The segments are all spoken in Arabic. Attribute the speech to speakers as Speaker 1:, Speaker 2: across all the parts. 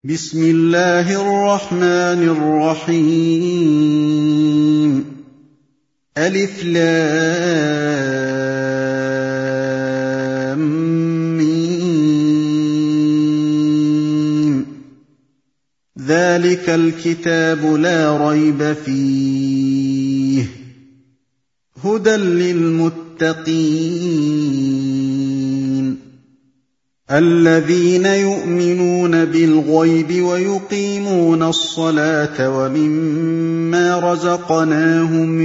Speaker 1: بسم الله الرحمن الرحيم ألف لام ميم ذلك الكتاب لا ريب فيه هدى للمتقين الذين يؤمنون بالغيب ويقيمون الصلاة ومما رزقناهم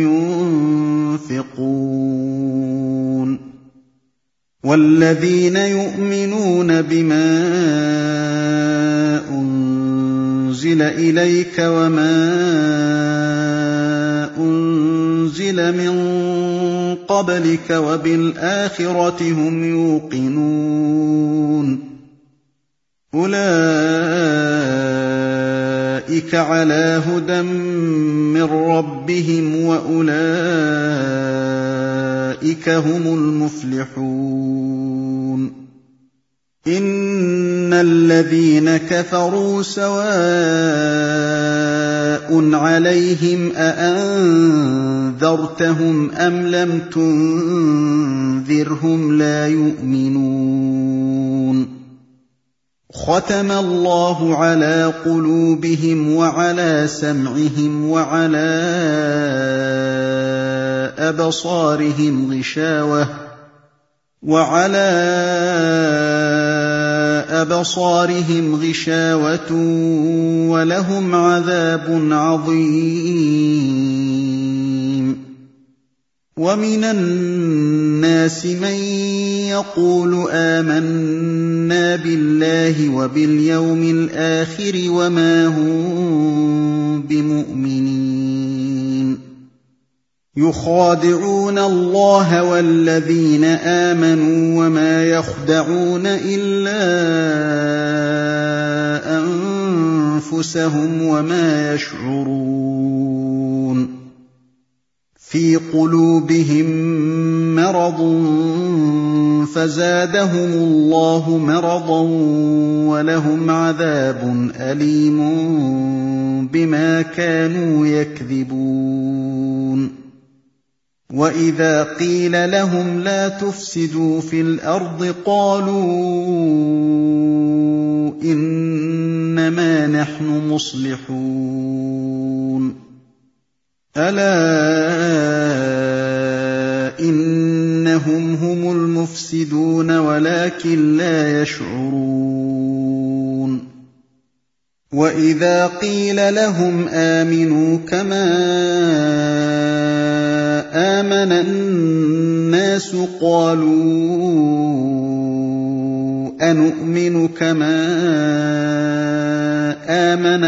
Speaker 1: ينفقون والذين يؤمنون بما أنزل إليك وما أنزل من قبلك وبالآخرة هم يوقنون أولئك على هدى من ربهم وأولئك هم المفلحون إن الذين كفروا سواء عليهم أأنذرتهم أم لم تنذرهم لا يؤمنون ختم الله على قلوبهم وعلى سمعهم وعلى أبصارهم غشاوة ولهم عذاب عظيم ومن الناس من يقول آمنا بالله وباليوم الآخر وما هم بمؤمنين يخادعون الله والذين آمنوا وما يخدعون إلا أنفسهم وما يشعرون في قلوبهم مرض فزادهم الله مرضا ولهم عذاب أليم بما كانوا يكذبون وإذا قيل لهم لا تفسدوا في الأرض قالوا إنما نحن مصلحون ألا إنهم هم المفسدون ولكن لا يشعرون وإذا قيل لهم آمنوا كما آمن الناس قالوا أنؤمن كما آمن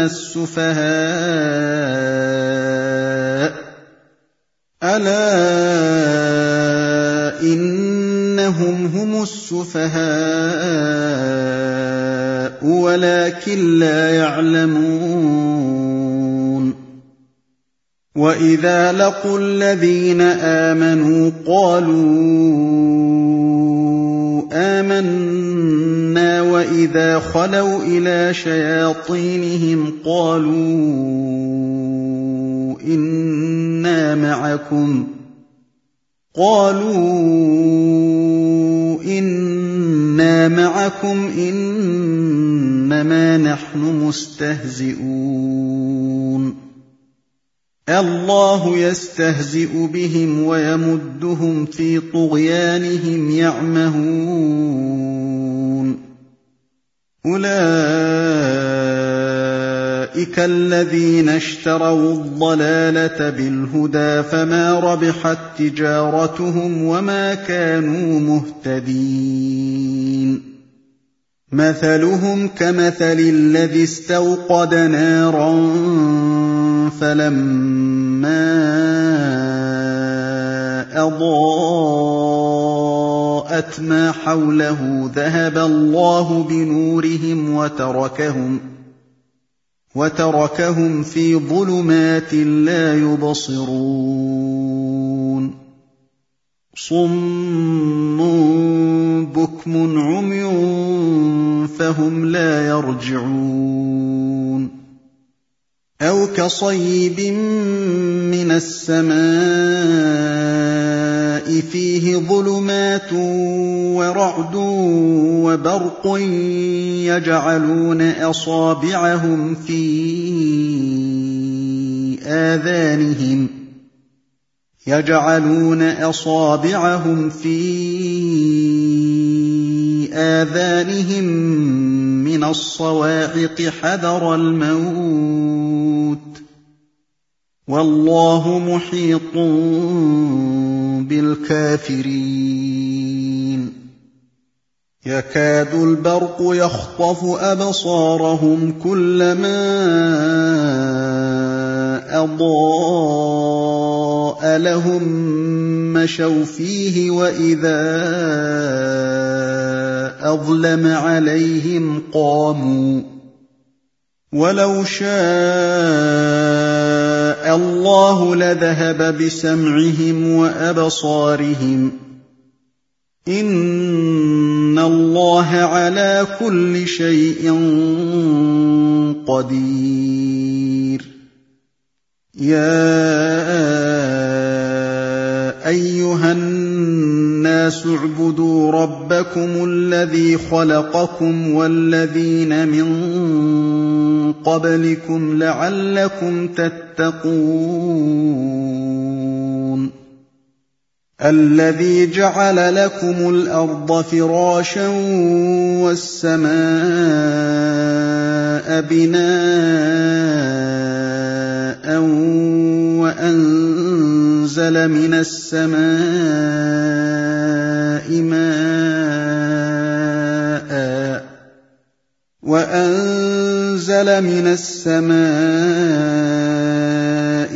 Speaker 1: السفهاء ألا إنهم هم السفهاء ولكن لا يعلمون وإذا لقوا الذين آمنوا قالوا آمنا وإذا خلوا إلى شياطينهم قالوا إنا معكم إنما نحن مستهزئون الله يستهزئ بهم ويمدهم في طغيانهم يعمهون أولئك الذين اشتروا الضلالة بالهدى فما ربحت تجارتهم وما كانوا مهتدين مثلهم كمثل الذي استوقد نارا فلما أضاءت ما حوله ذهب الله بنورهم وتركهم في ظلمات لا يبصرون صُمٌّ بُكْمٌ عُمْيٌ فَهُمْ لَا يَرْجِعُونَ أَوْ كَصَيِّبٍ مِّنَ السَّمَاءِ فِيهِ ظُلُمَاتٌ وَرَعْدٌ وَبَرْقٌ يَجْعَلُونَ أَصَابِعَهُمْ فِي آذَانِهِم مِّنَ الصَّوَاعِقِ حَذَرَ الْمَوْتِ ۚ وَاللَّهُ مُحِيطٌ بِالْكَافِرِينَ يَكَادُ الْبَرْقُ يَخْطَفُ أَبْصَارَهُمْ كُلَّمَا أَضَاءَ لَهُم مَّشَوْا فِيهِ وَإِذَا أَظْلَمَ عَلَيْهِمْ قَامُوا ۚ وَلَوْ شَاءَ اللَّهُ لَذَهَبَ بِسَمْعِهِمْ وَأَبْصَارِهِمْ ۚ إِنَّ اللَّهَ عَلَىٰ كُلِّ شَيْءٍ قَدِيرٌ يَا أَيُّهَا النَّاسُ اعْبُدُوا رَبَّكُمُ الَّذِي خَلَقَكُمْ وَالَّذِينَ مِن قَبْلِكُمْ لَعَلَّكُمْ تَتَّقُونَ الَّذِي جَعَلَ لَكُمُ الْأَرْضَ فِرَاشًا وَالسَّمَاءَ بِنَاءً وَأَنزَلَ مِنَ السَّمَاءِ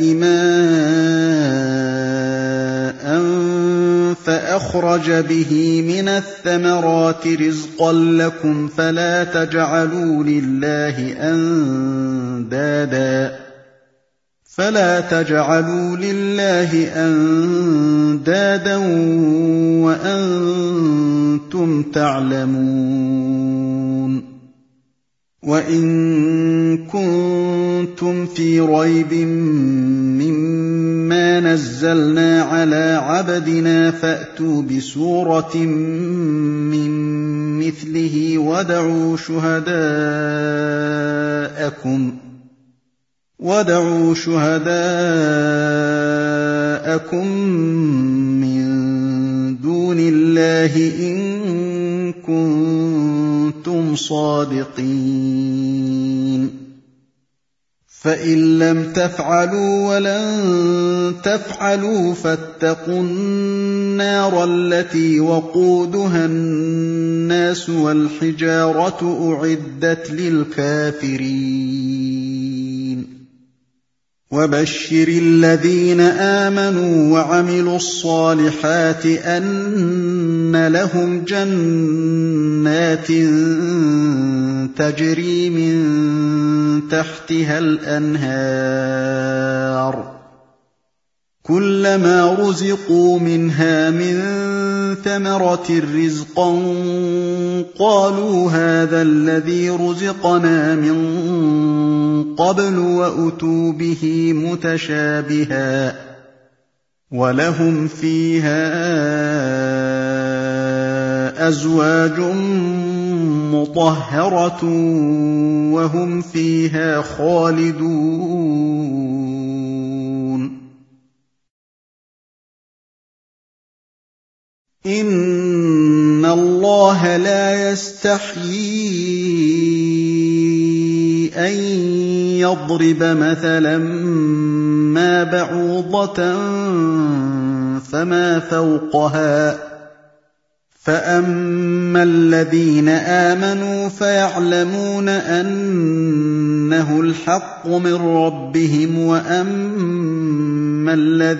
Speaker 1: مَاءً فَأَخْرَجَ بِهِ مِنَ الثَّمَرَاتِ رِزْقًا لَّكُمْ فَلَا تَجْعَلُوا لِلَّهِ أَندَادًا وَأَنتُمْ تَعْلَمُونَ وَإِن كُنتُمْ فِي رَيْبٍ مِّمَّا نَزَّلْنَا عَلَىٰ عَبْدِنَا فَأْتُوا بِسُورَةٍ مِّن مِّثْلِهِ وَادْعُوا شُهَدَاءَكُم مِّن دُونِ اللَّهِ إِن كُنتُمْ صَادِقِينَ فَإِن لَّمْ تَفْعَلُوا وَلَن تَفْعَلُوا فَاتَّقُوا النَّارَ الَّتِي وَقُودُهَا النَّاسُ وَالْحِجَارَةُ أُعِدَّتْ لِلْكَافِرِينَ وَبَشِّرِ الَّذِينَ آمَنُوا وَعَمِلُوا الصَّالِحَاتِ أَنَّ لَهُمْ جَنَّاتٍ تَجْرِي مِن تَحْتِهَا الْأَنْهَارُ كُلَّمَا رُزِقُوا مِنْهَا مِن ثَمَرَةٍ رِّزْقًا قَالُوا هَٰذَا الَّذِي رُزِقْنَا مِن قَبْلُ وَأُتُوا بِهِ مُتَشَابِهًا ۖ وَلَهُمْ فِيهَا أَزْوَاجٌ مُّطَهَّرَةٌ وَهُمْ فِيهَا خَالِدُونَ إِنَّ اللَّهَ لَا يَسْتَحْيِي أَن يَضْرِبَ مَثَلًا مَّا بَعُوضَةً فَمَا فَوْقَهَا ۚ فَأَمَّا الَّذِينَ آمَنُوا فَيَعْلَمُونَ أَنَّهُ الْحَقُّ مِن رَّبِّهِمْ ۖ وَأَمَّا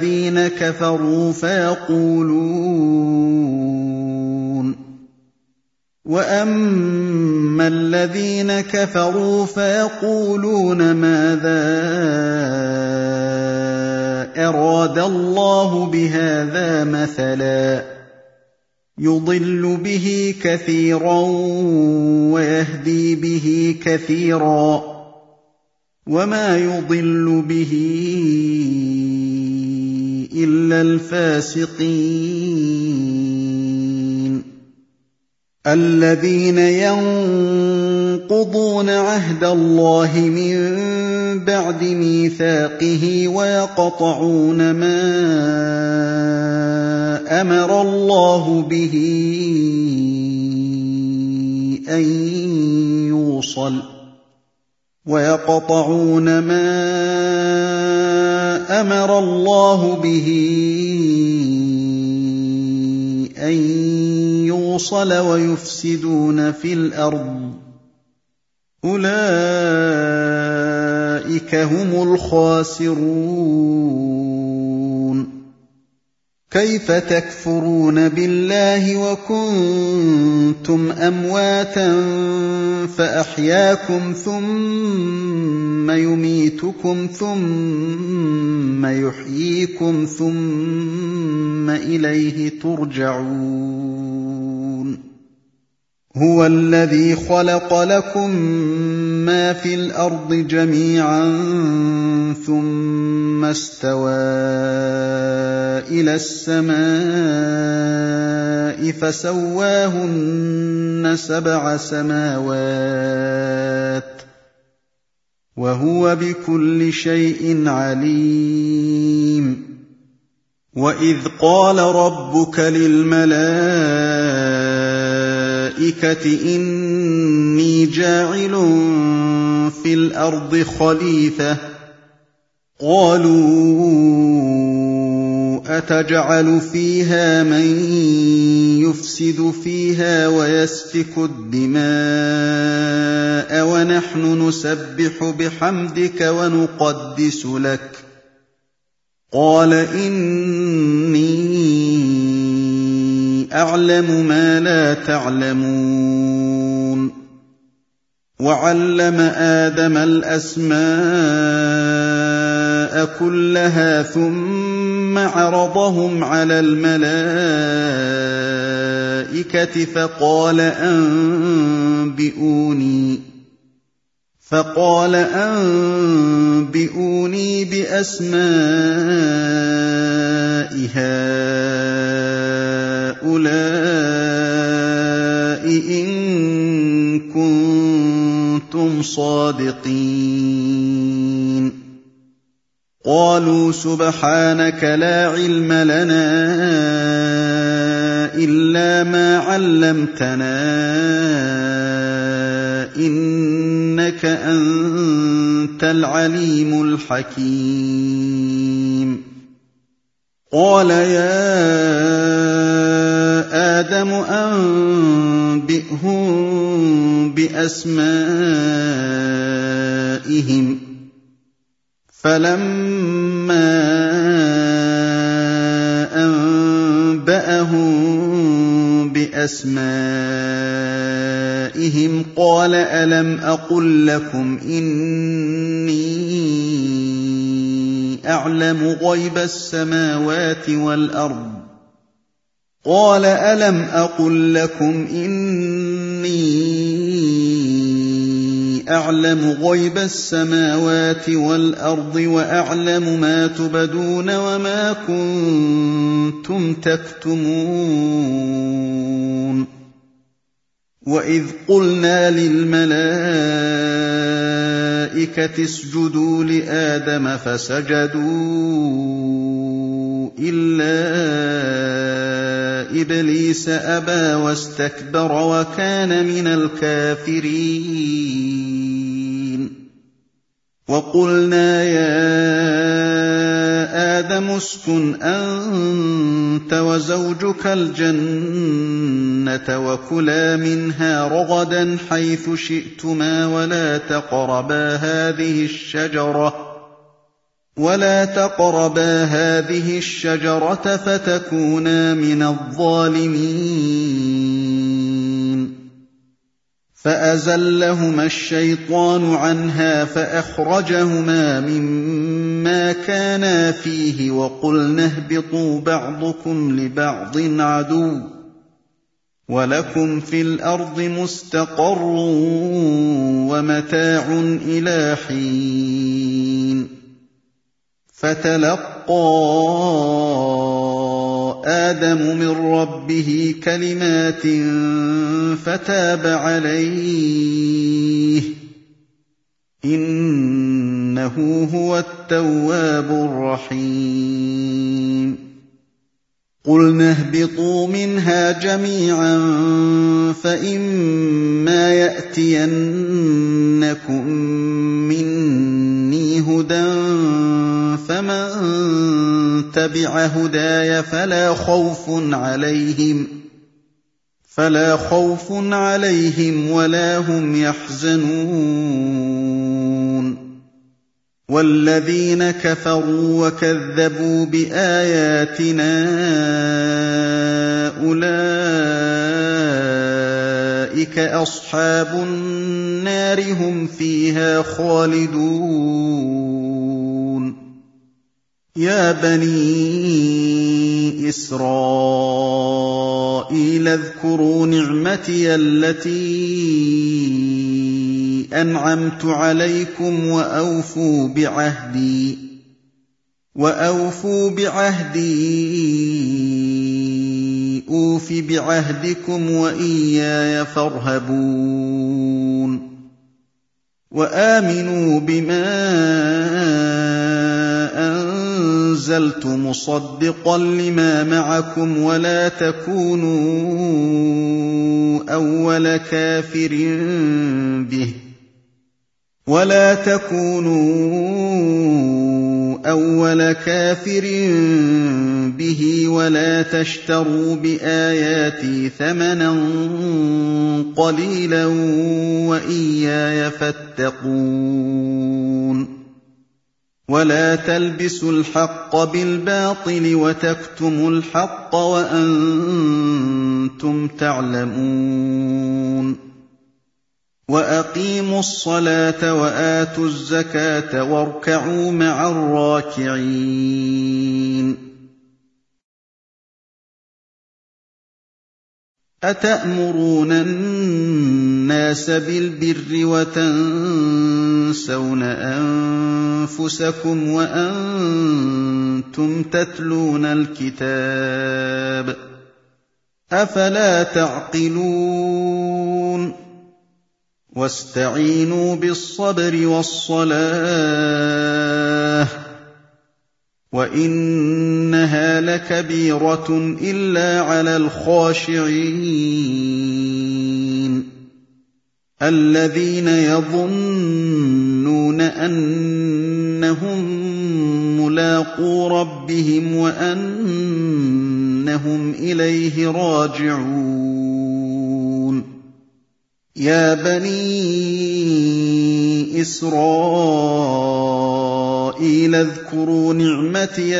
Speaker 1: الَّذِينَ كَفَرُوا فَيَقُولُونَ مَاذَا أَرَادَ اللَّهُ بِهَٰذَا مَثَلًا يُضِلُّ بِهِ كَثِيرًا وَيَهْدِي بِهِ كَثِيرًا ۚ وَمَا يُضِلُّ بِهِ إِلَّا الْفَاسِقِينَ الَّذِينَ يَنقُضُونَ عَهْدَ اللَّهِ مِن بَعْدِ مِيثَاقِهِ وَيَقْطَعُونَ مَا أَمَرَ اللَّهُ بِهِ أَن يُوصَلَ وَيُفْسِدُونَ فِي الْأَرْضِ ۚ أُولَٰئِكَ هُمُ الْخَاسِرُونَ كَيْفَ تَكْفُرُونَ بِاللَّهِ وَكُنتُمْ أَمْوَاتًا فَأَحْيَاكُمْ ثُمَّ يُمِيتُكُمْ ثُمَّ يُحْيِيكُمْ ثُمَّ إِلَيْهِ تُرْجَعُونَ هُوَ الَّذِي خَلَقَ لَكُم مَّا فِي الْأَرْضِ جَمِيعًا ثُمَّ اسْتَوَىٰ إِلَى السَّمَاءِ فَسَوَّاهُنَّ سَبْعَ سَمَاوَاتٍ ۚ وَهُوَ بِكُلِّ شَيْءٍ عَلِيمٌ وَإِذْ قَالَ رَبُّكَ لِلْمَلَائِكَةِ إِنِّي جَاعِلٌ فِي الْأَرْضِ خَلِيفَةً ۖ قَالُوا أَتَجْعَلُ فِيهَا مَن يُفْسِدُ فِيهَا وَيَسْفِكُ الدِّمَاءَ وَنَحْنُ نُسَبِّحُ بِحَمْدِكَ وَنُقَدِّسُ لَكَ ۖ قَالَ إِنِّي أَعْلَمُ مَا لَا تَعْلَمُونَ وَعَلَّمَ آدَمَ الْأَسْمَاءَ كُلَّهَا ثُمَّ عَرَضَهُمْ عَلَى الْمَلَائِكَةِ فَقَالَ أَنبِئُونِي بِأَسْمَاءِ هَٰؤُلَاءِ إِن كُنتُمْ صَادِقِينَ قَالُوا سُبْحَانَكَ لَا عِلْمَ لَنَا إِلَّا مَا عَلَّمْتَنَا إِنَّكَ أَنتَ الْعَلِيمُ الْحَكِيمُ قَالَ يَا آدَمُ أَنبِئْهُم بِأَسْمَائِهِمْ ۖ فَلَمَّا أَنبَأَهُم بِأَسْمَائِهِمْ قَالَ أَلَمْ أَقُل لَّكُمْ إِنِّي أَعْلَمُ غَيْبَ السَّمَاوَاتِ وَالْأَرْضِ قَالَ أَلَمْ أَقُل لَّكُمْ إِنِّي أَعْلَمُ غَيْبَ السَّمَاوَاتِ وَالْأَرْضِ وَأَعْلَمُ مَا تُبْدُونَ وَمَا كُنتُمْ تَكْتُمُونَ وَإِذْ قُلْنَا لِلْمَلَائِكَةِ اسْجُدُوا لِآدَمَ فَسَجَدُوا إِلَّا إِبْلِيسَ أَبَىٰ وَاسْتَكْبَرَ وَكَانَ مِنَ الْكَافِرِينَ وَقُلْنَا يَا آدَمُ اسْكُنْ أَنتَ وَزَوْجُكَ الْجَنَّةَ وَكُلَا مِنْهَا رَغَدًا حَيْثُ شِئْتُمَا ولا تقربا هذه الشجرة فتكونا من الظالمين فأزلهما الشيطان عنها فأخرجهما مَا كَانَا فِيهِ وَقُلْنَا اهْبِطُوا بَعْضُكُمْ لِبَعْضٍ عَدُوٌّ وَلَكُمْ فِي الْأَرْضِ مُسْتَقَرٌّ وَمَتَاعٌ إِلَىٰ حِينٍ فَتَلَقَّىٰ آدَمُ مِن رَّبِّهِ كَلِمَاتٍ فَتَابَ عَلَيْهِ ۚ إِنَّهُ هُوَ التَّوَّابُ الرَّحِيمُ قُلْنَا اهْبِطُوا مِنْهَا جَمِيعًا فَإِمَّا يَأْتِيَنَّكُم مِّنِّي هُدًى فَمَن تَبِعَ هُدَايَ فَلَا خَوْفٌ عَلَيْهِمْ وَلَا هُمْ يَحْزَنُونَ وَالَّذِينَ كَفَرُوا وَكَذَّبُوا بِآيَاتِنَا أُولَٰئِكَ أَصْحَابُ النَّارِ ۖ هُمْ فِيهَا خَالِدُونَ يَا بَنِي إِسْرَائِيلَ اذْكُرُوا نِعْمَتِيَ الَّتِي أَنْعَمْتُ عَلَيْكُمْ وَأَوْفُوا بِعَهْدِي أُوفِ بِعَهْدِكُمْ وَإِيَّايَ فَارْهَبُونِ وَآمِنُوا بِمَا أَنزَلْتُ مُصَدِّقًا لِّمَا مَعَكُمْ وَلَا تَكُونُوا أَوَّلَ كَافِرٍ بِهِ وَلَا تَشْتَرُوا بِآيَاتِي ثَمَنًا قَلِيلًا وَإِيَّايَ فَاتَّقُونِ وَلَا تَلْبِسُوا الْحَقَّ بِالْبَاطِلِ وَتَكْتُمُوا الْحَقَّ وَأَنتُمْ تَعْلَمُونَ وَأَقِيمُوا الصَّلَاةَ وَآتُوا الزَّكَاةَ وَارْكَعُوا مَعَ الرَّاكِعِينَ أَتَأْمُرُونَ النَّاسَ بِالْبِرِّ وَتَنسَوْنَ أَنفُسَكُمْ وَأَنتُمْ تَتْلُونَ الْكِتَابَ ۚ أَفَلَا تَعْقِلُونَ وَاسْتَعِينُوا بِالصَّبْرِ وَالصَّلَاةِ ۚ وَإِنَّهَا لَكَبِيرَةٌ إِلَّا عَلَى الْخَاشِعِينَ الَّذِينَ يَظُنُّونَ أَنَّهُم مُّلَاقُو رَبِّهِمْ وَأَنَّهُمْ إِلَيْهِ رَاجِعُونَ يَا بَنِي إِسْرَائِيلَ اذْكُرُوا نِعْمَتِيَ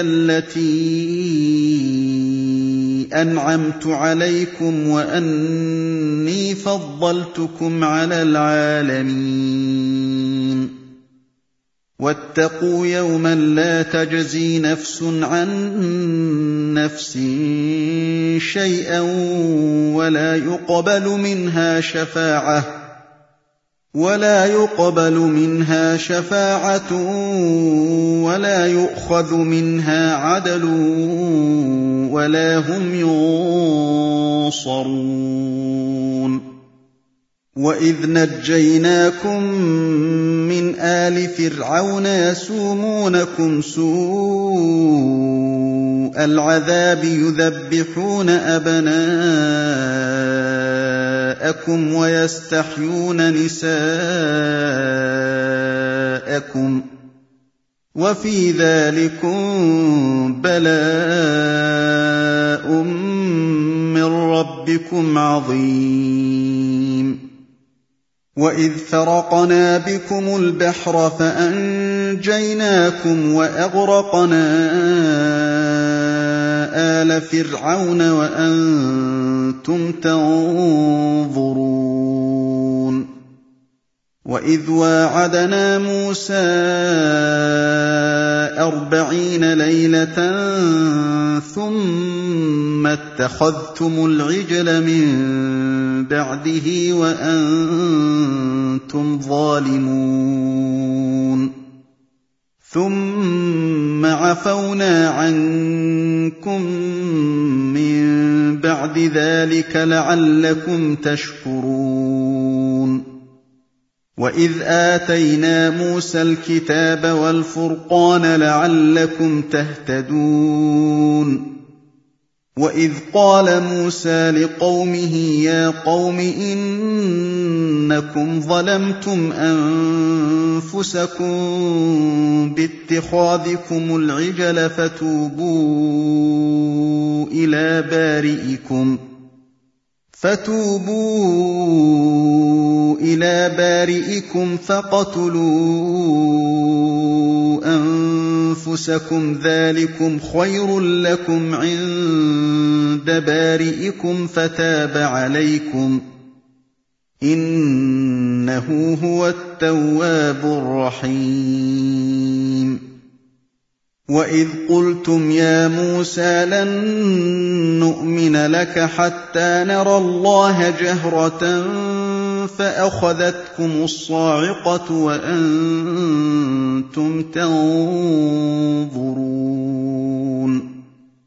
Speaker 1: الَّتِي أَنْعَمْتُ عَلَيْكُمْ وَأَنِّي فَضَّلْتُكُمْ عَلَى الْعَالَمِينَ وَاتَّقُوا يَوْمًا لَّا تَجْزِي نَفْسٌ عَن نَّفْسٍ شَيْئًا وَلَا يُقْبَلُ مِنْهَا شَفَاعَةٌ وَلَا يُؤْخَذُ مِنْهَا عَدْلٌ وَلَا هُمْ يُنصَرُونَ وَإِذْ نَجَّيْنَاكُم مِّنْ آلِ فِرْعَوْنَ يَسُومُونَكُمْ سُوءَ الْعَذَابِ يُذَبِّحُونَ أَبْنَاءَكُمْ وَيَسْتَحْيُونَ نِسَاءَكُمْ ۚ وَفِي ذَٰلِكُم بَلَاءٌ مِّن رَّبِّكُمْ عَظِيمٌ وَإِذْ فَرَقْنَا بِكُمُ الْبَحْرَ فَأَنجَيْنَاكُمْ وَأَغْرَقْنَا آلَ فِرْعَوْنَ وَأَنتُمْ تَنظُرُونَ وَإِذْ وَاعَدْنَا مُوسَىٰ 40 لَيْلَةً ثُمَّ اتَّخَذْتُمُ الْعِجْلَ مِن بَعْدِهِ وَأَنتُمْ ظَالِمُونَ ثُمَّ عَفَوْنَا عَنكُم مِّن بَعْدِ ذَٰلِكَ لَعَلَّكُمْ تَشْكُرُونَ وَإِذْ آتَيْنَا مُوسَى الْكِتَابَ وَالْفُرْقَانَ لَعَلَّكُمْ تَهْتَدُونَ وَإِذْ قَالَ مُوسَىٰ لِقَوْمِهِ يَا قَوْمِ إِنَّكُمْ ظَلَمْتُمْ أَنفُسَكُم بِاتِّخَاذِكُمُ الْعِجْلَ فَتُوبُوا إِلَىٰ بَارِئِكُمْ فَاقْتُلُوا أَنفُسَكُمْ ذَٰلِكُمْ خَيْرٌ لَّكُمْ عِندَ بَارِئِكُمْ فَتَابَ عَلَيْكُمْ ۖ إِنَّهُ هُوَ التَّوَّابُ الرَّحِيمُ وَإِذْ قُلْتُمْ يَا مُوسَىٰ لَن نُّؤْمِنَ لَكَ حَتَّىٰ نَرَى اللَّهَ جَهْرَةً فَأَخَذَتْكُمُ الصَّاعِقَةُ وَأَنتُمْ تَنظُرُونَ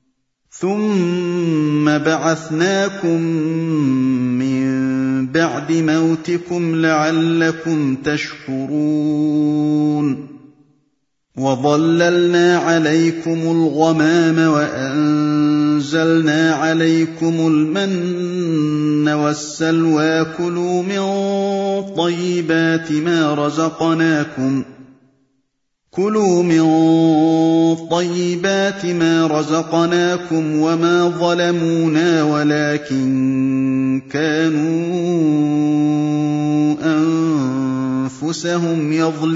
Speaker 1: ثُمَّ بَعَثْنَاكُم مِّن بَعْدِ مَوْتِكُمْ لَعَلَّكُمْ تَشْكُرُونَ وَظَلَّلْنَا عَلَيْكُمُ الْغَمَامَ وَأَنزَلْنَا عَلَيْكُمُ الْمَنَّ وَالسَّلْوَىٰ كُلُوا مِن طَيِّبَاتِ مَا رَزَقْنَاكُمْ وَمَا ظَلَمُونَا وَلَٰكِن كَانُوا أَنفُسَهُمْ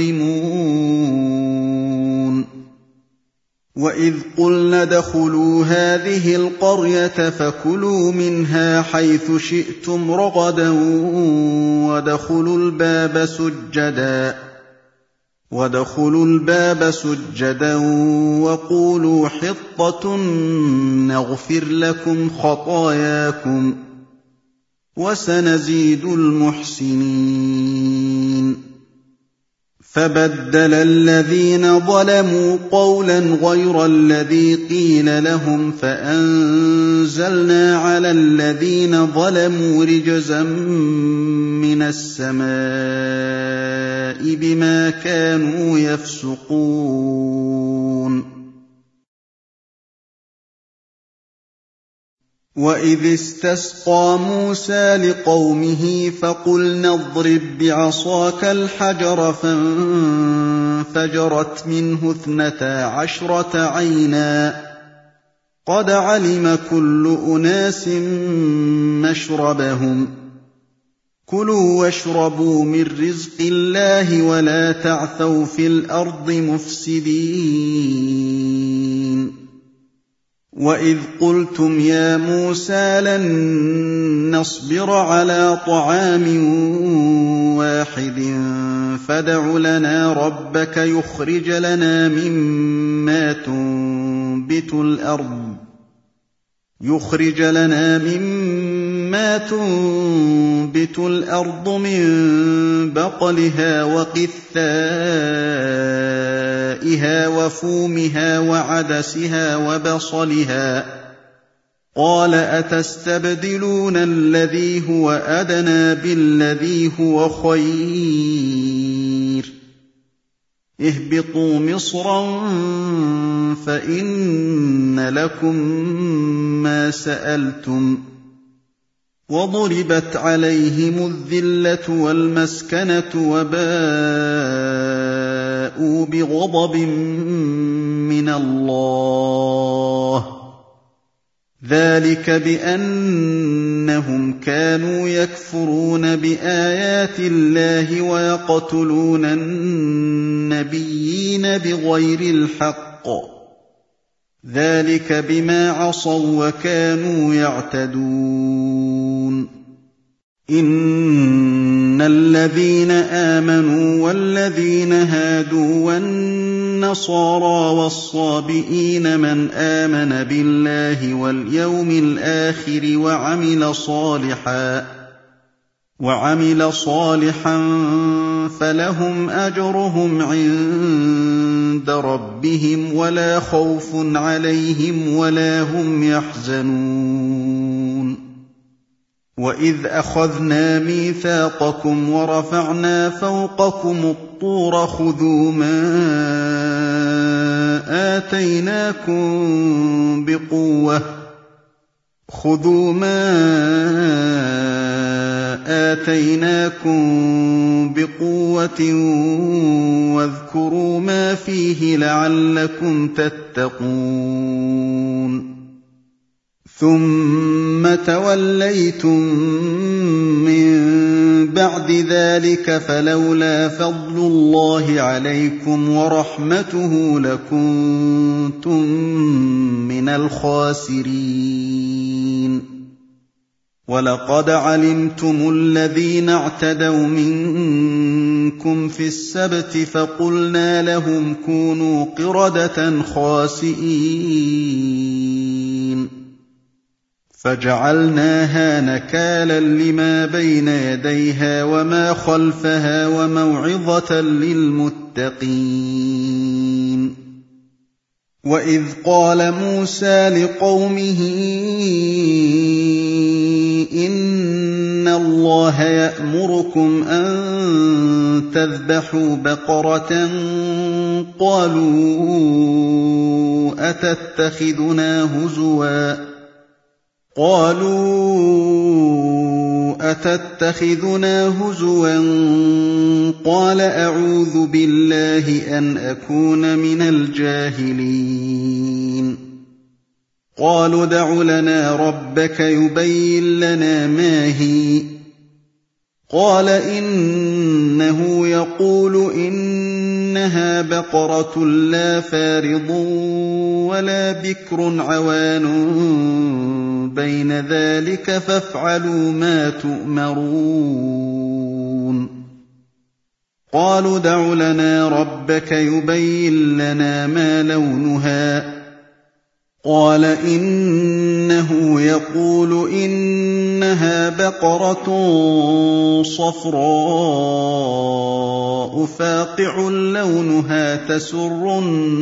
Speaker 1: يَظْلِمُونَ وَإِذْ قُلْنَا ادْخُلُوا هَٰذِهِ الْقَرْيَةَ فَكُلُوا مِنْهَا حَيْثُ شِئْتُمْ رَغَدًا وَادْخُلُوا الْبَابَ سُجَّدًا وَقُولُوا حِطَّةٌ نَّغْفِرْ لَكُمْ خَطَايَاكُمْ ۚ وَسَنَزِيدُ الْمُحْسِنِينَ فَبَدَّلَ الَّذِينَ ظَلَمُوا قَوْلًا غَيْرَ الَّذِي قِيلَ لَهُمْ فَأَنزَلْنَا عَلَى الَّذِينَ ظَلَمُوا رِجْزًا مِّنَ السَّمَاءِ بِمَا كَانُوا يَفْسُقُونَ وَإِذِ اسْتَسْقَىٰ مُوسَىٰ لِقَوْمِهِ فَقُلْنَا اضْرِب بِّعَصَاكَ الْحَجَرَ فَانفَجَرَتْ مِنْهُ 12 عَيْنًا ۖ قَدْ عَلِمَ كُلُّ أُنَاسٍ مَّشْرَبَهُمْ ۖ كُلُوا وَاشْرَبُوا مِن رِّزْقِ اللَّهِ وَلَا تَعْثَوْا فِي الْأَرْضِ مُفْسِدِينَ وَإِذْ قُلْتُمْ يَا مُوسَىٰ لَن نَّصْبِرَ عَلَىٰ طَعَامٍ وَاحِدٍ فَادْعُ لَنَا رَبَّكَ يُخْرِجْ لَنَا مِمَّا تُنبِتُ الْأَرْضُ مِن بَقْلِهَا وَقِثَّائِهَا وَفُومِهَا وَعَدَسِهَا وَبَصَلِهَا ۖ قَالَ أَتَسْتَبْدِلُونَ الَّذِي هُوَ أَدْنَىٰ بِالَّذِي هُوَ خَيْرٌ ۚ اهْبِطُوا مِصْرًا فَإِنَّ لَكُم مَّا سَأَلْتُمْ ۗ وَضُرِبَتْ عَلَيْهِمُ الذِّلَّةُ وَالْمَسْكَنَةُ وَبَاءُوا بِغَضَبٍ مِّنَ اللَّهِ ۗ ذَٰلِكَ بِأَنَّهُمْ كَانُوا يَكْفُرُونَ بِآيَاتِ اللَّهِ وَيَقْتُلُونَ النَّبِيِّينَ بِغَيْرِ الْحَقِّ ۗ ذَٰلِكَ بِمَا عَصَوا وَّكَانُوا يَعْتَدُونَ إِنَّ الَّذِينَ آمَنُوا وَالَّذِينَ هَادُوا وَالنَّصَارَىٰ وَالصَّابِئِينَ مَنْ آمَنَ بِاللَّهِ وَالْيَوْمِ الْآخِرِ وَعَمِلَ صَالِحًا فَلَهُمْ أَجْرُهُمْ عِندَ رَبِّهِمْ وَلَا خَوْفٌ عَلَيْهِمْ وَلَا هُمْ يَحْزَنُونَ وَإِذْ أَخَذْنَا مِيثَاقَكُمْ وَرَفَعْنَا فَوْقَكُمُ الطُّورَ خُذُوا مَا آتَيْنَاكُم بِقُوَّةٍ وَاذْكُرُوا مَا فِيهِ لَعَلَّكُمْ تَتَّقُونَ ثُمَّ تَوَلَّيْتُم مِّن بَعْدِ ذَٰلِكَ فَلَوْلَا فَضْلُ اللَّهِ عَلَيْكُمْ وَرَحْمَتُهُ لَكُنتُم مِّنَ الْخَاسِرِينَ وَلَقَدْ عَلِمْتُمُ الَّذِينَ اعْتَدَوْا مِنكُمْ فِي السَّبْتِ فَقُلْنَا لَهُمْ كُونُوا قِرَدَةً خَاسِئِينَ فَجَعَلْنَاهَا نَكَالًا لِّمَا بَيْنَ يَدَيْهَا وَمَا خَلْفَهَا وَمَوْعِظَةً لِّلْمُتَّقِينَ وَإِذْ قَالَ مُوسَىٰ لِقَوْمِهِ إِنَّ اللَّهَ يَأْمُرُكُمْ أَن تَذْبَحُوا بَقَرَةً قَالُوا أَتَتَّخِذُنَا هُزُوًا قَالَ أَعُوذُ بِاللَّهِ أَنْ أَكُونَ مِنَ الْجَاهِلِينَ قَالُوا ادْعُ لَنَا رَبَّكَ يُبَيِّن لَّنَا مَا هِيَ قَالَ إِنَّهُ يَقُولُ إِنَّهَا بَقَرَةٌ لَّا فَارِضٌ وَلَا بِكْرٌ عَوَانٌ بَيْنَ ذَٰلِكَ فَافْعَلُوا مَا تُؤْمَرُونَ قَالُوا ادْعُ لَنَا رَبَّكَ يُبَيِّن لَّنَا مَا لَوْنُهَا قَالَ إِنَّهُ يَقُولُ إِنَّهَا بَقَرَةٌ صَفْرَاءُ فَاقِعٌ لَّوْنُهَا تَسُرُّ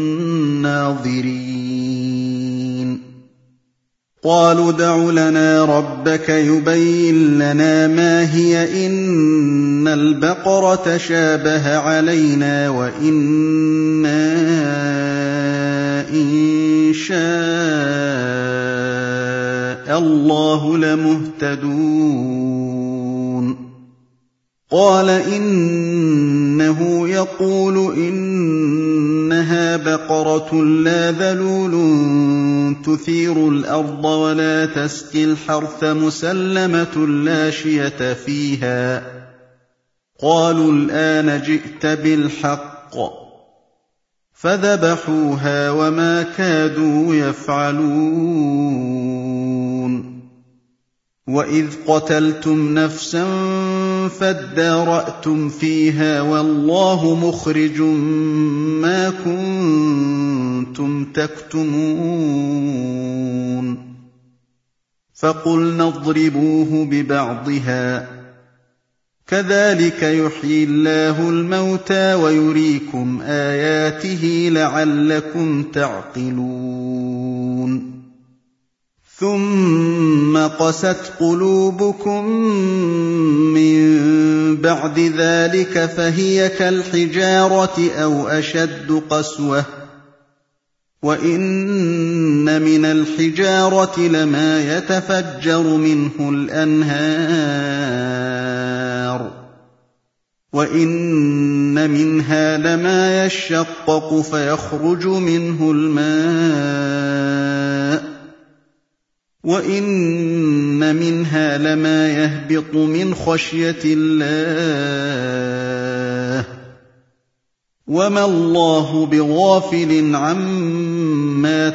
Speaker 1: النَّاظِرِينَ قَالُوا ادْعُ لَنَا رَبَّكَ يُبَيِّن لَّنَا مَا هِيَ إِنَّ الْبَقَرَةَ شَابَهَ عَلَيْنَا وَإِنَّا إِن شَاءَ اللَّهُ لَمُهْتَدُونَ قَالَ إِنَّهُ يَقُولُ إِنَّهَا بَقَرَةٌ لَّا ذَلُولٌ تُثِيرُ الْأَرْضَ وَلَا تَسْقِي الْحَرْثَ مُسَلَّمَةٌ لَّا شِيَةَ فِيهَا قَالُوا الْآنَ جِئْتَ بِالْحَقِّ فَذَبَحُوهَا وَمَا كَادُوا يَفْعَلُونَ وَإِذْ قَتَلْتُمْ نَفْسًا فَادَّارَأْتُمْ فِيهَا وَاللَّهُ مُخْرِجٌ مَّا كُنتُمْ تَكْتُمُونَ فَقُلْنَا اضْرِبُوهُ بِبَعْضِهَا كَذَٰلِكَ يُحْيِي اللَّهُ الْمَوْتَىٰ وَيُرِيكُمْ آيَاتِهِ لَعَلَّكُمْ تَعْقِلُونَ ثُمَّ قَسَتْ قُلُوبُكُم مِّن بَعْدِ ذَٰلِكَ فَهِيَ كَالْحِجَارَةِ أَوْ أَشَدُّ قَسْوَةً ۚ وَإِنَّ مِنَ الْحِجَارَةِ لَمَا يَتَفَجَّرُ مِنْهُ الْأَنْهَارُ وَإِنَّ مِنْهَا لَمَا يَشَّقَّقُ فَيَخْرُجُ مِنْهُ الْمَاءُ وَإِنَّ مِنْهَا لَمَا يَهْبِطُ مِنْ خَشْيَةِ اللَّهِ وَمَا اللَّهُ بِغَافِلٍ عَمَّا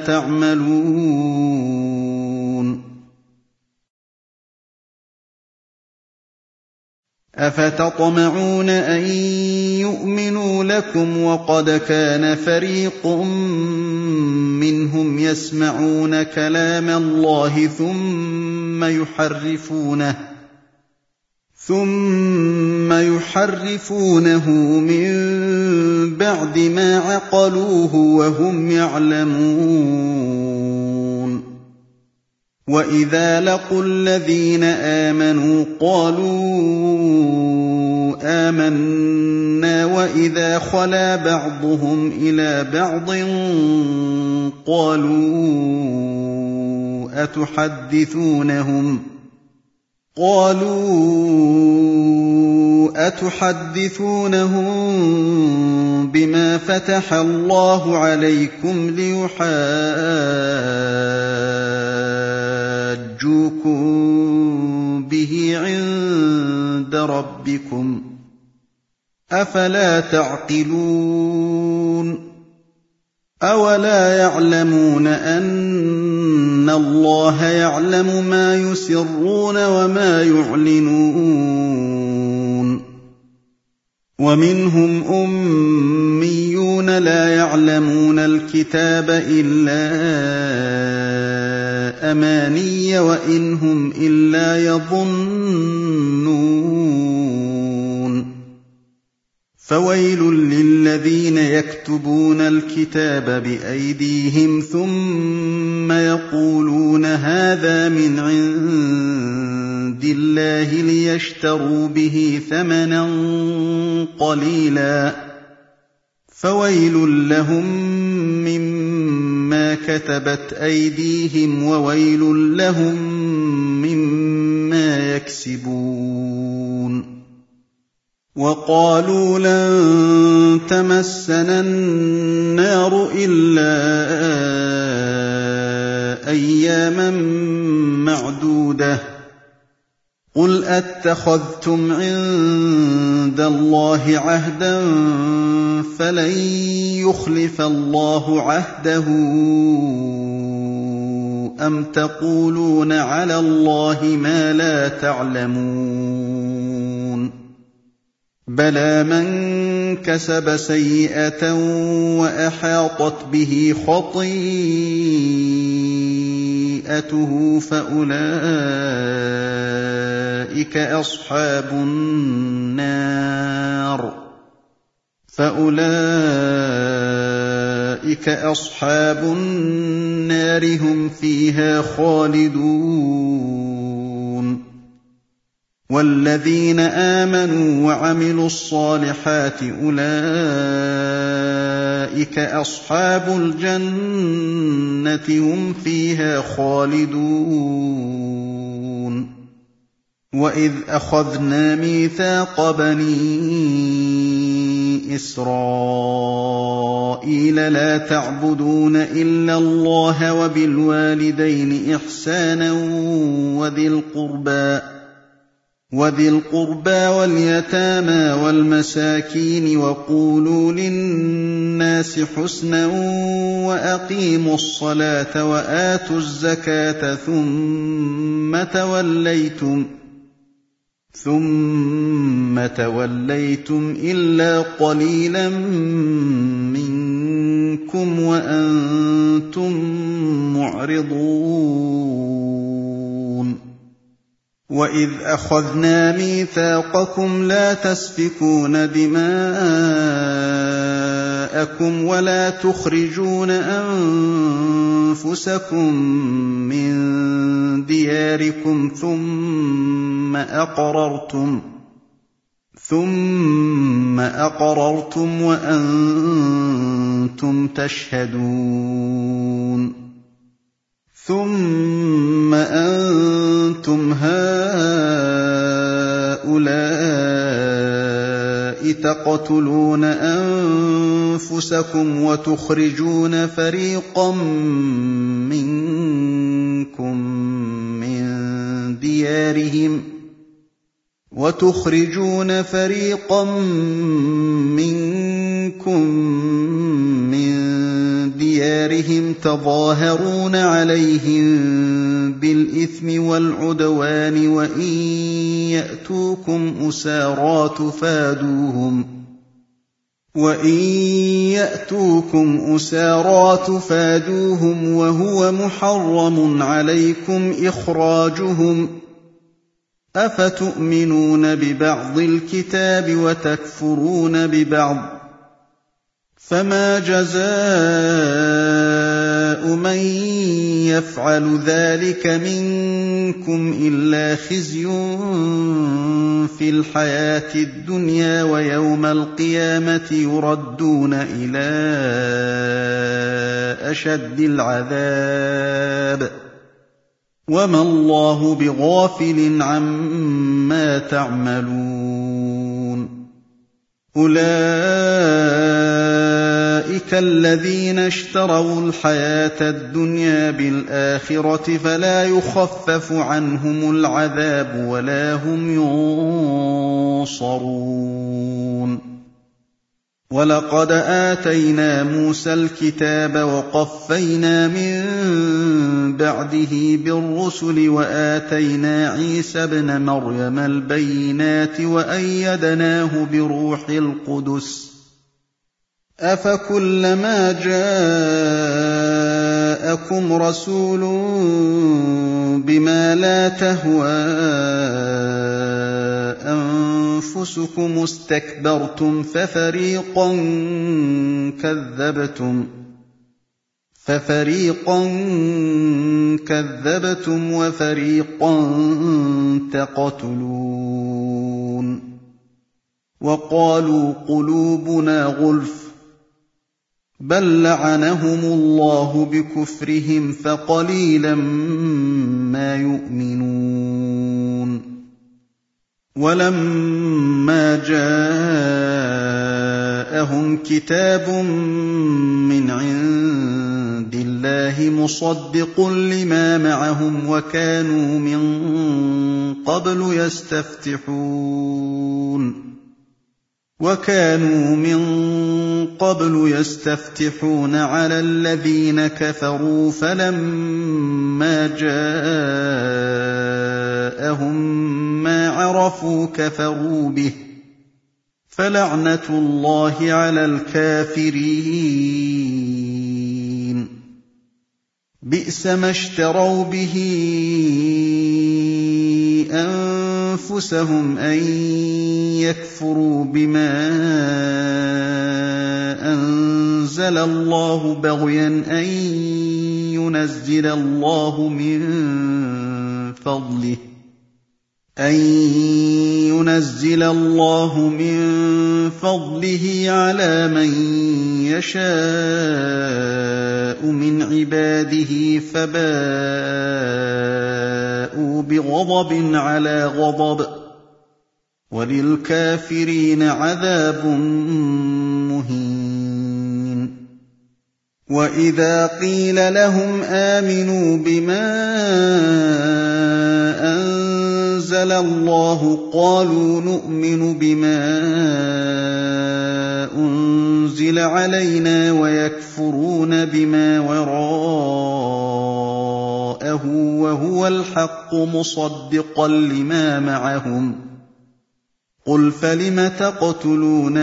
Speaker 1: تَعْمَلُونَ أفتطمعون أن يؤمنوا لكم وقد كان فريق منهم يسمعون كلام الله ثم يحرفونه من بعد ما عقلوه وهم يعلمون وإذا لقوا الذين آمنوا قالوا آمنا وإذا خلا بعضهم إلى بعض قالوا أتحدثونهم بما فتح الله عليكم ليحاجوكم به عند ربكم أفلا تعقلون أولا يعلمون أن الله يعلم ما يسرون وما يعلنون ومنهم أميون لا يعلمون الكتاب إلا أماني وإن هم إلا يظنون فويل للذين يكتبون الكتاب بأيديهم ثم يقولون هذا من عند الله ليشتروا به ثمنا قليلا فويل لهم مما كتبت أيديهم وويل لهم مما يكسبون وقالوا لن تمسنا النار إلا أياما معدودة قل أتخذتم عند الله عهدا فلن يخلف الله عهده أم تقولون على الله ما لا تعلمون بلى من كسب سيئة وأحاطت به خطيئته فأولئك أصحاب النار هم فيها خالدون والذين آمنوا وعملوا الصالحات أولئك أصحاب الجنة هم فيها خالدون وإذ أخذنا ميثاق بني إسرائيل لا تعبدون إلا الله وبالوالدين إحسانا وذي القربى واليتامى والمساكين وقولوا للناس حسنا وأقيموا الصلاة وآتوا الزكاة ثم توليتم إلا قليلا منكم وأنتم معرضون وإذ أخذنا ميثاقكم لا تسفكون دماءكم ولا تخرجون أنفسكم من دياركم ثم أقررتم وأنتم تشهدون ثم أنتم هؤلاء تقتلون أنفسكم وتخرجون فريقا منكم من ديارهم تظاهرون عليهم بالإثم والعدوان وإن يَأْتُوكُمْ أُسَارَىٰ تُفَادُوهُمْ وَهُوَ مُحَرَّمٌ عَلَيْكُمْ إِخْرَاجُهُمْ ۚ أَفَتُؤْمِنُونَ بِبَعْضِ الْكِتَابِ وَتَكْفُرُونَ بِبَعْضٍ ۚ فَمَا جَزَاءُ مَن يَفْعَلُ ذَٰلِكَ مِنكُمْ إِلَّا خِزْيٌ فِي الْحَيَاةِ الدُّنْيَا ۖ وَيَوْمَ الْقِيَامَةِ يُرَدُّونَ إِلَىٰ أَشَدِّ الْعَذَابِ ۗ وَمَا اللَّهُ بِغَافِلٍ عَمَّا تَعْمَلُونَ أُولَٰئِكَ الَّذِينَ اشْتَرَوُا الْحَيَاةَ الدُّنْيَا بِالْآخِرَةِ فَلَا يُخَفَّفُ عَنْهُمُ الْعَذَابُ وَلَا هُمْ يُنصَرُونَ وَلَقَدْ آتَيْنَا مُوسَى الْكِتَابَ وَقَفَّيْنَا مِن بَعْدِهِ بِالرُّسُلِ وَآتَيْنَا عِيسَى ابْنَ مَرْيَمَ الْبَيِّنَاتِ وَأَيَّدْنَاهُ بِرُوحِ الْقُدُسِ ۗ أَفَكُلَّمَا جَاءَكُمْ رَسُولٌ بِمَا لَا تَهْوَىٰ أَنفُسُكُمُ اسْتَكْبَرْتُمْ فَفَرِيقًا كَذَّبْتُمْ وَفَرِيقًا تَقْتُلُونَ وَقَالُوا قُلُوبُنَا غُلْفٌ ۚ بَل لَّعَنَهُمُ اللَّهُ بِكُفْرِهِمْ فَقَلِيلًا مَّا يُؤْمِنُونَ وَلَمَّا جَاءَهُمْ كِتَابٌ مِّنْ عِندِ اللَّهِ مُصَدِّقٌ لِّمَا مَعَهُمْ وَكَانُوا مِن قَبْلُ يَسْتَفْتِحُونَ عَلَى الَّذِينَ كَفَرُوا فَلَمَّا جَاءَهُم مَّا عَرَفُوا كَفَرُوا بِهِ ۚ فَلَعْنَةُ اللَّهِ عَلَى الْكَافِرِينَ بِئْسَ مَا اشْتَرَوْا بِهِ أَنفُسَهُمْ أَن يَكْفُرُوا بِمَا أَنزَلَ اللَّهُ بَغْيًا أَن يُنَزِّلَ اللَّهُ مِن فَضْلِهِ عَلَىٰ مَن يَشَاءُ مِنْ عِبَادِهِ فَبَاءُوا بِغَضَبٍ عَلَىٰ غَضَبٍ ۚ وَلِلْكَافِرِينَ عَذَابٌ مُّهِينٌ وَإِذَا قِيلَ لَهُمْ آمِنُوا بِمَا أَنزَلَ اللَّهُ قَالُوا نُؤْمِنُ بِمَا أُنزِلَ عَلَيْنَا وَيَكْفُرُونَ بِمَا وَرَاءَهُ وَهُوَ الْحَقُّ مُصَدِّقًا لِّمَا مَعَهُمْ ۗ قُلْ فَلِمَ تَقْتُلُونَ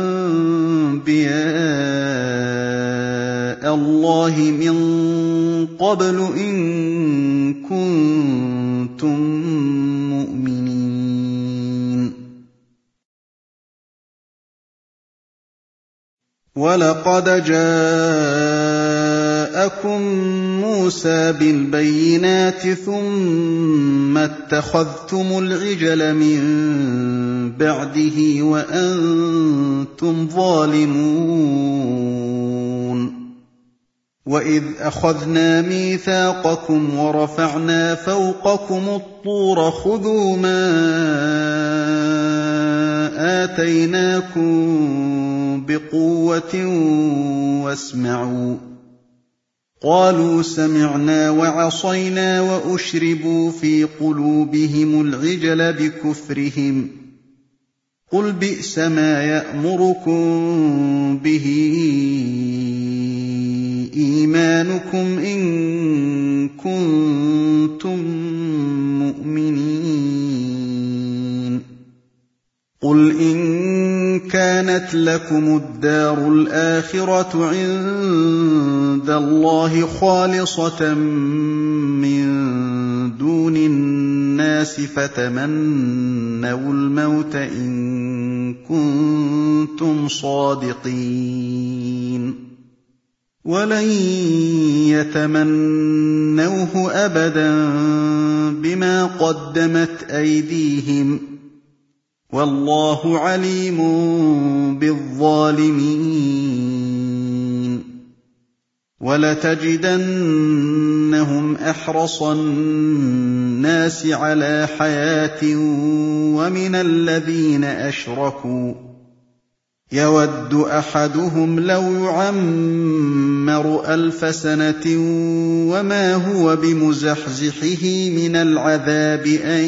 Speaker 1: أَنبِيَاءَ اللَّهِ مِن قَبْلُ إِن كُنتُم مُّؤْمِنِينَ وَلَقَدْ جَاءَكُم مُّوسَىٰ بِالْبَيِّنَاتِ ثُمَّ اتَّخَذْتُمُ الْعِجْلَ مِن بَعْدِهِ وَأَنتُمْ ظَالِمُونَ وَإِذْ أَخَذْنَا مِيثَاقَكُمْ وَرَفَعْنَا فَوْقَكُمُ الطُّورَ خُذُوا مَا آتَيْنَاكُم بِقُوَّةٍ وَاسْمَعُوا ۖ قَالُوا سَمِعْنَا وَعَصَيْنَا وَأُشْرِبُوا فِي قُلُوبِهِمُ الْعِجْلَ بِكُفْرِهِمْ ۚ قُلْ بِئْسَ مَا يَأْمُرُكُم بِهِ إِيمَانُكُمْ إِن كُنتُم مُّؤْمِنِينَ كَانَتْ لَكُمُ الدَّارُ الْآخِرَةُ عِندَ اللَّهِ خَالِصَةً مِّن دُونِ النَّاسِ فَتَمَنَّوُا الْمَوْتَ إِن كُنتُمْ صَادِقِينَ وَلَن يَتَمَنَّوْهُ أَبَدًا بِمَا قَدَّمَتْ أَيْدِيهِمْ ۗ وَاللَّهُ عَلِيمٌ بِالظَّالِمِينَ وَلَتَجِدَنَّهُمْ أَحْرَصَ النَّاسِ عَلَىٰ حَيَاةٍ وَمِنَ الَّذِينَ أَشْرَكُوا ۚ يَوَدُّ أَحَدُهُمْ لَوْ يُعَمَّرُ 1000 سَنَةٍ وَمَا هُوَ بِمُزَحْزِحِهِ مِنَ الْعَذَابِ أَن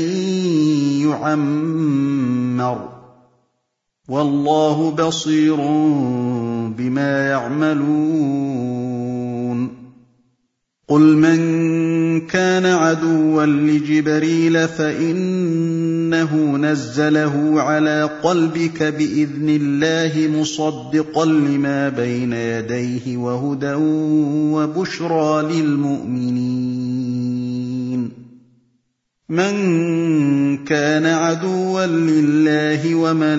Speaker 1: يُعَمَّرَ ۗ وَاللَّهُ بَصِيرٌ بِمَا يَعْمَلُونَ قُلْ مَن كَانَ عَدُوًّا لِّجِبْرِيلَ فَإِنَّهُ نَزَّلَهُ عَلَىٰ قَلْبِكَ بِإِذْنِ اللَّهِ مُصَدِّقًا لِّمَا بَيْنَ يَدَيْهِ وَهُدًى وَبُشْرَىٰ لِلْمُؤْمِنِينَ مَن كَانَ عَدُوًّا لِّلَّهِ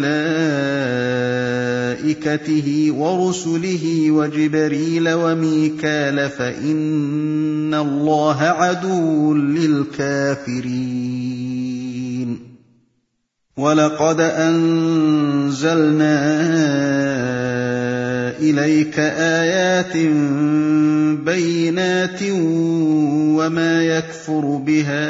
Speaker 1: وَمَلَائِكَتِهِ وَرُسُلِهِ وَجِبْرِيلَ وَمِيكَالَ فَإِنَّ اللَّهَ عَدُوٌّ لِّلْكَافِرِينَ وَلَقَدْ أَنزَلْنَا إِلَيْكَ آيَاتٍ بَيِّنَاتٍ وَمَا يَكْفُرُ بِهَا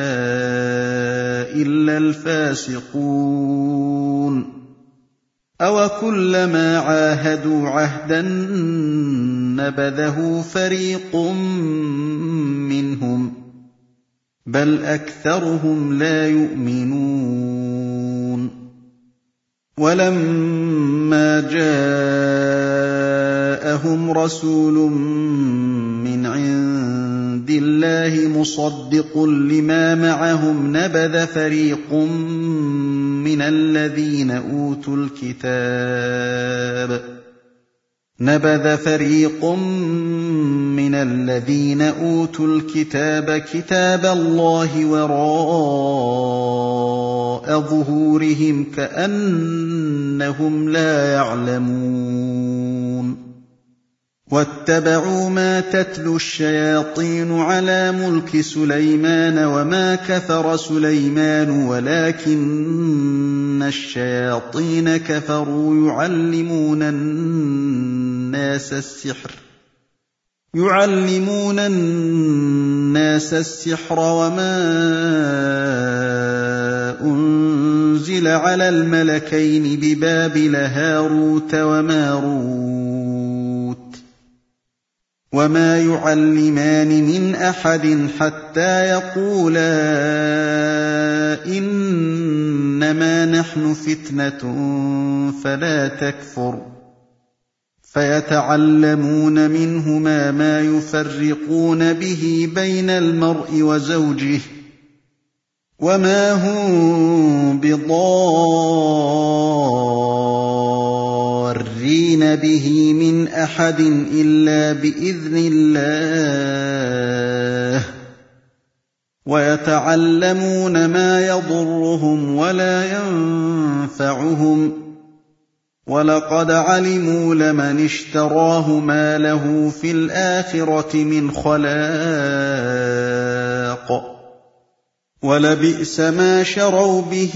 Speaker 1: إِلَّا الْفَاسِقُونَ أَوَكُلَّمَا عَاهَدُوا عَهْدًا نَّبَذَهُ فَرِيقٌ مِّنْهُم ۚ بَلْ أَكْثَرُهُمْ لَا يُؤْمِنُونَ وَلَمَّا جَاءَهُمْ رَسُولٌ مِّنْ عِندِ اللَّهِ مُصَدِّقٌ لِّمَا مَعَهُمْ نَبَذَ فَرِيقٌ مِّنَ الَّذِينَ أُوتُوا الْكِتَابَ كِتَابَ اللَّهِ وَرَاءَ ظُهُورِهِمْ كَأَنَّهُمْ لَا يَعْلَمُونَ وَاتَّبَعُوا مَا تَتْلُو الشَّيَاطِينُ عَلَىٰ مُلْكِ سُلَيْمَانَ وَمَا كَفَرَ سُلَيْمَانُ وَلَٰكِنَّ الشَّيَاطِينَ كَفَرُوا يُعَلِّمُونَ النَّاسَ السِّحْرَ وَمَا أُنزِلَ عَلَى الْمَلَكَيْنِ بِبَابِلَ هَارُوتَ وَمَارُوتَ وَمَا يُعَلِّمَانِ مِنْ أَحَدٍ حَتَّىٰ يَقُولَا إِنَّمَا نَحْنُ فِتْنَةٌ فَلَا تَكْفُرْ ۖ فَيَتَعَلَّمُونَ مِنْهُمَا مَا يُفَرِّقُونَ بِهِ بَيْنَ الْمَرْءِ وَزَوْجِهِ ۚ وَمَا هُم بِضَارِّينَ بِهِ مِنْ أَحَدٍ إِلَّا بِإِذْنِ اللَّهِ ۚ وَيَتَعَلَّمُونَ مَا يَضُرُّهُمْ وَلَا يَنفَعُهُمْ ۚ وَلَقَدْ عَلِمُوا لَمَنِ اشْتَرَاهُ مَا لَهُ فِي الْآخِرَةِ مِنْ خَلَاقٍ ۚ وَلَبِئْسَ مَا شَرَوْا بِهِ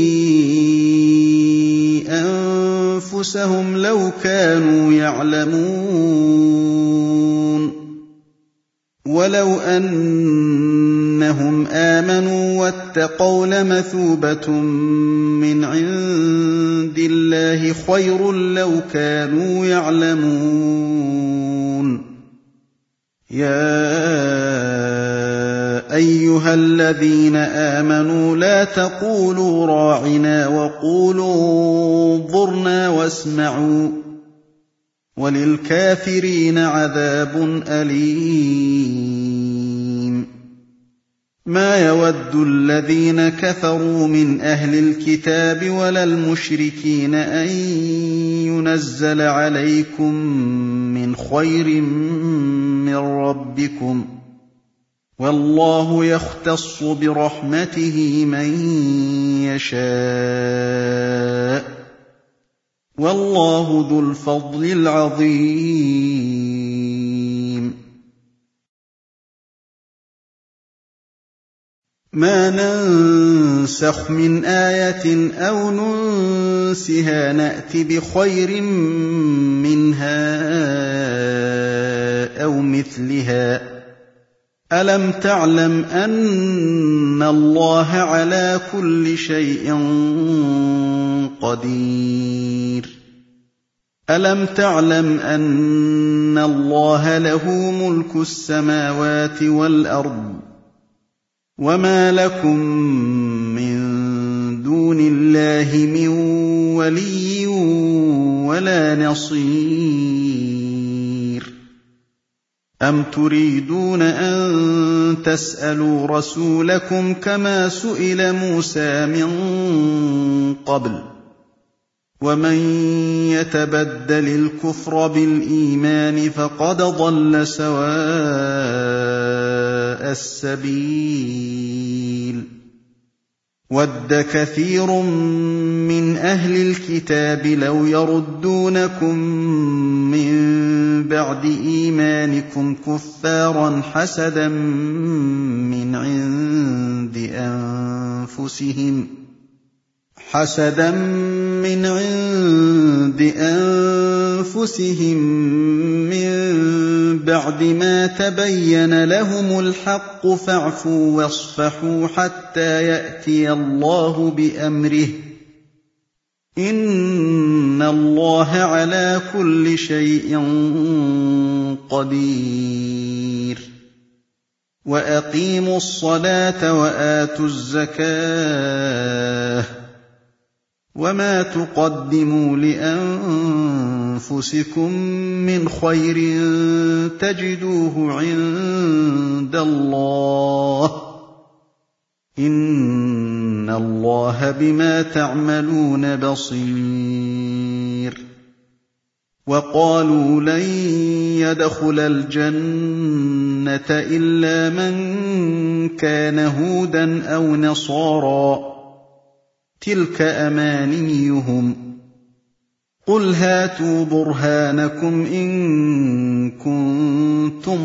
Speaker 1: أَنفُسَهُمْ لَوْ كَانُوا يَعْلَمُونَ وَلَوْ أَنَّهُمْ آمَنُوا وَاتَّقَوْا لَمَثُوبَةٌ مِّنْ عِندِ اللَّهِ خَيْرٌ لَّوْ كَانُوا يَعْلَمُونَ يَا أَيُّهَا الَّذِينَ آمَنُوا لَا تَقُولُوا رَاعِنَا وَقُولُوا انظُرْنَا وَاسْمَعُوا ۗ وَلِلْكَافِرِينَ عَذَابٌ أَلِيمٌ مَا يَوَدُّ الَّذِينَ كَفَرُوا مِنْ أَهْلِ الْكِتَابِ وَلَا الْمُشْرِكِينَ أَن يُنَزَّلَ عَلَيْكُم مِّنْ خَيْرٍ مِّن رَّبِّكُمْ ۗ وَاللَّهُ يَخْتَصُّ بِرَحْمَتِهِ مَن يَشَاءُ ۗ وَاللَّهُ ذُو الْفَضْلِ الْعَظِيمِ. مَا نَنسَخْ مِنْ آيَةٍ أَوْ نُنسِهَا نَأْتِ بِخَيْرٍ مِّنْهَا أَوْ مِثْلِهَا ۗ أَلَمْ تَعْلَمْ أَنَّ اللَّهَ عَلَىٰ كُلِّ شَيْءٍ قَدِيرٌ أَلَمْ تَعْلَمْ أَنَّ اللَّهَ لَهُ مُلْكُ السَّمَاوَاتِ وَالْأَرْضِ وَمَا لَكُم مِّن دُونِ اللَّهِ مِن وَلِيٍّ وَلَا نَصِيرٍ أَمْ تُرِيدُونَ أَن تَسْأَلُوا رَسُولَكُمْ كَمَا سُئِلَ مُوسَىٰ مِن قَبْلُ ۗ وَمَن يَتَبَدَّلِ الْكُفْرَ بِالْإِيمَانِ فَقَدْ ضَلَّ سَوَاءَ السَّبِيلِ وَدَّ كَثِيرٌ مِّنْ أَهْلِ الْكِتَابِ لَوْ يَرُدُّونَكُم مِّن بَعْدِ إِيمَانِكُمْ كُفَّارًا حَسَدًا مِّنْ عِندِ أَنفُسِهِم مِّن بَعْدِ مَا تَبَيَّنَ لَهُمُ الْحَقُّ فَاعْفُوا وَاصْفَحُوا حَتَّىٰ يَأْتِيَ اللَّهُ بِأَمْرِهِ ۗ إِنَّ اللَّهَ عَلَىٰ كُلِّ شَيْءٍ قَدِيرٌ وَأَقِيمُوا الصَّلَاةَ وَآتُوا الزَّكَاةَ ۚ وَمَا تُقَدِّمُوا لِأَنفُسِكُم مِّنْ خَيْرٍ تَجِدُوهُ عِندَ اللَّهِ ۗ إِنَّ اللَّهَ بِمَا تَعْمَلُونَ بَصِيرٌ وَقَالُوا لَن يَدْخُلَ الْجَنَّةَ إِلَّا مَن كَانَ هُودًا أَوْ نَصَارَىٰ ۗ تِلْكَ أَمَانِيُّهُمْ ۗ قُلْ هَاتُوا بُرْهَانَكُمْ إِن كُنتُمْ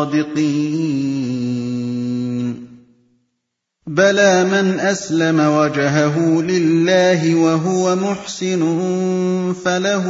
Speaker 1: صَادِقِينَ بَلَىٰ مَنْ أَسْلَمَ وَجْهَهُ لِلَّهِ وَهُوَ مُحْسِنٌ فَلَهُ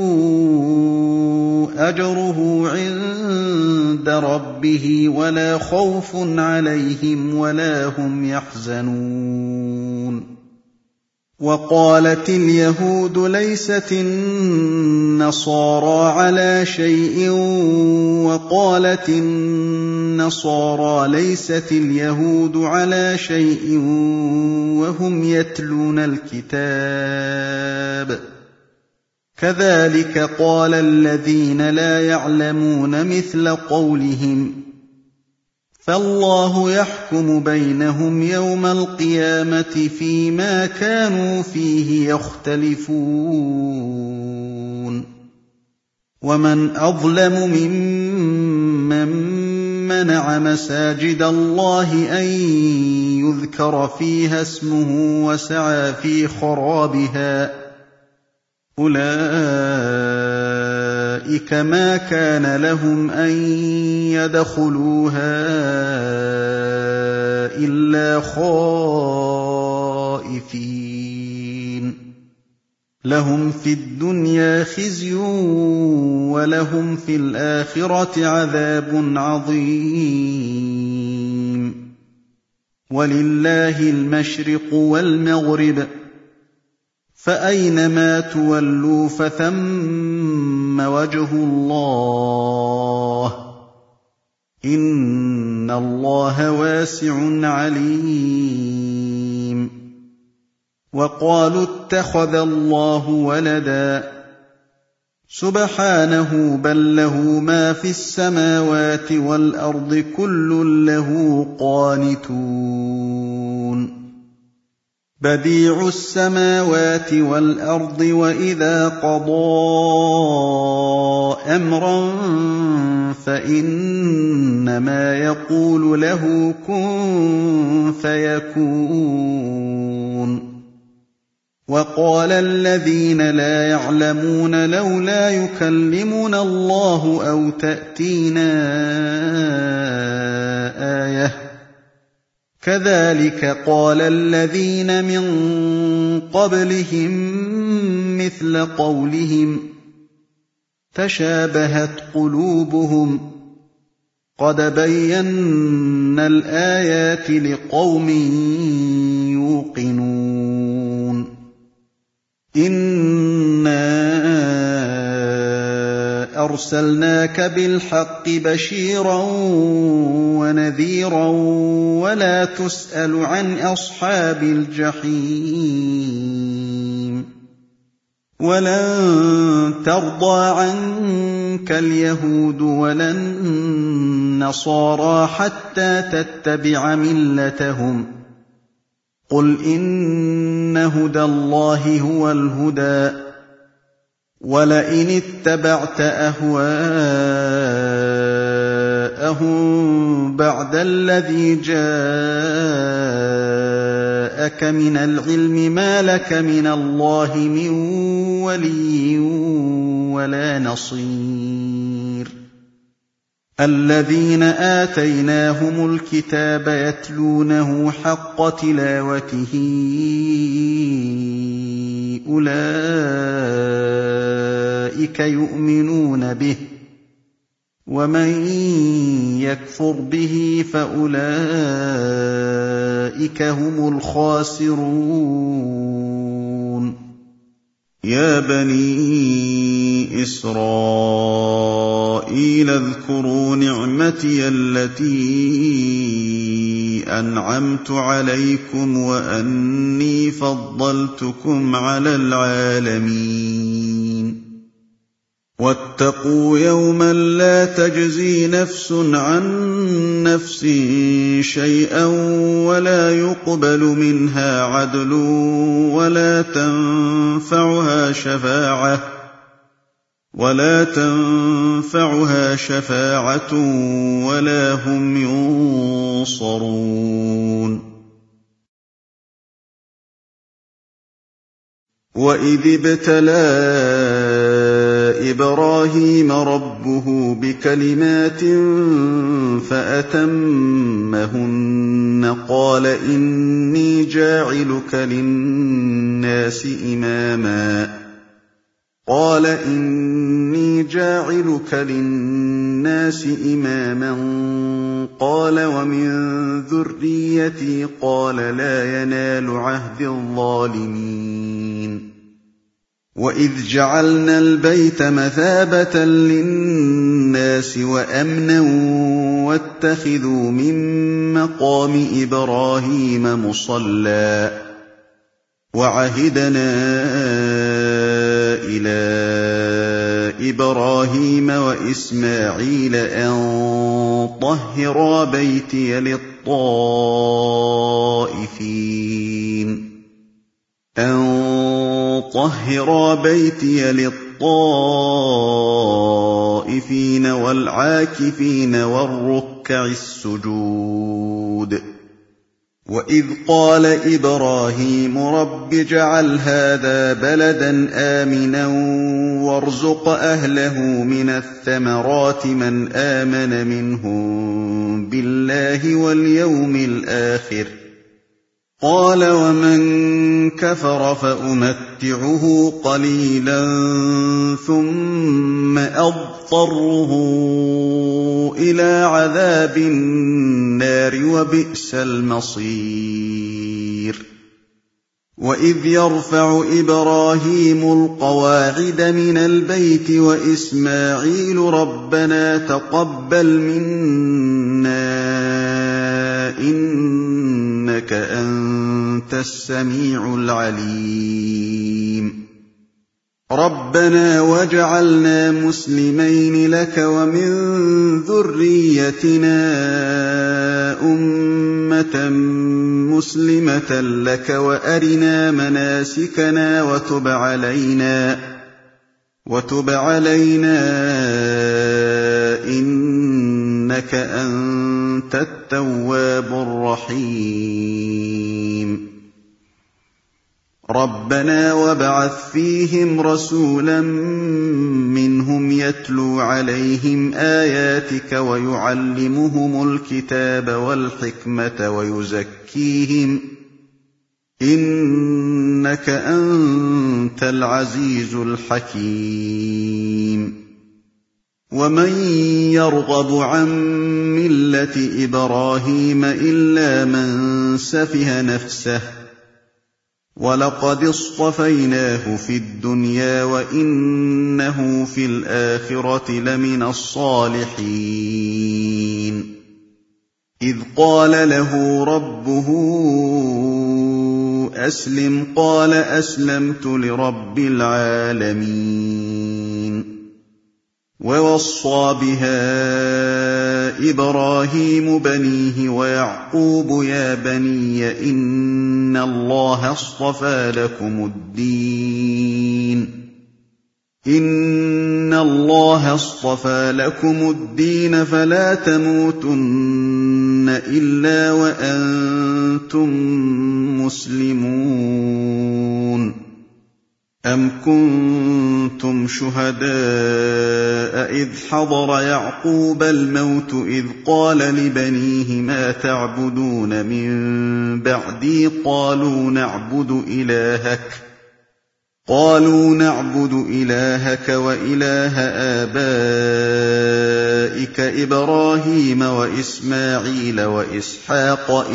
Speaker 1: أَجْرُهُ عِندَ رَبِّهِ وَلَا خَوْفٌ عَلَيْهِمْ وَلَا هُمْ يَحْزَنُونَ وَقَالَتِ الْيَهُودُ لَيْسَتِ النَّصَارَىٰ عَلَىٰ شَيْءٍ وَقَالَتِ النَّصَارَىٰ لَيْسَتِ الْيَهُودُ عَلَىٰ شَيْءٍ وَهُمْ يَتْلُونَ الْكِتَابَ ۗ كَذَٰلِكَ قَالَ الَّذِينَ لَا يَعْلَمُونَ مِثْلَ قَوْلِهِمْ ۚ فَاللَّهُ يَحْكُمُ بَيْنَهُمْ يَوْمَ الْقِيَامَةِ فِيمَا كَانُوا فِيهِ يَخْتَلِفُونَ وَمَنْ أَظْلَمُ مِمَّن مَّنَعَ مَسَاجِدَ اللَّهِ أَن يُذْكَرَ فِيهَا اسْمُهُ وَسَعَىٰ فِي خَرَابِهَا ۚ أُولَٰئِكَ مَا كَانَ لَهُمْ أَن يَدْخُلُوهَا إِلَّا خَائِفِينَ ۚ لَهُمْ فِي الدُّنْيَا خِزْيٌ وَلَهُمْ فِي الْآخِرَةِ عَذَابٌ عَظِيمٌ وَلِلَّهِ الْمَشْرِقُ وَالْمَغْرِبُ ۚ فَأَيْنَمَا تُوَلُّوا فَثَمَّ وَجْهُ اللَّهِ ۚ إِنَّ اللَّهَ وَاسِعٌ عَلِيمٌ وَقَالُوا اتَّخَذَ اللَّهُ وَلَدًا سبحانه بل له ما في السماوات والأرض كل له قانتون بديع السماوات والأرض وإذا قضى أمرا فإنما يقول له كن فيكون وقال الذين لا يعلمون لولا يكلمنا الله أو تأتينا آية كذلك قال الذين من قبلهم مثل قولهم تشابهت قلوبهم قد بينا الآيات لقوم يوقنون إنا أرسلناك بالحق بشيرا ونذيرا ولا تسأل عن أصحاب الجحيم ولن ترضى عنك اليهود ولا النصارى حتى تتبع ملتهم قل إن هدى الله هو الهدى ولئن اتبعت أهواءهم بعد الذي جاءك من العلم ما لك من الله من ولي ولا نصير الذين آتيناهم الكتاب يتلونه حق تلاوته أولئك يؤمنون به ومن يكفر به فأولئك هم الخاسرون يا بني إسرائيل اذكروا نعمتي التي أنعمت عليكم وأني فضلتكم على العالمين واتقوا يوما لا تجزي نفس عن نفس شيئا ولا يقبل منها عدل ولا تنفعها شفاعة ولا هم ينصرون وإذ ابتلى إبراهيم ربه بكلمات فأتمهن قال إني جاعلك للناس إماما قال ومن ذريتي قال لا ينال عهد الظالمين وإذ جعلنا البيت مثابة للناس وأمنا واتخذوا من مقام إبراهيم مصلى وعهدنا إلى إبراهيم وإسماعيل أن طهرا بيتي للطائفين والعاكفين والركع السجود وإذ قال إبراهيم رب اجعل هذا بلدا آمنا وارزق أهله من الثمرات من آمن منهم بالله واليوم الآخر قال ومن كفر فأمتعه قليلا ثم أضطره إلى عذاب النار وبئس المصير وإذ يرفع إبراهيم القواعد من البيت وإسماعيل ربنا تقبل منا إنك أنت السميع العليم رَبَّنَا وَاجْعَلْنَا مُسْلِمَيْنِ لَكَ وَمِن ذُرِّيَّتِنَا أُمَّةً مُّسْلِمَةً لَّكَ وَأَرِنَا مَنَاسِكَنَا وَتُبْ عَلَيْنَا إِنَّكَ أَنتَ التَّوَّابُ الرَّحِيمُ رَبَّنَا وَابْعَثْ فِيهِمْ رَسُولًا مِّنْهُمْ يَتْلُو عَلَيْهِمْ آيَاتِكَ وَيُعَلِّمُهُمُ الْكِتَابَ وَالْحِكْمَةَ وَيُزَكِّيهِمْ إِنَّكَ أَنتَ الْعَزِيزُ الْحَكِيمُ وَمَن يَرْغَبُ عَن مِّلَّةِ إِبْرَاهِيمَ إِلَّا مَن سَفِهَ نَفْسَهُ وَلَقَدِ اصْطَفَيْنَاهُ فِي الدُّنْيَا وَإِنَّهُ فِي الْآخِرَةِ لَمِنَ الصَّالِحِينَ إِذْ قَالَ لَهُ رَبُّهُ أَسْلِمْ قَالَ أَسْلَمْتُ لِرَبِّ الْعَالَمِينَ وَوَصَّىٰ بِهَا إِبْرَاهِيمُ بَنِيهِ وَيَعْقُوبُ يَا بَنِيَّ إِنَّ اللَّهَ اصْطَفَىٰ لَكُمُ الدِّينَ فَلَا تَمُوتُنَّ إِلَّا وَأَنتُم مُّسْلِمُونَ أَمْ كُنتُمْ شُهَدَاءَ إِذْ حَضَرَ يَعْقُوبَ الْمَوْتُ إِذْ قَالَ لِبَنِيهِ مَا تَعْبُدُونَ مِن بَعْدِي قَالُوا نَعْبُدُ إِلَٰهَكَ وَإِلَٰهَ آبَائِكَ إِبْرَاهِيمَ وَإِسْمَاعِيلَ وَإِسْحَاقَ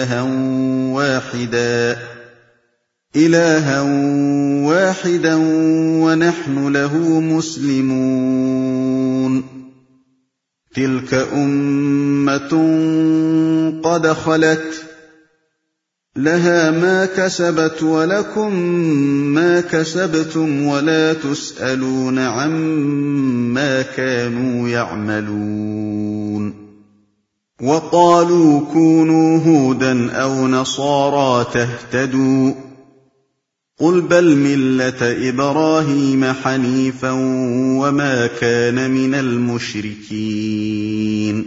Speaker 1: إِلَٰهًا وَاحِدًا وَنَحْنُ لَهُ مُسْلِمُونَ تِلْكَ أُمَّةٌ قَدْ خَلَتْ لَهَا مَا كَسَبَتْ وَلَكُم مَّا كَسَبْتُمْ وَلَا تُسْأَلُونَ عَمَّا كَانُوا يَعْمَلُونَ وَقَالُوا كُونُوا هُودًا أَوْ نَصَارَىٰ تَهْتَدُوا قُلْ بَلْ مِلَّةَ إِبْرَاهِيمَ حَنِيفًا وَمَا كَانَ مِنَ الْمُشْرِكِينَ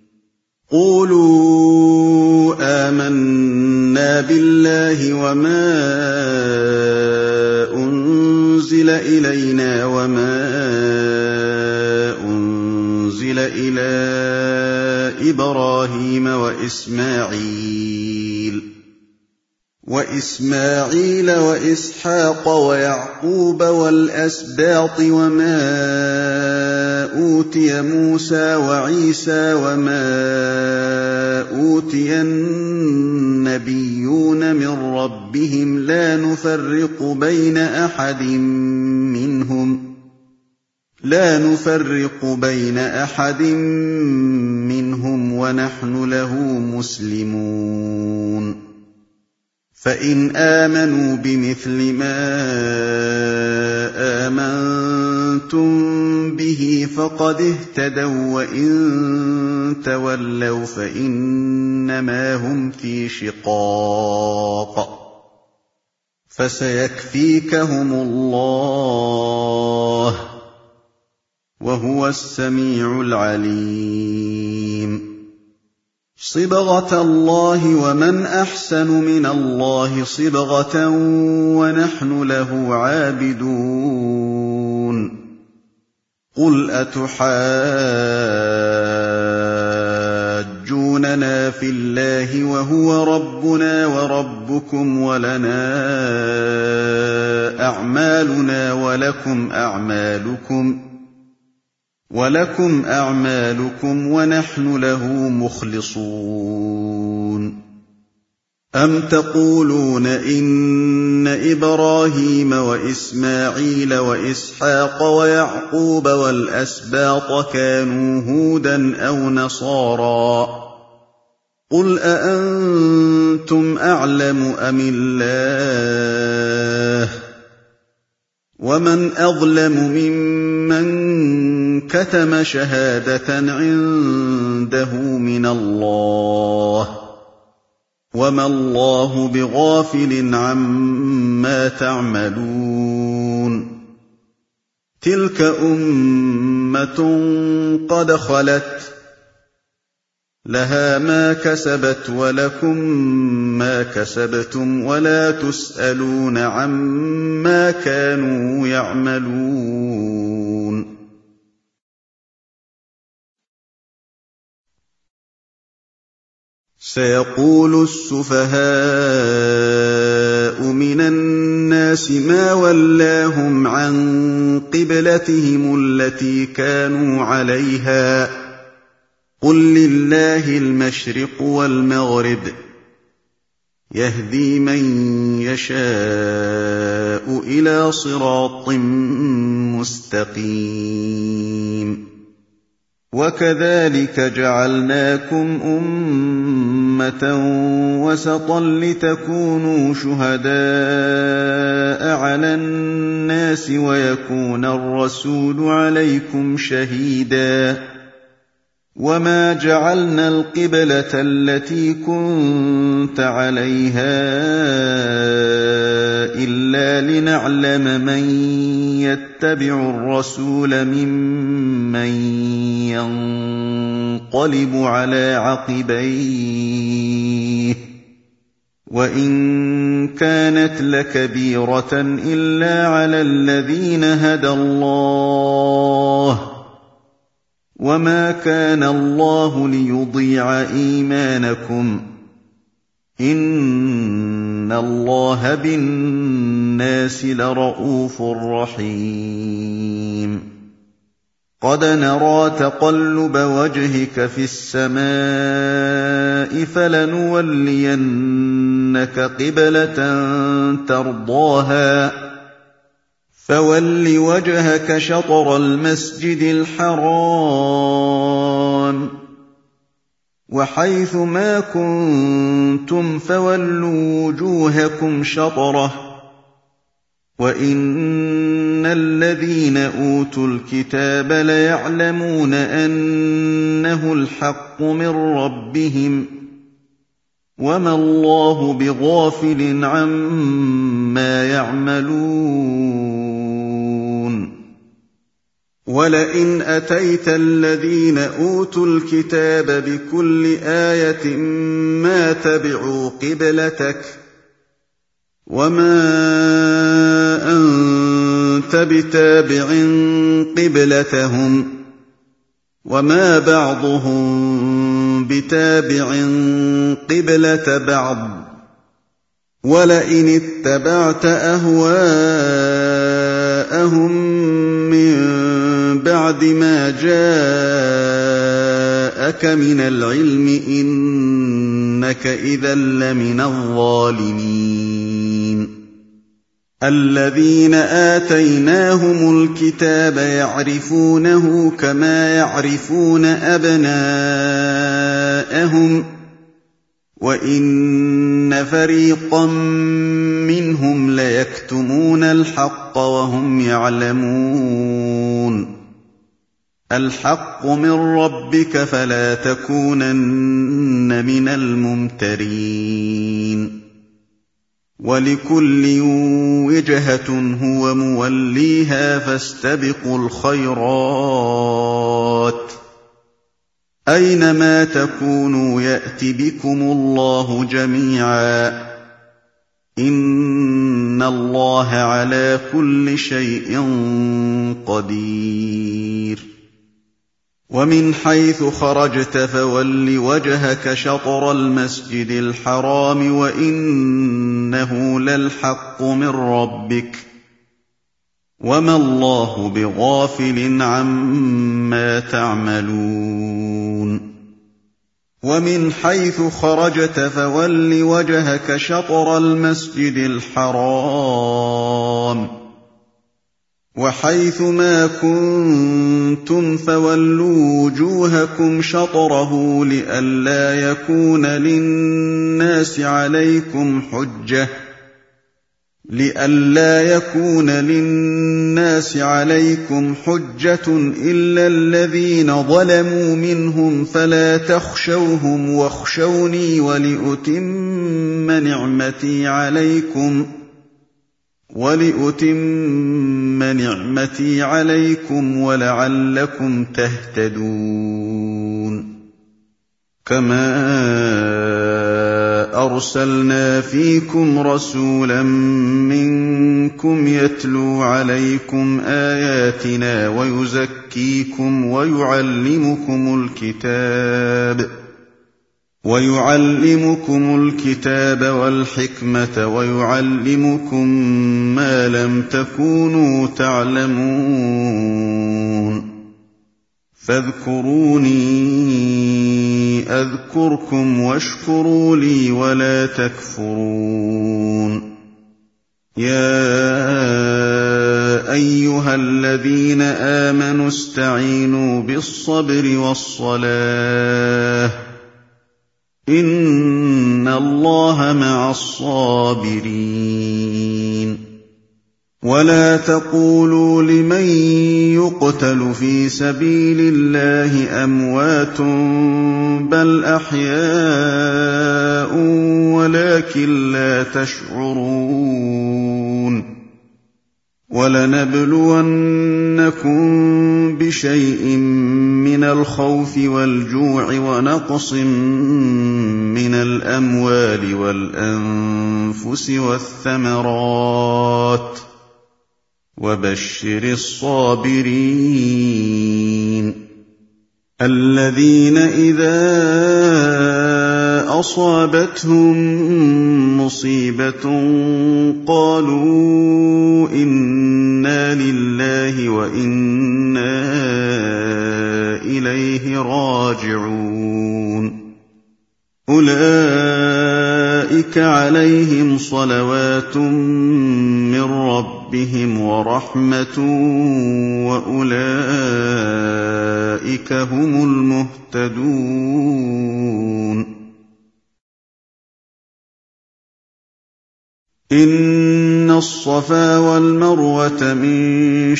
Speaker 1: قُولُوا آمَنَّا بِاللَّهِ وَمَا أُنزِلَ إِلَيْنَا وَمَا أُنزِلَ إِلَىٰ إِبْرَاهِيمَ وَإِسْمَاعِيلَ وَإِسْحَاقَ وَيَعْقُوبَ وَالْأَسْبَاطِ وَمَا أُوتِيَ مُوسَىٰ وَعِيسَىٰ وَمَا أُوتِيَ النَّبِيُّونَ مِن رَّبِّهِمْ لَا نُفَرِّقُ بَيْنَ أَحَدٍ مِّنْهُمْ وَنَحْنُ لَهُ مُسْلِمُونَ فَإِنْ آمَنُوا بِمِثْلِ مَا آمَنتُم بِهِ فَقَدِ اهْتَدَوا وَّإِن تَوَلَّوْا فَإِنَّمَا هُمْ فِي شِقَاقٍ فَسَيَكْفِيكَهُمُ اللَّهُ وَهُوَ السَّمِيعُ الْعَلِيمُ صِبْغَةَ اللَّهِ وَمَنْ أَحْسَنُ مِنَ اللَّهِ صِبْغَةً وَنَحْنُ لَهُ عَابِدُونَ قُلْ أَتُحَاجُّونَنَا فِي اللَّهِ وَهُوَ رَبُّنَا وَرَبُّكُمْ وَلَنَا أَعْمَالُنَا وَلَكُمْ أَعْمَالُكُمْ وَنَحْنُ لَهُ مُخْلِصُونَ أَمْ تَقُولُونَ إِنَّ إِبْرَاهِيمَ وَإِسْمَاعِيلَ وَإِسْحَاقَ وَيَعْقُوبَ وَالْأَسْبَاطَ كَانُوا هُودًا أَوْ نَصَارَىٰ قُلْ أَأَنتُمْ أَعْلَمُ أَمِ اللَّهُ ومن أظلم ممن كتم شهادة عنده من الله وما الله بغافل عما تعملون تلك أمة قد خلت لها ما كسبت ولكم ما كسبتم ولا تسألون عما كانوا يعملون سيقول السفهاء من الناس ما ولاهم عن قبلتهم التي كانوا عليها قل لله المشرق والمغرب يهدي من يشاء إلى صراط مستقيم وكذلك جعلناكم أمة وسطا لتكونوا شهداء على الناس ويكون الرسول عليكم شهيدا وما جعلنا القبلة التي كنت عليها إلا لنعلم من يتبع الرسول ممن ينقلب على عقبيه وإن كانت لكبيرة إلا على الذين هدى الله وما كان الله ليضيع إيمانكم إن الله بالناس لرءوف رحيم قد نرى تقلب وجهك في السماء فلنولينك قبلة ترضاها فول وجهك شطر المسجد الحرام وحيث ما كنتم فولوا وجوهكم شطره وإن الذين أوتوا الكتاب ليعلمون أنه الحق من ربهم وما الله بغافل عما يعملون ولئن أتيت الذين أوتوا الكتاب بكل آية ما تبعوا قبلتك وما أنت بتابع قبلتهم وما بعضهم بتابع قبلة بعض ولئن اتبعت أهواءهم من بعد ما جاءك من العلم إنك إذا لمن الظالمين الذين آتيناهم الكتاب يعرفونه كما يعرفون أبناءهم وإن فريقا منهم ليكتمون الحق وهم يعلمون الحق من ربك فلا تكونن من الممترين ولكل وجهة هو موليها فاستبقوا الخيرات أينما تكونوا يأت بكم الله جميعا إن الله على كل شيء قدير ومن حيث خرجت فول وجهك شطر المسجد الحرام وإنه للحق من ربك وما الله بغافل عما تعملون ومن حيث خرجت فول وجهك شطر المسجد الحرام وحيث ما كنتم فولوا وجوهكم شطره لئلا يكون للناس عليكم حجة لئلا يكون للناس عليكم حجة إلا الذين ظلموا منهم فلا تخشوهم واخشوني ولأتم نعمتي عليكم ولعلكم تهتدون كما أرسلنا فيكم رسولا منكم يتلو عليكم آياتنا ويزكيكم ويعلمكم الكتاب والحكمة ويعلمكم ما لم تكونوا تعلمون فاذكروني أذكركم واشكروا لي ولا تكفرون يا أيها الذين آمنوا استعينوا بالصبر والصلاة إن الله مع الصابرين ولا تقولوا لمن يقتل في سبيل الله أموات بل أحياء ولكن لا تشعرون ولنبلونكم بشيء من الخوف والجوع ونقص من الأموال والأنفس والثمرات وبشر الصابرين الذين إذا أصابتهم مصيبة قالوا إنا لله وإنا إليه راجعون أولئك عليهم صلوات من ربهم ورحمة وأولئك هم المهتدون إن الصفا والمروة من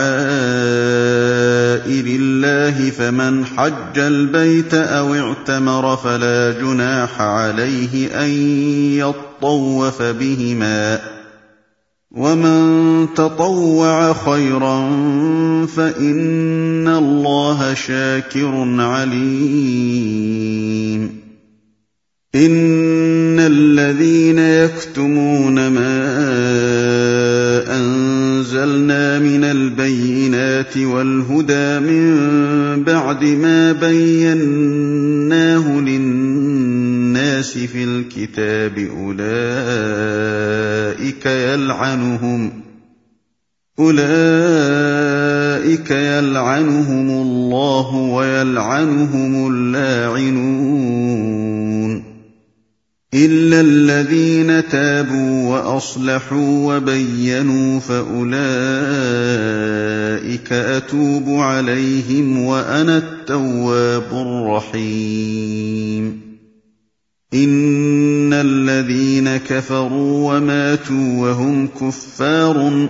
Speaker 1: شعائر الله فمن حج البيت أو اعتمر فلا جناح عليه أن يطوف بهما ومن تطوع خيرا فإن الله شاكر عليم إن الذين يكتمون ما أنزلنا من البينات والهدى من بعد ما بيناه للناس في الكتاب أولئك يلعنهم الله ويلعنهم اللاعنون إلا الذين تابوا وأصلحوا وبينوا فأولئك أتوب عليهم وأنا التواب الرحيم إن الذين كفروا وماتوا وهم كفار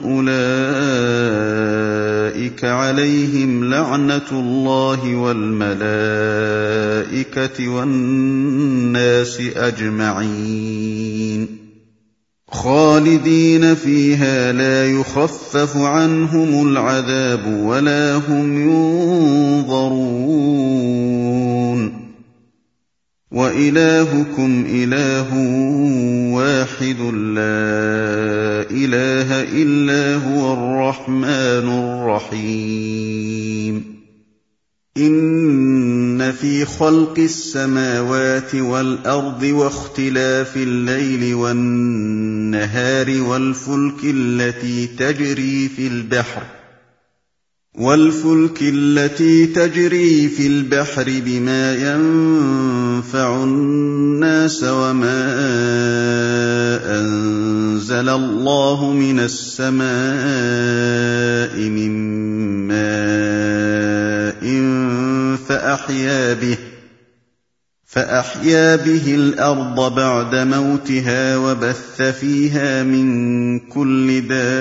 Speaker 1: أولئك عليهم لعنة الله والملائكة والناس أجمعين خالدين فيها لا يخفف عنهم العذاب ولا هم ينظرون وإلهكم إله واحد لا إله إلا هو الرحمن الرحيم إن في خلق السماوات والأرض واختلاف الليل والنهار والفلك التي تجري في البحر بما ينفع الناس وما أنزل الله من السماء من ماء فأحيا به الأرض بعد موتها وبث فيها من كل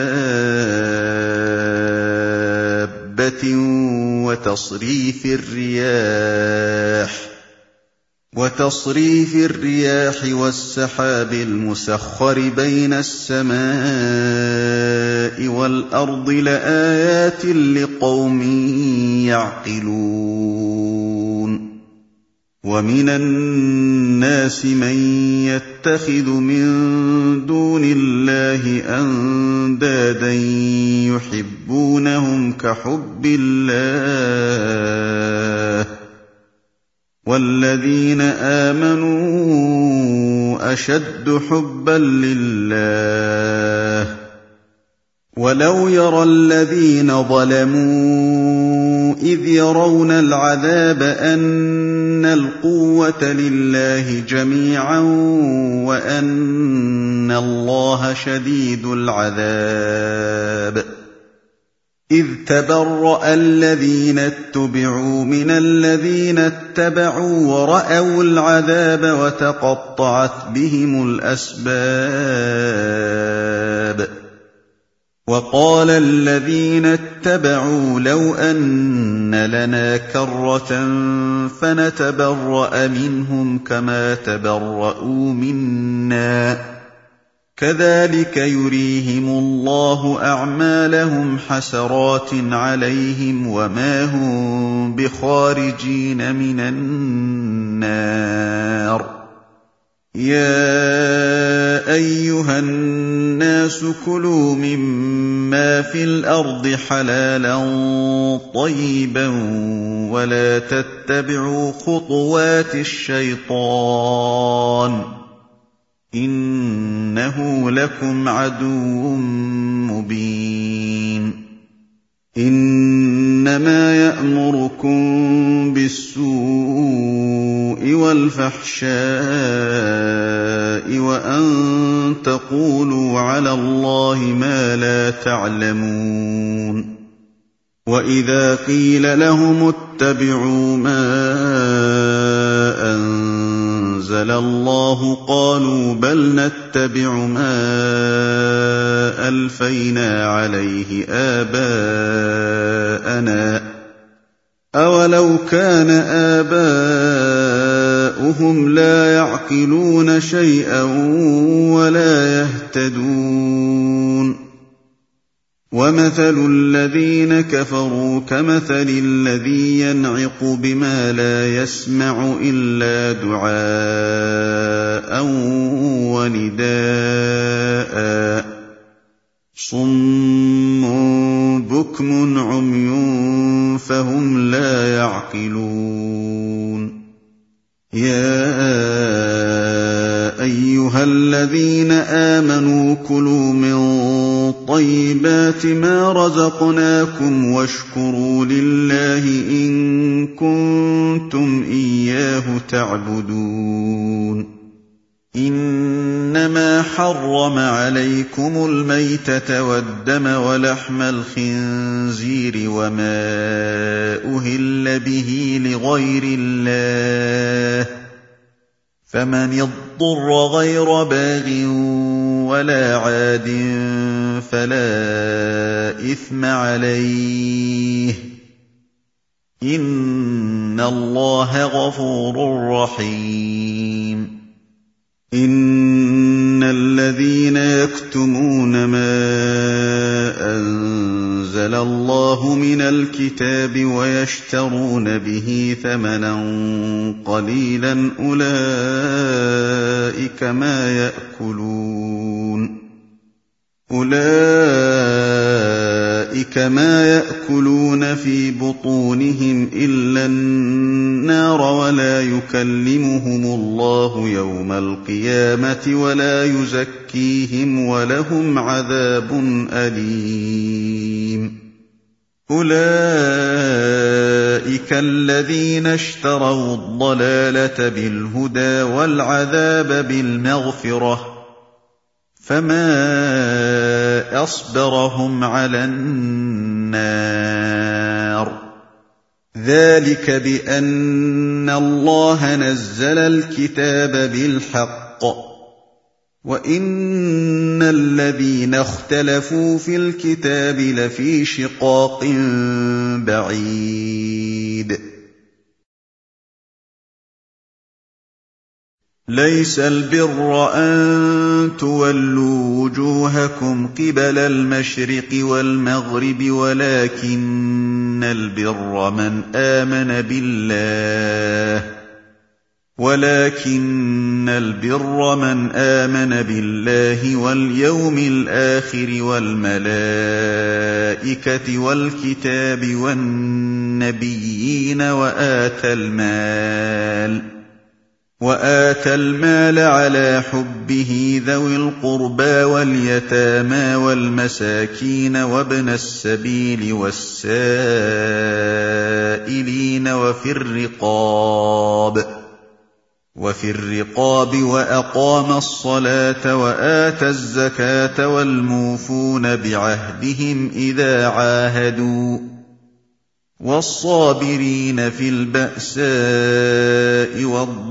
Speaker 1: دابة وتصريف الرياح والسحاب المسخر بين السماء والأرض لآيات لقوم يعقلون ومن الناس من يتخذ من دون الله أندادا يحبونهم كحب الله والذين آمنوا أشد حبا لله ولو يرى الذين ظلموا إذ يرون العذاب أن القوة لله جميعا وأن الله شديد العذاب إذ تبرأ الذين اتبعوا من الذين اتبعوا ورأوا العذاب وتقطعت بهم الأسباب وقال الذين اتبعوا لو أن لنا كرة فنتبرأ منهم كما تبرؤوا منا كذلك يريهم الله أعمالهم حسرات عليهم وما هم بخارجين من النار يا أيها الناس كلوا مما في الأرض حلالا طيبا ولا تتبعوا خطوات الشيطان إنه لكم عدو مبين إنما يأمركم بالسوء والفحشاء وأن تقولوا على الله ما لا تعلمون وإذا قيل لهم اتبعوا ما أنزل الله قالوا بل نتبع ما ألفينا عليه آباءنا أولو كان آباؤهم لا يعقلون شيئا ولا يهتدون ومثل الذين كفروا كمثل الذي ينعق بما لا يسمع إلا دعاء ونداء صم بكم عمي فهم لا يعقلون يا أيها الذين آمنوا كلوا من طيبات ما رزقناكم واشكروا لله إن كنتم إياه تعبدون إنما حرم عليكم الميتة والدم ولحم الخنزير وما أهل به لغير الله فمن اضطر غير باغ ولا عاد فلا إثم عليه إن الله غفور رحيم إن الذين يكتمون ما أنزل الله من الكتاب ويشترون به ثمنا قليلا أولئك ما يأكلون في بطونهم إلا النار ولا يكلمهم الله يوم القيامة ولا يزكيهم ولهم عذاب أليم أولئك الذين اشتروا الضلالة بالهدى والعذاب بالمغفرة فما أصبرهم على النار ذلك بأن الله نزل الكتاب بالحق وإن الذين اختلفوا في الكتاب لفي شقاق بعيد ليس البر أن تولوا وجوهكم قبل المشرق والمغرب ولكن البر من آمن بالله واليوم الآخر والملائكة والكتاب والنبيين وآتى المال على حبه ذوي القربى واليتامى والمساكين وابن السبيل والسائلين وفي الرقاب وأقام الصلاة وآتى الزكاة والموفون بعهدهم إذا عاهدوا والصابرين في البأساء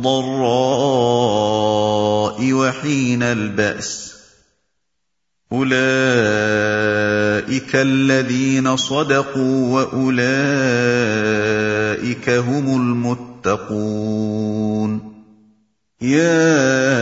Speaker 1: والضراء وحين البأس أولئك الذين صدقوا وأولئك هم المتقون يا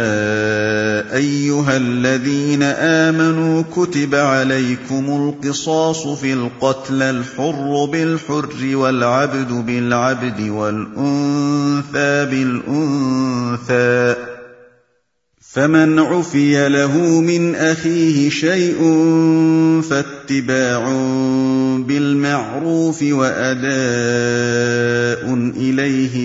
Speaker 1: أيها الذين آمنوا كتب عليكم القصاص في القتلى الحر بالحر والعبد بالعبد والأنثى بالأنثى فمن عفي له من أخيه شيء فاتباع بالمعروف وأداء إليه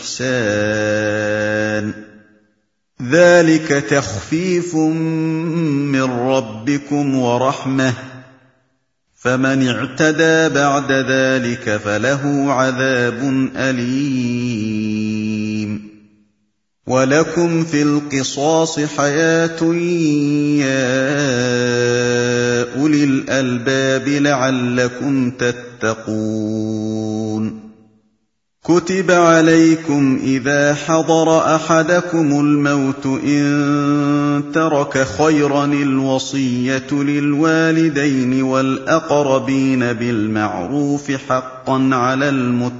Speaker 1: بإحسان ذلك تخفيف من ربكم ورحمة فمن اعتدى بعد ذلك فله عذاب أليم ولكم في القصاص حياة يا أولي الألباب لعلكم تتقون كتب عليكم إذا حضر أحدكم الموت إن ترك خيرا الوصية للوالدين والأقربين بالمعروف حقا على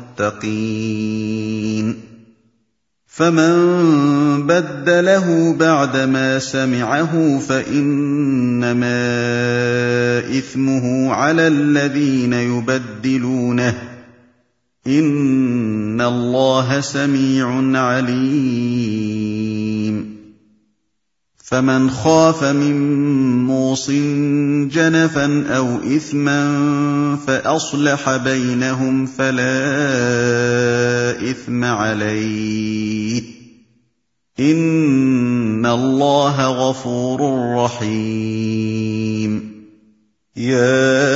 Speaker 1: المتقين فمن بدله بعدما سمعه فإنما إثمه على الذين يبدلونه إن الله سميع عليم فمن خاف من موص جنفا أو إثما فأصلح بينهم فلا إثم عليه إن الله غفور رحيم يا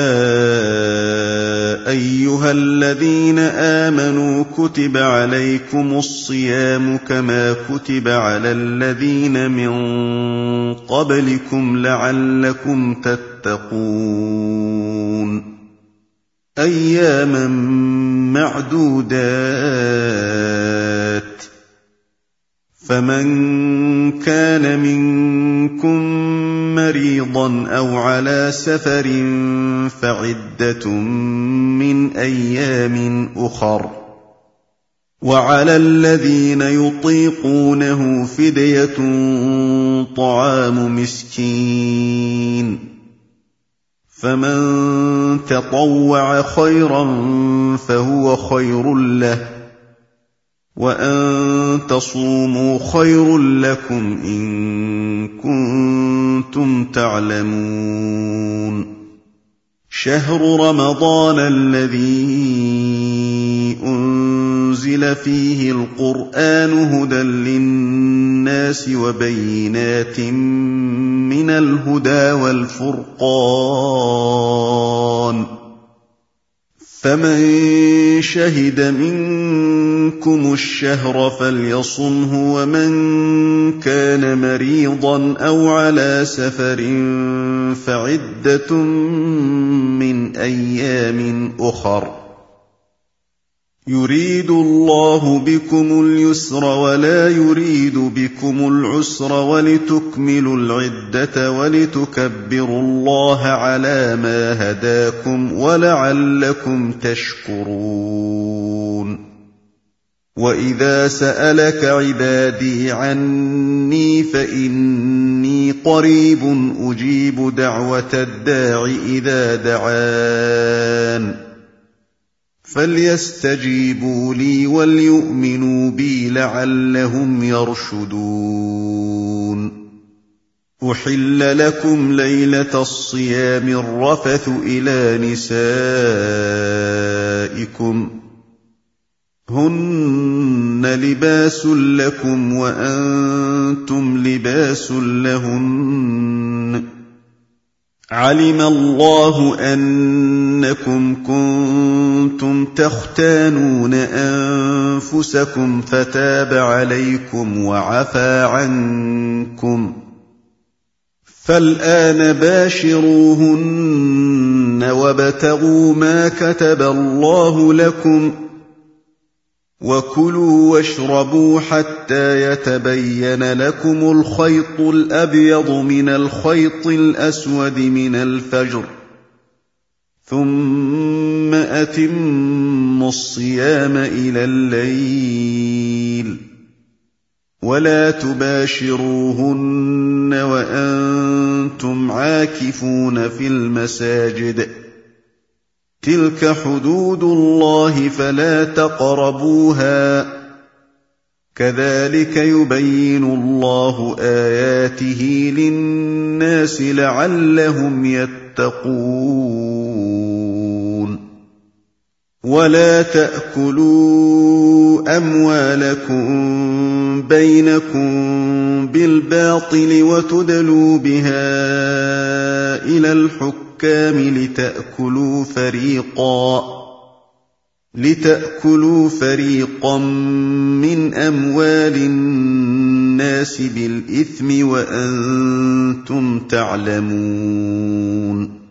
Speaker 1: أيها الذين آمنوا كتب عليكم الصيام كما كتب على الذين من قبلكم لعلكم تتقون أياما معدودات فمن كان منكم مريضا أو على سفر فعدة من أيام أخر وعلى الذين يطيقونه فدية طعام مسكين فمن تطوع خيرا فهو خير له وأن تصوموا خير لكم إن كنتم تعلمون شهر رمضان الذي أنزل فيه القرآن هدى للناس وبينات من الهدى والفرقان فمن شهد منكم الشهر فليصمه ومن كان مريضا أو على سفر فعدة من أيام أخر يريد الله بكم اليسر ولا يريد بكم العسر ولتكملوا العدة ولتكبروا الله على ما هداكم ولعلكم تشكرون وإذا سألك عبادي عني فإني قريب أجيب دعوة الداع إذا دعان فليستجيبوا لي وليؤمنوا بي لعلهم يرشدون أحل لكم ليلة الصيام الرفث إلى نسائكم هن لباس لكم وأنتم لباس لهن علم الله أنكم كنتم تختانون أنفسكم فتاب عليكم وعفى عنكم فالآن باشروهن وابتغوا ما كتب الله لكم وكلوا واشربوا حتى يتبين لكم الخيط الأبيض من الخيط الأسود من الفجر ثم أتموا الصيام إلى الليل ولا تباشروهن وأنتم عاكفون في المساجد تلك حدود الله فلا تقربوها كذلك يبين الله آياته للناس لعلهم يتقون ولا تأكلوا أموالكم بينكم بالباطل وتدلوا بها إلى الحكام لتأكلوا فريقا من أموال الناس بالإثم وأنتم تعلمون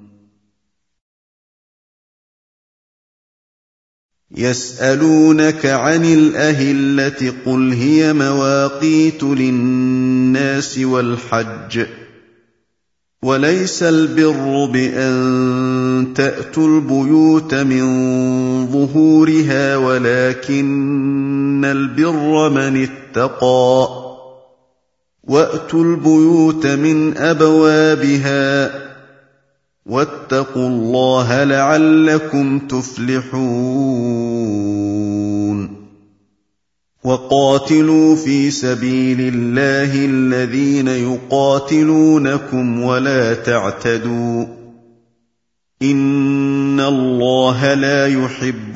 Speaker 1: يسألونك عن الأهلة قل هي مواقيت للناس والحج وليس البر بأن تأتوا البيوت من ظهورها ولكن البر من اتقى وأتوا البيوت من أبوابها واتقوا الله لعلكم تفلحون وقاتلوا في سبيل الله الذين يقاتلونكم ولا تعتدوا إن الله لا يحب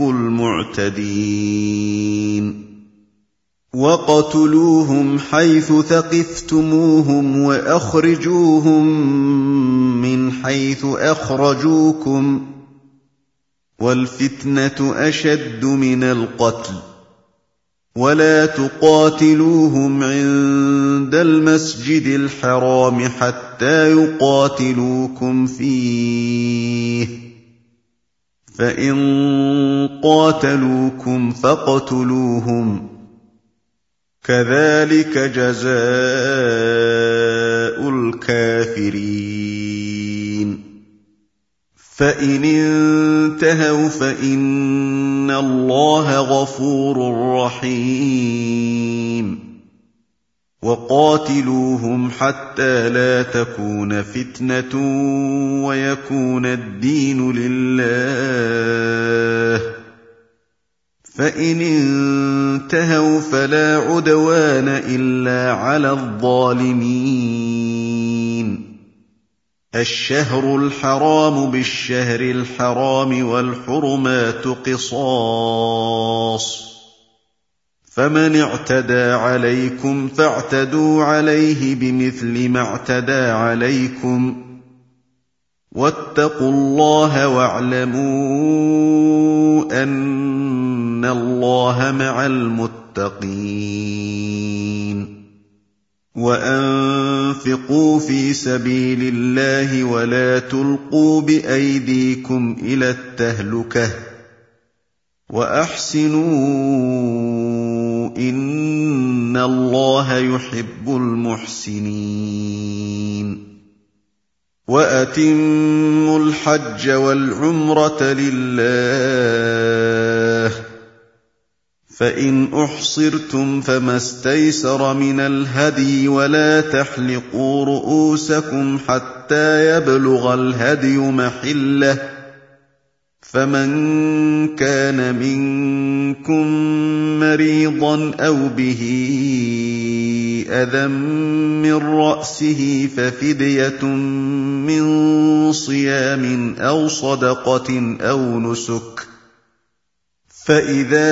Speaker 1: المعتدين وقتلوهم حيث ثقفتموهم وأخرجوهم من حيث أخرجوكم والفتنة أشد من القتل ولا تقاتلوهم عند المسجد الحرام حتى يقاتلوكم فيه فإن قاتلوكم فاقتلوهم كذلك جزاء الكافرين فإن انتهوا فإن الله غفور رحيم وقاتلوهم حتى لا تكون فتنة ويكون الدين لله فإن انتهوا فلا عدوان إلا على الظالمين الشهر الحرام بالشهر الحرام والحرمات قصاص فمن اعتدى عليكم فاعتدوا عليه بمثل ما اعتدى عليكم واتقوا الله واعلموا أن الله مع المتقين وأنفقوا في سبيل الله ولا تلقوا بأيديكم إلى التهلكة وأحسنوا إن الله يحب المحسنين وأتموا الحج والعمرة لله فإن أحصرتم فما استيسر من الهدي ولا تحلقوا رؤوسكم حتى يبلغ الهدي محله فمن كان منكم مريضا أو به أذى من رأسه ففدية من صيام أو صدقة أو نسك فإذا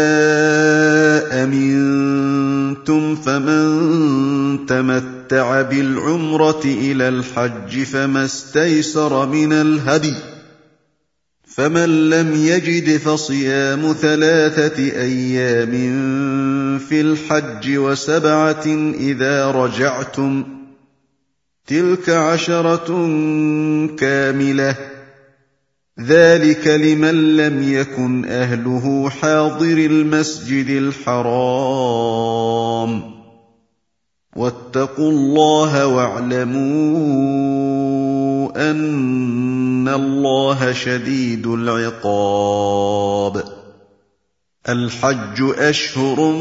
Speaker 1: أمنتم فمن تمتع بالعمرة إلى الحج فما استيسر من الهدي فمن لم يجد فصيام 3 أيام في الحج و7 إذا رجعتم تلك 10 كاملة ذلك لمن لم يكن أهله حاضر المسجد الحرام واتقوا الله واعلموا أن الله شديد العقاب الحج أشهر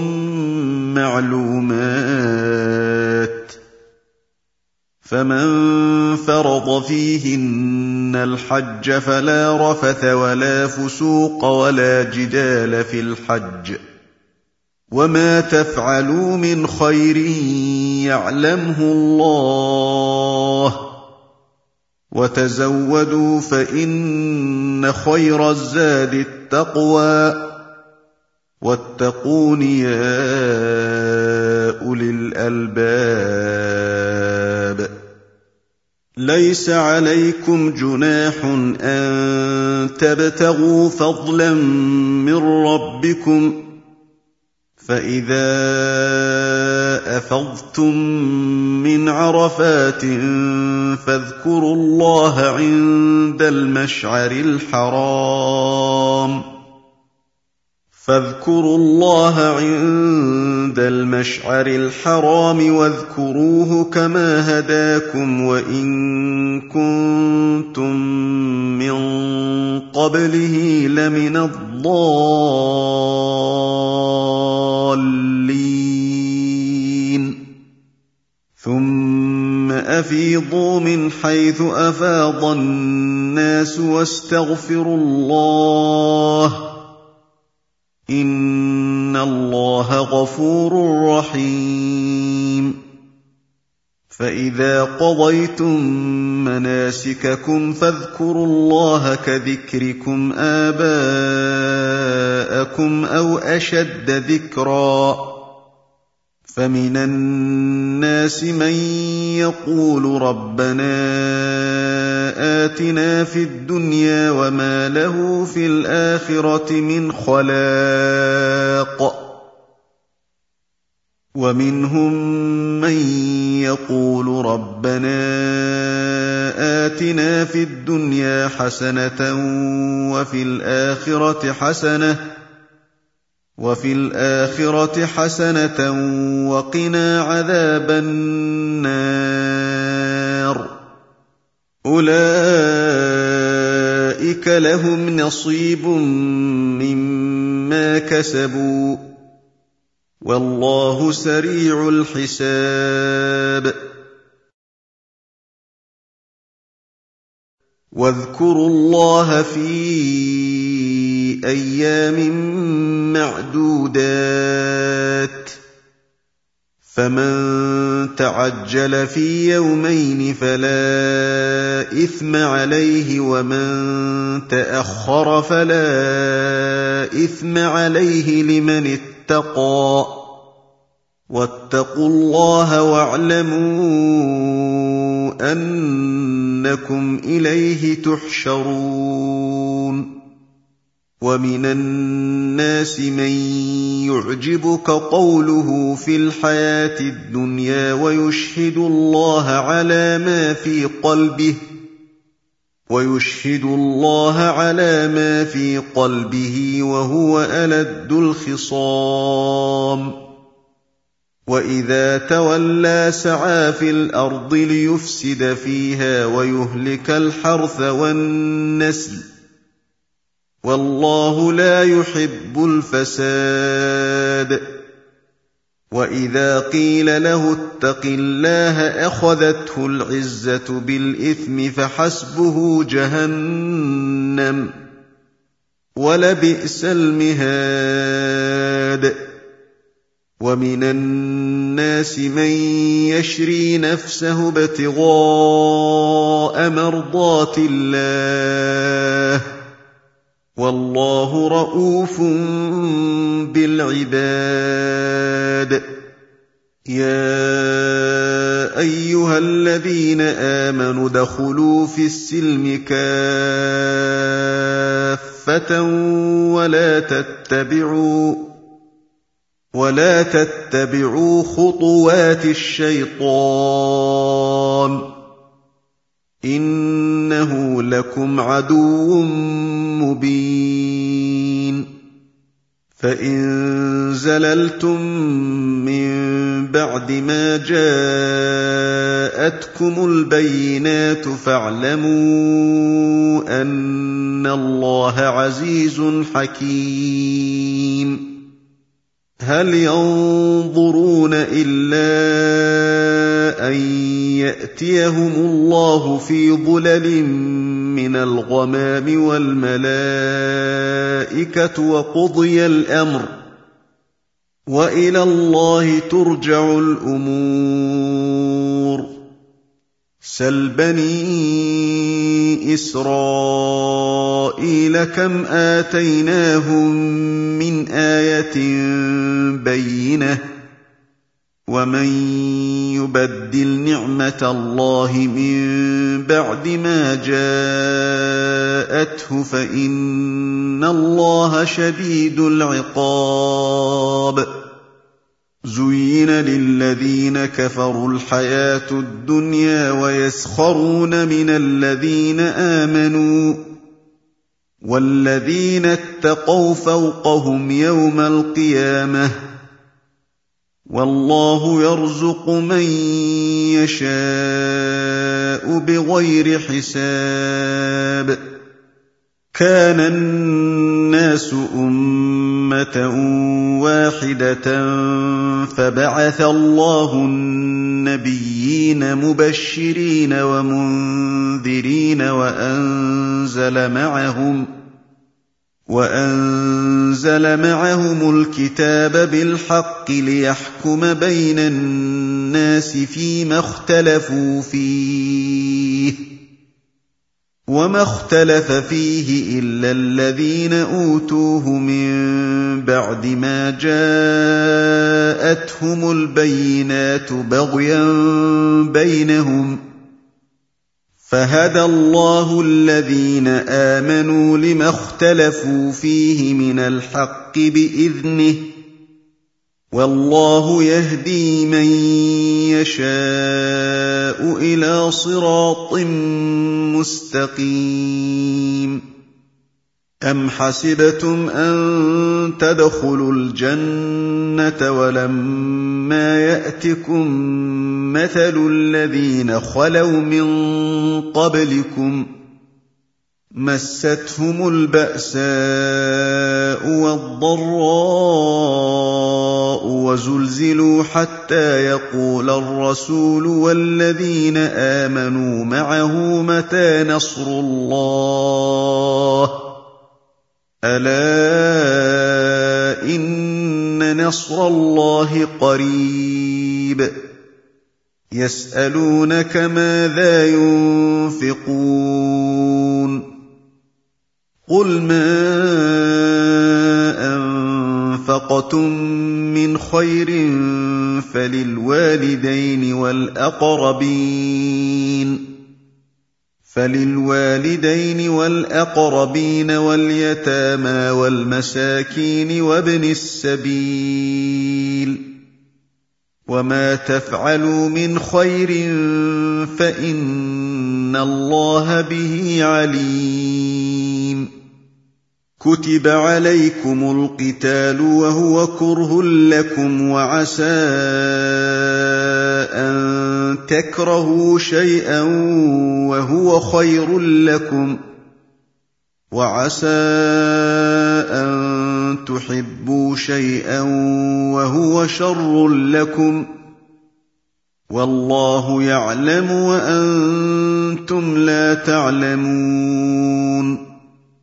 Speaker 1: معلومات فمن فرض فيهن الحج فلا رفث ولا فسوق ولا جدال في الحج وما تفعلوا من خير يعلمه الله وتزودوا فإن خير الزاد التقوى واتقون يا أولي الألباب ليس عليكم جناح أن تبتغوا فضلا من ربكم فإذا أفضتم من عرفات فاذكروا الله عند المشعر الحرام واذكروه كما هداكم وإن كنتم من قبله لمن الضالين ثم أفيضوا من حيث أفاض الناس واستغفروا الله إن الله غفور رحيم فإذا قضيتم مناسككم فاذكروا الله كذكركم آباءكم أو أشد ذكرا فمن الناس من يقول ربنا آتنا في الدنيا وما له في الآخرة من خلاق ومنهم من يقول ربنا آتنا في الدنيا حسنة وفي الآخرة حسنة وقنا عذاب النار أولئك لهم نصيب مما كسبوا والله سريع الحساب واذكروا الله في أيام معدودات فمن تعجل في يومين فلا إثم عليه ومن تأخر فلا إثم عليه لمن اتقى واتقوا الله واعلموا أنكم إليه تحشرون ومن الناس من يعجبك قوله في الحياة الدنيا ويشهد الله على ما في قلبه ويشهد الله على ما في قلبه وهو ألد الخصام وإذا تولى سعى في الأرض ليفسد فيها ويهلك الحرث والنسل والله لا يحب الفساد وإذا قيل له اتق الله أخذته العزة بالإثم فحسبه جهنم ولبئس المهاد ومن الناس من يشري نفسه ابتغاء مرضات الله والله رءوف بالعباد يا أيها الذين آمنوا ادخلوا في السلم كافة ولا تتبعوا خطوات الشيطان إنه لكم عدو مبين فإن زللتم من بعد ما جاءتكم البينات فاعلموا أن الله عزيز حكيم هل ينظرون إلا أن يأتيهم الله في ظلل من الغمام والملائكة وقضي الأمر وإلى الله ترجع الأمور سل بني إسرائيل كم آتيناهم من آية بينة ومن يبدل نعمة الله من بعد ما جاءته فإن الله شديد العقاب زين للذين كفروا الحياة الدنيا ويسخرون من الذين آمنوا والذين اتقوا فوقهم يوم القيامة والله يرزق من يشاء بغير حساب كان الناس أمة واحدة فبعث الله النبيين مبشرين ومنذرين وأنزل معهم الكتاب بالحق ليحكم بين الناس فيما اختلفوا فيه وما اختلف فيه إلا الذين أوتوه من بعد ما جاءتهم البينات بغيا بينهم فهدى الله الذين آمنوا لما اختلفوا فيه من الحق بإذنه والله يهدي من يشاء إلى صراط مستقيم أم حسبتم أن تدخلوا الجنة ولما يأتكم مثل الذين خلوا من قبلكم مستهم البأساء والضراء وزلزلوا حتى يقول الرسول والذين آمنوا معه متى نصر الله ألا إن نصر الله قريب يسألونك ماذا ينفقون قل ما أنفقتم من خير فللوالدين والأقربين واليتامى والمساكين وابن السبيل وَمَا تَفْعَلُوا مِنْ خَيْرٍ فَإِنَّ اللَّهَ بِهِ عَلِيمٌ كُتِبَ عَلَيْكُمُ الْقِتَالُ وَهُوَ كُرْهٌ لَكُمْ وَعَسَىٰ أَن تَكْرَهُوا شَيْئًا وَهُوَ خَيْرٌ لَكُمْ وَعَسَىٰ أَن تُحِبُّوا شَيْئًا وَهُوَ شَرٌّ لَكُمْ وَاللَّهُ يَعْلَمُ وَأَنتُمْ لَا تَعْلَمُونَ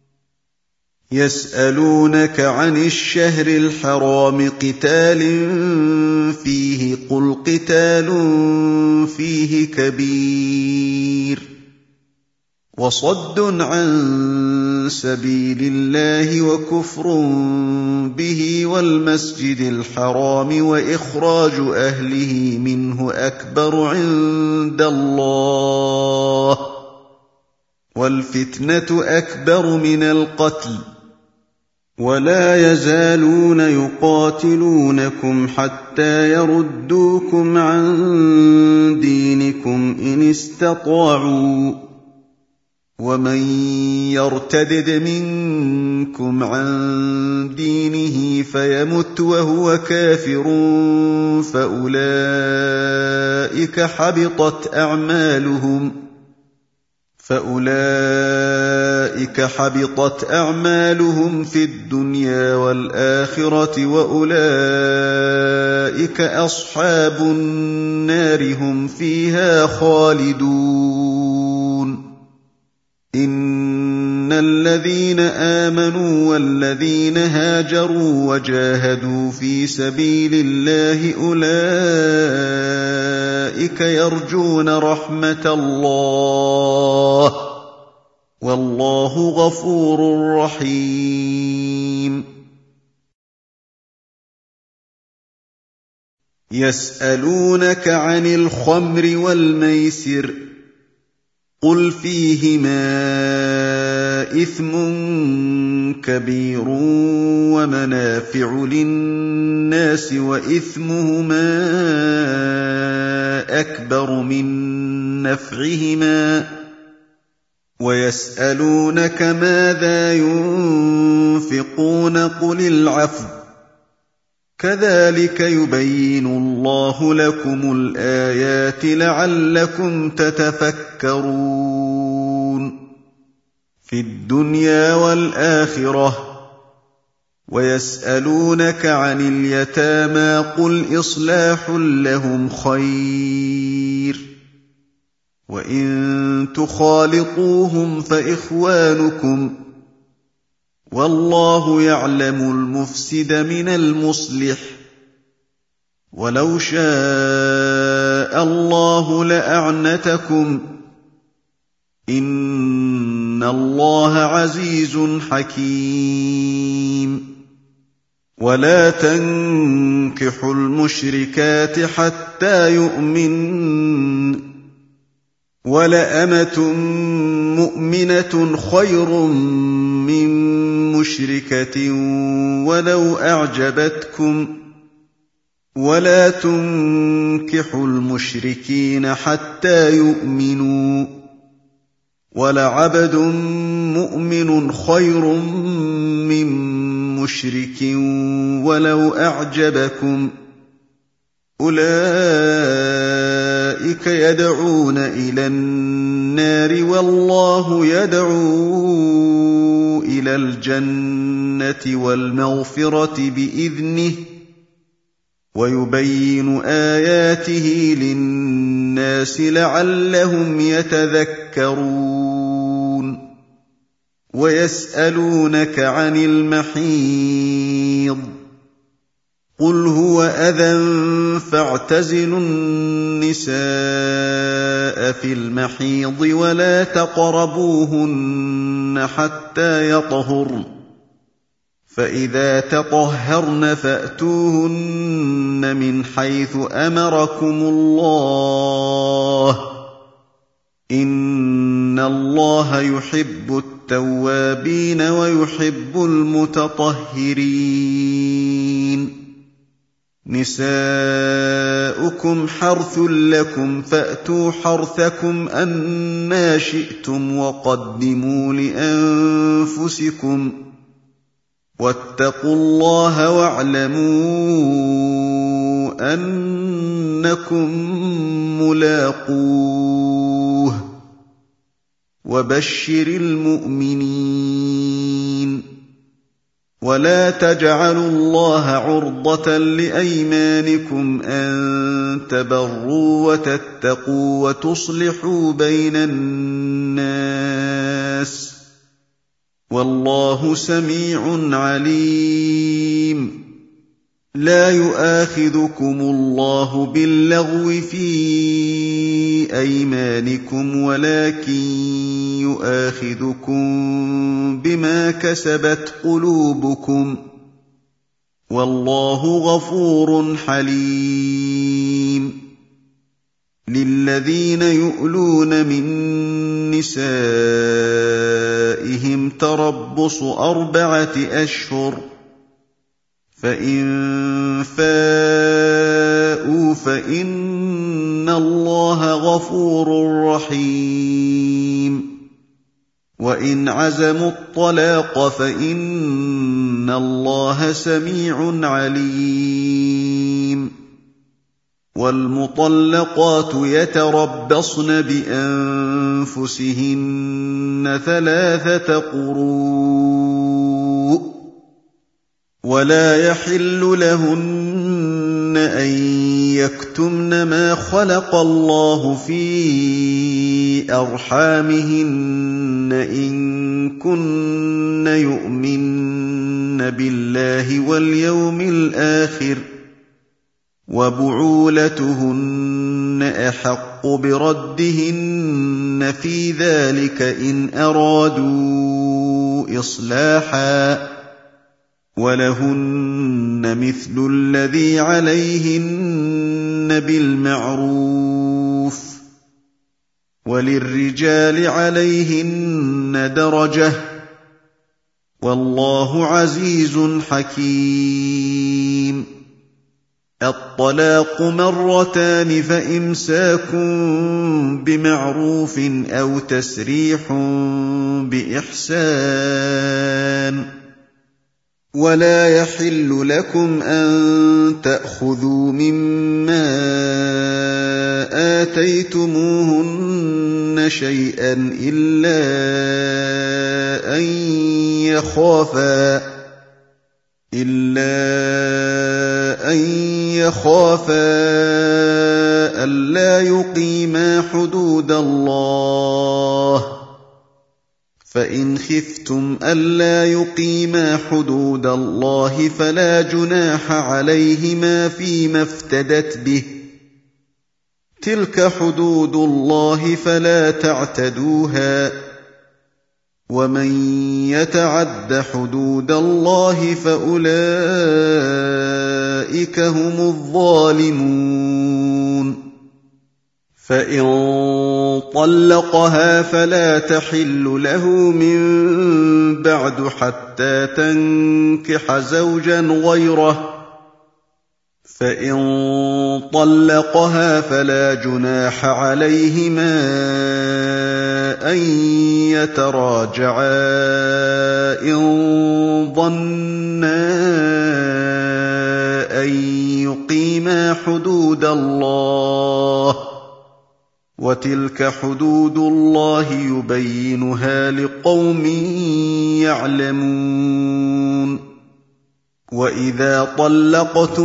Speaker 1: يَسْأَلُونَكَ عَنِ الشَّهْرِ الْحَرَامِ قِتَالٍ فِيهِ قُلْ قِتَالٌ فِيهِ كَبِيرٌ وَصَدٌّ عَن سَبِيلِ اللَّهِ وَكُفْرٌ بِهِ وَالْمَسْجِدِ الْحَرَامِ وَإِخْرَاجُ أَهْلِهِ مِنْهُ أَكْبَرُ عِندَ اللَّهِ وَالْفِتْنَةُ أَكْبَرُ مِنَ الْقَتْلِ وَلَا يَزَالُونَ يُقَاتِلُونَكُمْ حَتَّىٰ يَرُدُّوكُمْ عَن دِينِكُمْ إِنِ اسْتَطَاعُوا وَمَن يَرْتَدِدْ مِنكُمْ عَن دِينِهِ فَيَمُتْ وَهُوَ كَافِرٌ فَأُولَٰئِكَ حَبِطَتْ أَعْمَالُهُمْ فِي الدُّنْيَا وَالْآخِرَةِ وَأُولَٰئِكَ أَصْحَابُ النَّارِ هُمْ فِيهَا خَالِدُونَ إِنَّ الَّذِينَ آمَنُوا وَالَّذِينَ هَاجَرُوا وَجَاهَدُوا فِي سَبِيلِ اللَّهِ أُولَٰئِكَ يَرْجُونَ رَحْمَتَ اللَّهِ وَاللَّهُ غَفُورٌ رَّحِيمٌ يَسْأَلُونَكَ عَنِ الْخَمْرِ وَالْمَيْسِرِ قُلْ فِيهِمَا إِثْمٌ كَبِيرٌ وَمَنَافِعُ لِلنَّاسِ وَإِثْمُهُمَا أَكْبَرُ مِن نَّفْعِهِمَا وَيَسْأَلُونَكَ مَاذَا يُنفِقُونَ قُلِ الْعَفْوَ كَذَٰلِكَ يُبَيِّنُ اللَّهُ لَكُمُ الْآيَاتِ لَعَلَّكُمْ تَتَفَكَّرُونَ فِي الدُّنْيَا وَالْآخِرَةِ وَيَسْأَلُونَكَ عَنِ الْيَتَامَىٰ قُلْ إِصْلَاحٌ لَّهُمْ خَيْرٌ وَإِن تُخَالِطُوهُمْ فَإِخْوَانُكُمْ وَاللَّهُ يَعْلَمُ الْمُفْسِدَ مِنَ الْمُصْلِحِ وَلَوْ شَاءَ اللَّهُ لَأَعْنَتَكُمْ إِنَّ اللَّهَ عَزِيزٌ حَكِيمٌ وَلَا تَنكِحُوا الْمُشْرِكَاتِ حَتَّىٰ يُؤْمِنَّ وَلَأَمَةٌ مُّؤْمِنَةٌ خَيْرٌ مِّن مُّشْرِكَةٍ وَلَوْ أَعْجَبَتْكُمْ ۗ وَلَا تُنكِحُوا الْمُشْرِكِينَ حَتَّىٰ يُؤْمِنُوا ۚ وَلَعَبْدٌ مُّؤْمِنٌ خَيْرٌ مِّن مُّشْرِكٍ وَلَوْ أَعْجَبَكُمْ ۗ أُولَٰئِكَ يَدْعُونَ إِلَى النَّارِ وَاللَّهُ يَدْعُو إِلَى الْجَنَّةِ وَالْمَغْفِرَةِ بِإِذْنِهِ وَيُبَيِّنُ آيَاتِهِ لِلنَّاسِ لَعَلَّهُمْ يَتَذَكَّرُونَ وَيَسْأَلُونَكَ عَنِ الْمَحِيضِ قُلْ هُوَ أَذًى فَاعْتَزِلُوا النِّسَاءَ فِي الْمَحِيضِ وَلَا تَقْرَبُوهُنَّ حَتَّىٰ يَطْهُرْنَ ۖ فَإِذَا تَطَهَّرْنَ فَأْتُوهُنَّ مِنْ حَيْثُ أَمَرَكُمُ اللَّهُ ۚ إِنَّ اللَّهَ يُحِبُّ التَّوَّابِينَ وَيُحِبُّ الْمُتَطَهِّرِينَ نساؤكم حرث لكم فأتوا حرثكم أنى شئتم وقدموا لأنفسكم واتقوا الله واعلموا أنكم ملاقوه وبشر المؤمنين ولا تجعلوا الله عرضة لأيمانكم أن تبروا وتتقوا وتصلحوا بين الناس والله سميع عليم لا يؤاخذكم الله باللغو في أيمانكم ولكن يؤاخذكم بما كسبت قلوبكم والله غفور حليم للذين يؤلون من نسائهم تربص 4 أشهر فإن فاءوا فإن الله غفور رحيم وإن عزموا الطلاق فإن الله سميع عليم والمطلقات يتربصن بأنفسهن 3 قروء ولا يحل لهن أن يكتمن ما خلق الله في أرحامهن إن كن يؤمن بالله واليوم الآخر وبعولتهن أحق بردهن في ذلك إن أرادوا إصلاحا ولهن مثل الذي عليهن بالمعروف وللرجال عليهن درجة والله عزيز حكيم الطلاق 2 فإمساك بمعروف أو تسريح بإحسان ولا يحل لكم أن تأخذوا مما آتيتموهن شيئا إلا أن يخافا ألا يقيما حدود الله فإن خفتم ألا يقيما حدود الله فلا جناح عليهما فيما افتدت به تلك حدود الله فلا تعتدوها ومن يتعد حدود الله فأولئك هم الظالمون فإن طلقها فلا تحل له من بعد حتى تنكح زوجا غيره فإن طلقها فلا جناح عليهما أن يتراجعا إن ظنا أن يقيما حدود الله وتلك حدود الله يبينها لقوم يعلمون وإذا طلقتم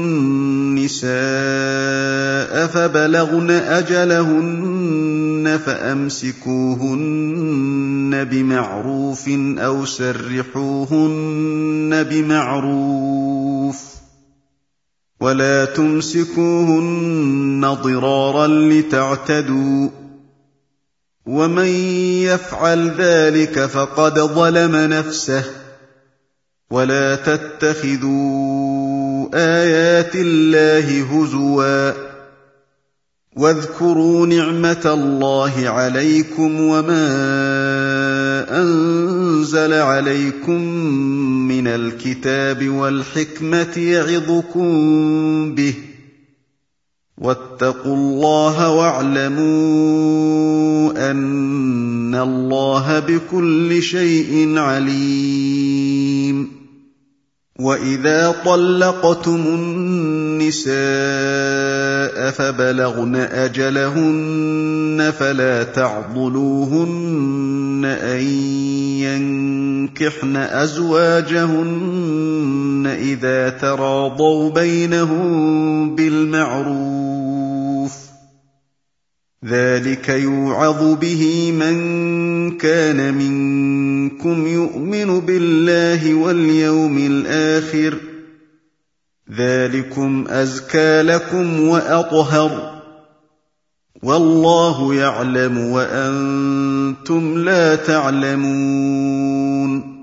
Speaker 1: النساء فبلغن أجلهن فأمسكوهن بمعروف أو سرحوهن بمعروف ولا تمسكوهن ضرارا لتعتدوا ومن يفعل ذلك فقد ظلم نفسه ولا تتخذوا آيات الله هزوا واذكروا نعمة الله عليكم وما أنزل عليكم من الكتاب والحكمة يعظكم به، واتقوا الله واعلموا أن الله بكل شيء عليم. وإذا طلقتم النساء فبلغن أجلهن فلا تعضلوهن أن ينكحن أزواجهن إذا تراضوا بينهم بالمعروف، ذلك يوعظ به من كان منكم يؤمن بالله واليوم الآخر، ذلكم أزكى لكم وأطهر، والله يعلم وأنتم لا تعلمون.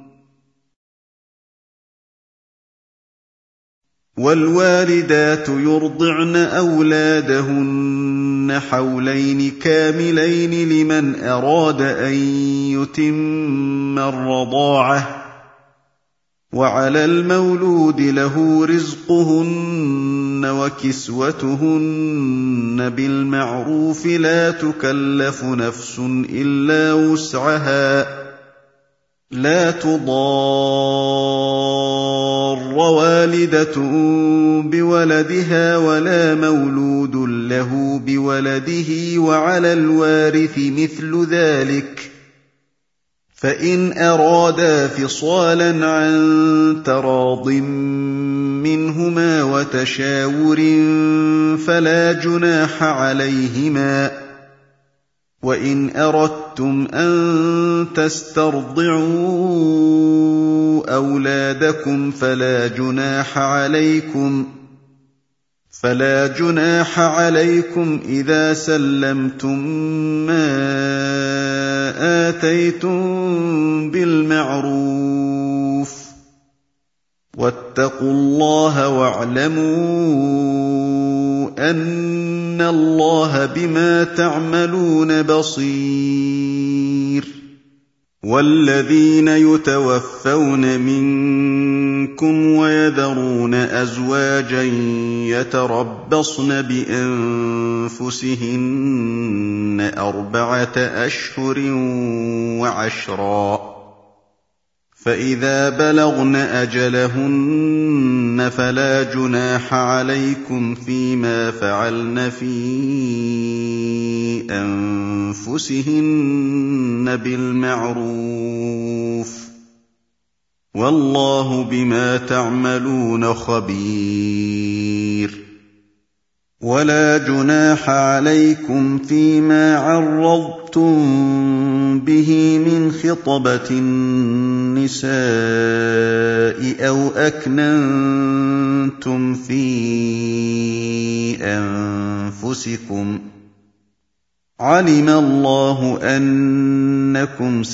Speaker 1: والوالدات يرضعن أولادهن حولين كاملين لمن أراد أن يتم الرضاعة، وعلى المولود له رزقهن وكسوتهن بالمعروف، لا تكلف نفس إلا وسعها، لا تضار والدة بولدها ولا مولود له بولده، وعلى الوارث مثل ذلك، فإن أرادا فصالا عن تراض منهما وتشاور فلا جناح عليهما. وإن أردتم أن تسترضعوا أولادكم فلا جناح عليكم إذا سلمتم ما آتيتم بالمعروف، واتقوا الله واعلموا أن الله بما تعملون بصير. والذين يتوفون منكم ويذرون أزواجا يتربصن بأنفسهن 4 أشهر وعشرا، فإذا بلغن أجلهن فلا جناح عليكم فيما فعلن في أنفسهن بالمعروف، والله بما تعملون خبير. ولا جناح عليكم فيما عرضتم به من خطبة النساء أو أكننتم في أنفسكم، علم الله أنكم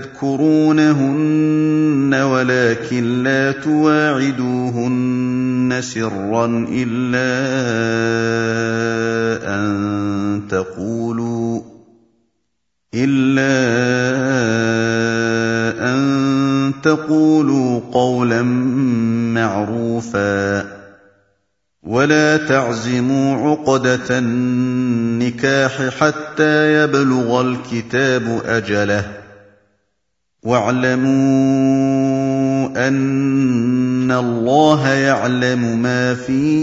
Speaker 1: ستذكرونهن ولكن لا تواعدوهن سرا إلا أن تقولوا قولا معروفا، ولا تعزموا عقدة النكاح حتى يبلغ الكتاب أجله، واعلموا أن الله يعلم ما في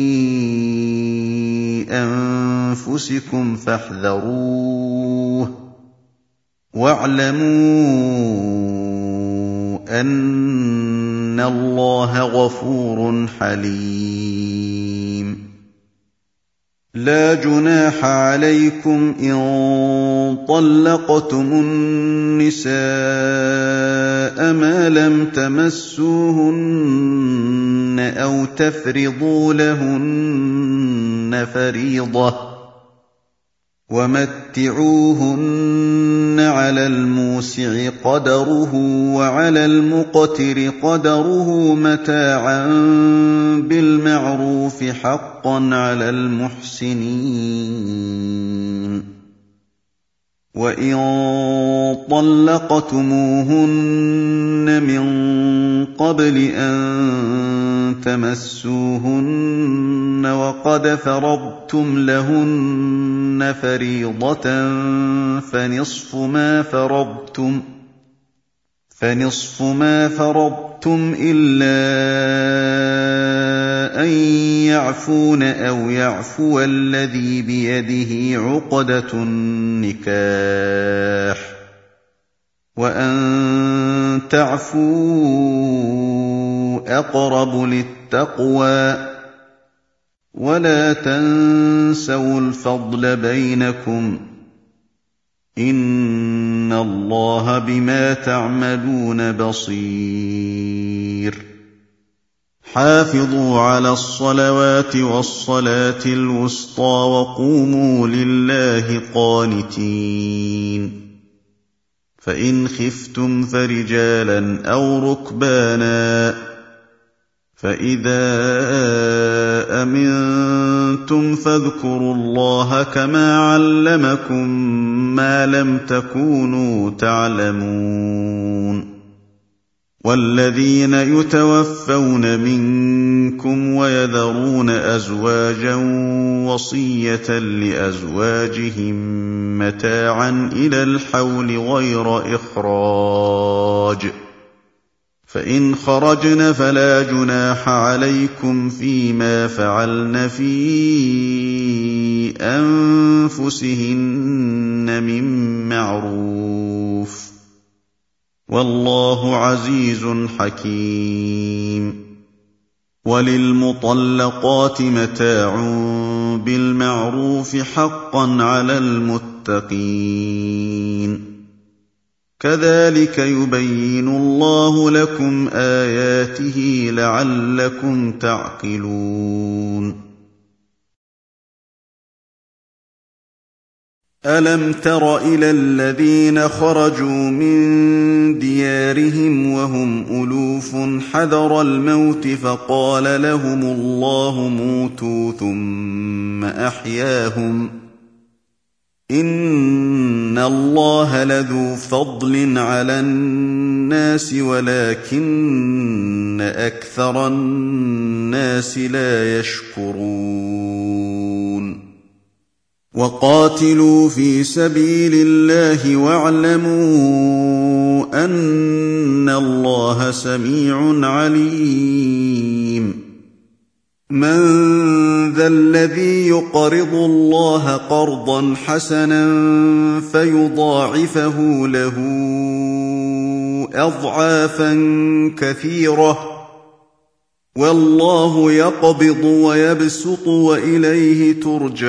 Speaker 1: أنفسكم فاحذروه، واعلموا أن الله غفور حليم. لا جناح عليكم إن طلقتم النساء ما لم تمسوهن أو تفرضوا لهن فريضة، ومتعوهن على الموسع قدره وعلى المقتر قدره متاعا بالمعروف حقا على المحسنين. وَإِن طَلَّقْتُمُوهُنَّ مِن قَبْلِ أَن تَمَسُّوهُنَّ وَقَدْ فَرَضْتُمْ لَهُنَّ فَرِيضَةً فَنِصْفُ مَا فَرَضْتُمْ إِلَّا أَن يَعْفُونَ أَوْ يَعْفُوَ الَّذِي بِيَدِهِ عُقْدَةُ النِّكَاحِ ۚ وَأَن تَعْفُوا أَقْرَبُ لِلتَّقْوَىٰ ۚ وَلَا تَنسَوُا الْفَضْلَ بَيْنَكُمْ ۚ إِنَّ اللَّهَ بِمَا تَعْمَلُونَ بَصِيرٌ. حافظوا على الصلوات والصلاة الوسطى وقوموا لله قانتين. فإن خفتم فرجالا أو ركبانا، فإذا أمنتم فاذكروا الله كما علمكم ما لم تكونوا تعلمون. والذين يتوفون منكم ويذرون أزواجا وصية لأزواجهم متاعا إلى الحول غير إخراج، فإن خرجن فلا جناح عليكم فيما فعلن في أنفسهن من معروف، والله عزيز حكيم. وللمطلقات متاع بالمعروف حقا على المتقين. كذلك يبين الله لكم آياته لعلكم تعقلون. ألم تر إلى الذين خرجوا من ديارهم وهم ألوف حذر الموت فقال لهم الله موتوا ثم أحياهم، إن الله لذو فضل على الناس ولكن أكثر الناس لا يشكرون. وقاتلوا في سبيل الله واعلموا أن الله سميع عليم. من ذا الذي يقرض الله قرضا حسنا فيضاعفه له أضعافا كثيرة، والله يقبض ويبسط وإليه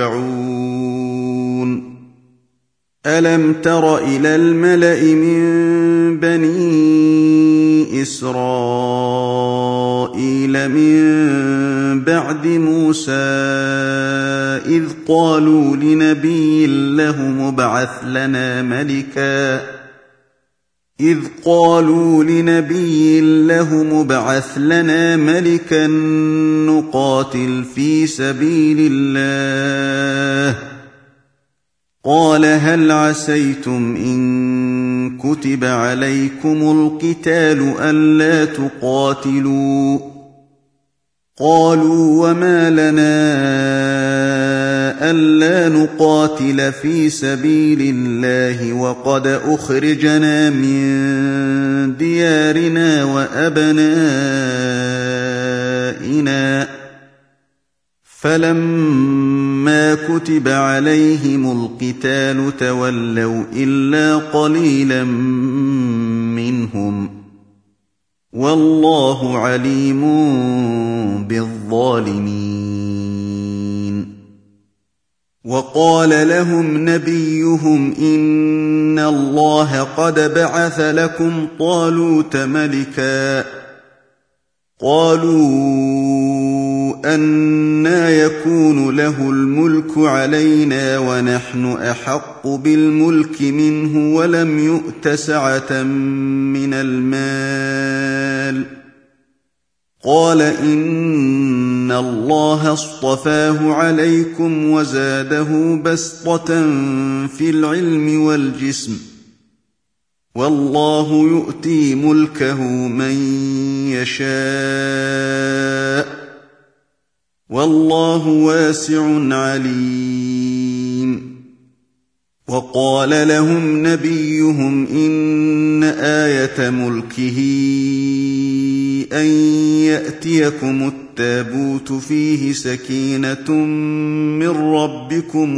Speaker 1: ترجعون. ألم تر إلى الملأ من بني إسرائيل من بعد موسى إذ قالوا لنبي له مبعث لنا ملكا نقاتل في سبيل الله، قال هل عسيتم إن كتب عليكم القتال ألا تقاتلوا؟ قالوا وما لنا ألا نقاتل في سبيل الله وقد أخرجنا من ديارنا وأبنائنا، فلما كتب عليهم القتال تولوا إلا قليلا منهم، والله عليم بالظالمين. وقال لهم نبيهم إن الله قد بعث لكم طالوت ملكا، قالوا أنى يكون له الملك علينا ونحن أحق بالملك منه ولم يؤت سعة من المال، قال إن الله اصطفاه عليكم وزاده بسطة في العلم والجسم والله يؤتي ملكه من يشاء والله واسع عليم وقال لهم نبيهم إن آية ملكه أن يأتيكم التابوت فيه سكينة من ربكم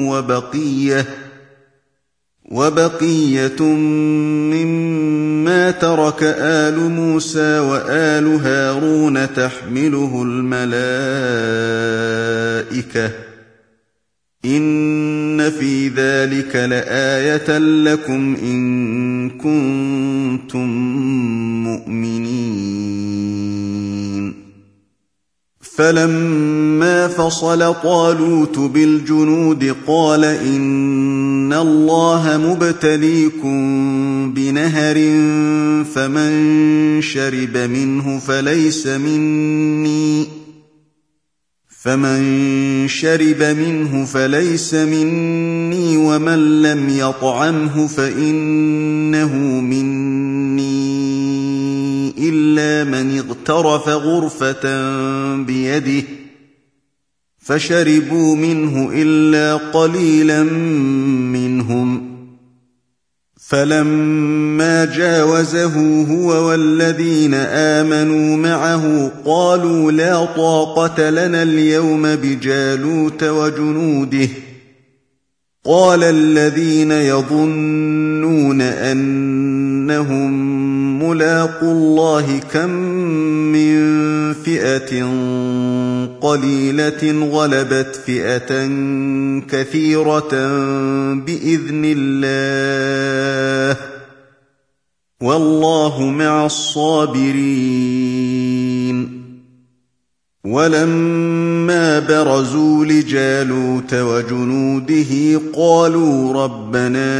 Speaker 1: وبقية مما ترك آل موسى وآل هارون تحمله الملائكة إن في ذلك لآية لكم إن كنتم مؤمنين فلما فصل طالوت بالجنود قال إن الله مبتليكم بنهر فمن شرب منه فليس مني ومن لم يطعمه فإنه مني إلا من اغترف غرفة بيده فشربوا منه إلا قليلا منهم فلما جاوزه هو والذين آمنوا معه قالوا لا طاقة لنا اليوم بجالوت وجنوده قال الذين يظنون أنهم ملاقو الله كم من فئة قليلة غلبت فئة كثيرة بإذن الله والله مع الصابرين ولما برزوا لجالوت وجنوده قالوا ربنا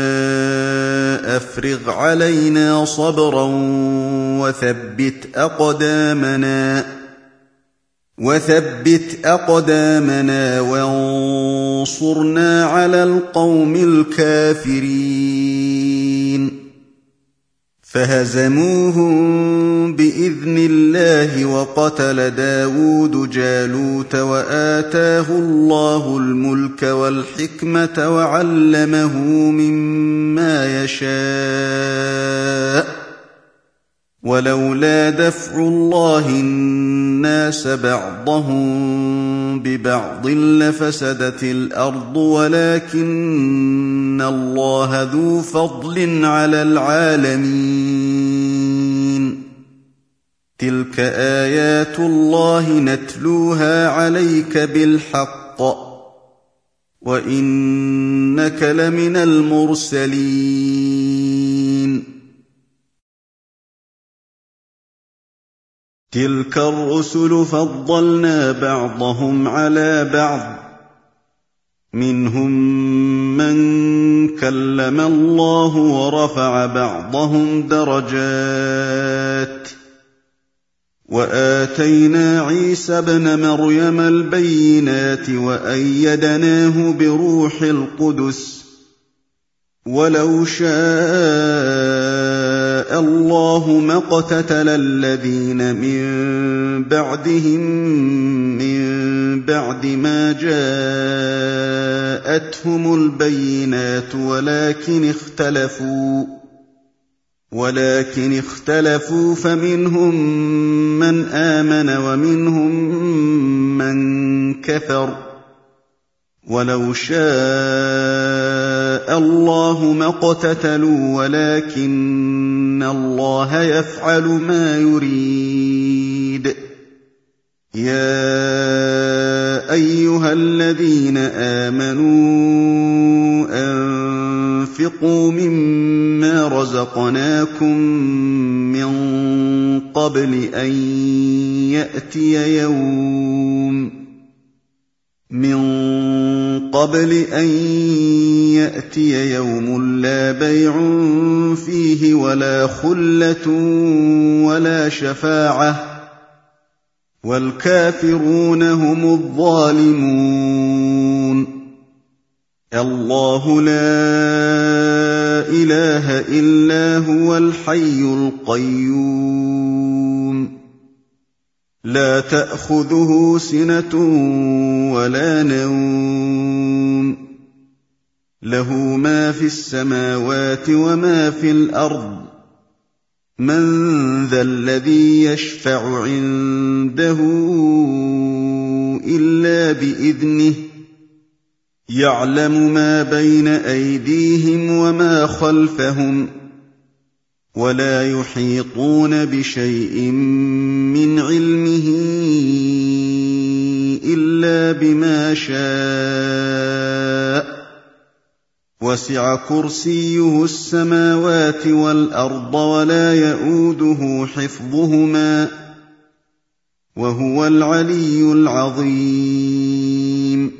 Speaker 1: أفرغ علينا صبرا وثبت أقدامنا وانصرنا على القوم الكافرين فهزموهم بإذن الله وقتل داود جالوت وآتاه الله الملك والحكمة وعلمه مما يشاء ولولا دفع الله الناس بعضهم ببعض لفسدت الأرض ولكن الله ذو فضل على العالمين تلك آيات الله نتلوها عليك بالحق وإنك لمن المرسلين تلك الرسل فضلنا بعضهم على بعض منهم من كلم الله ورفع بعضهم درجات وآتينا عيسى ابن مريم البينات وأيدناه بروح القدس ولو شاء الله ما اقتتل الذين من بعدهم من بعد ما جاءتهم البينات ولكن اختلفوا فمنهم من آمن ومنهم من كفر ولو شاء الله ما اقتتلوا ولكن الله يفعل ما يريد يا أيها الذين آمنوا أنفقوا مما رزقناكم من قبل أن يأتي يوم لا بيع فيه ولا خلة ولا شفاعة وَالْكَافِرُونَ هُمُ الظَّالِمُونَ اللَّهُ لَا إِلَٰهَ إِلَّا هُوَ الْحَيُّ الْقَيُّومُ لَا تَأْخُذُهُ سِنَةٌ وَلَا نَوْمٌ لَّهُ مَا فِي السَّمَاوَاتِ وَمَا فِي الْأَرْضِ مَن ذَا الَّذِي يَشْفَعُ عِندَهُ إِلَّا بِإِذْنِهِ يَعْلَمُ مَا بَيْنَ أَيْدِيهِمْ وَمَا خَلْفَهُمْ وَلَا يُحِيطُونَ بِشَيْءٍ مِّنْ عِلْمِهِ إِلَّا بِمَا شَاءَ وَسِعَ كُرْسِيُّهُ السَّمَاوَاتِ وَالْأَرْضَ وَلَا يَئُودُهُ حِفْظُهُمَا وَهُوَ الْعَلِيُّ الْعَظِيمُ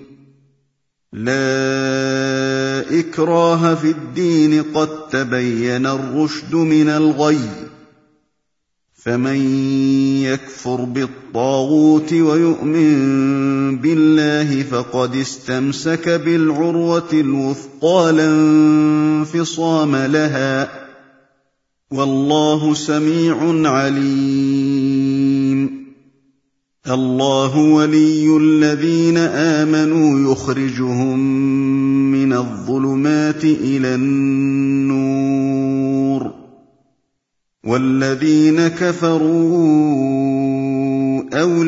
Speaker 1: لَا إِكْرَاهَ فِي الدِّينِ قَد تَّبَيَّنَ الرُّشْدُ مِنَ الْغَيِّ فَمَن يَكْفُرْ بِالطَّاغُوتِ وَيُؤْمِن بِاللَّهِ فَقَدِ اسْتَمْسَكَ بِالْعُرْوَةِ الْوُثْقَىٰ لَا انفِصَامَ لَهَا ۗ وَاللَّهُ سَمِيعٌ عَلِيمٌ اللَّهُ وَلِيُّ الَّذِينَ آمَنُوا يُخْرِجُهُم مِّنَ الظُّلُمَاتِ إِلَى النُّورِ ۖ وَالَّذِينَ كَفَرُوا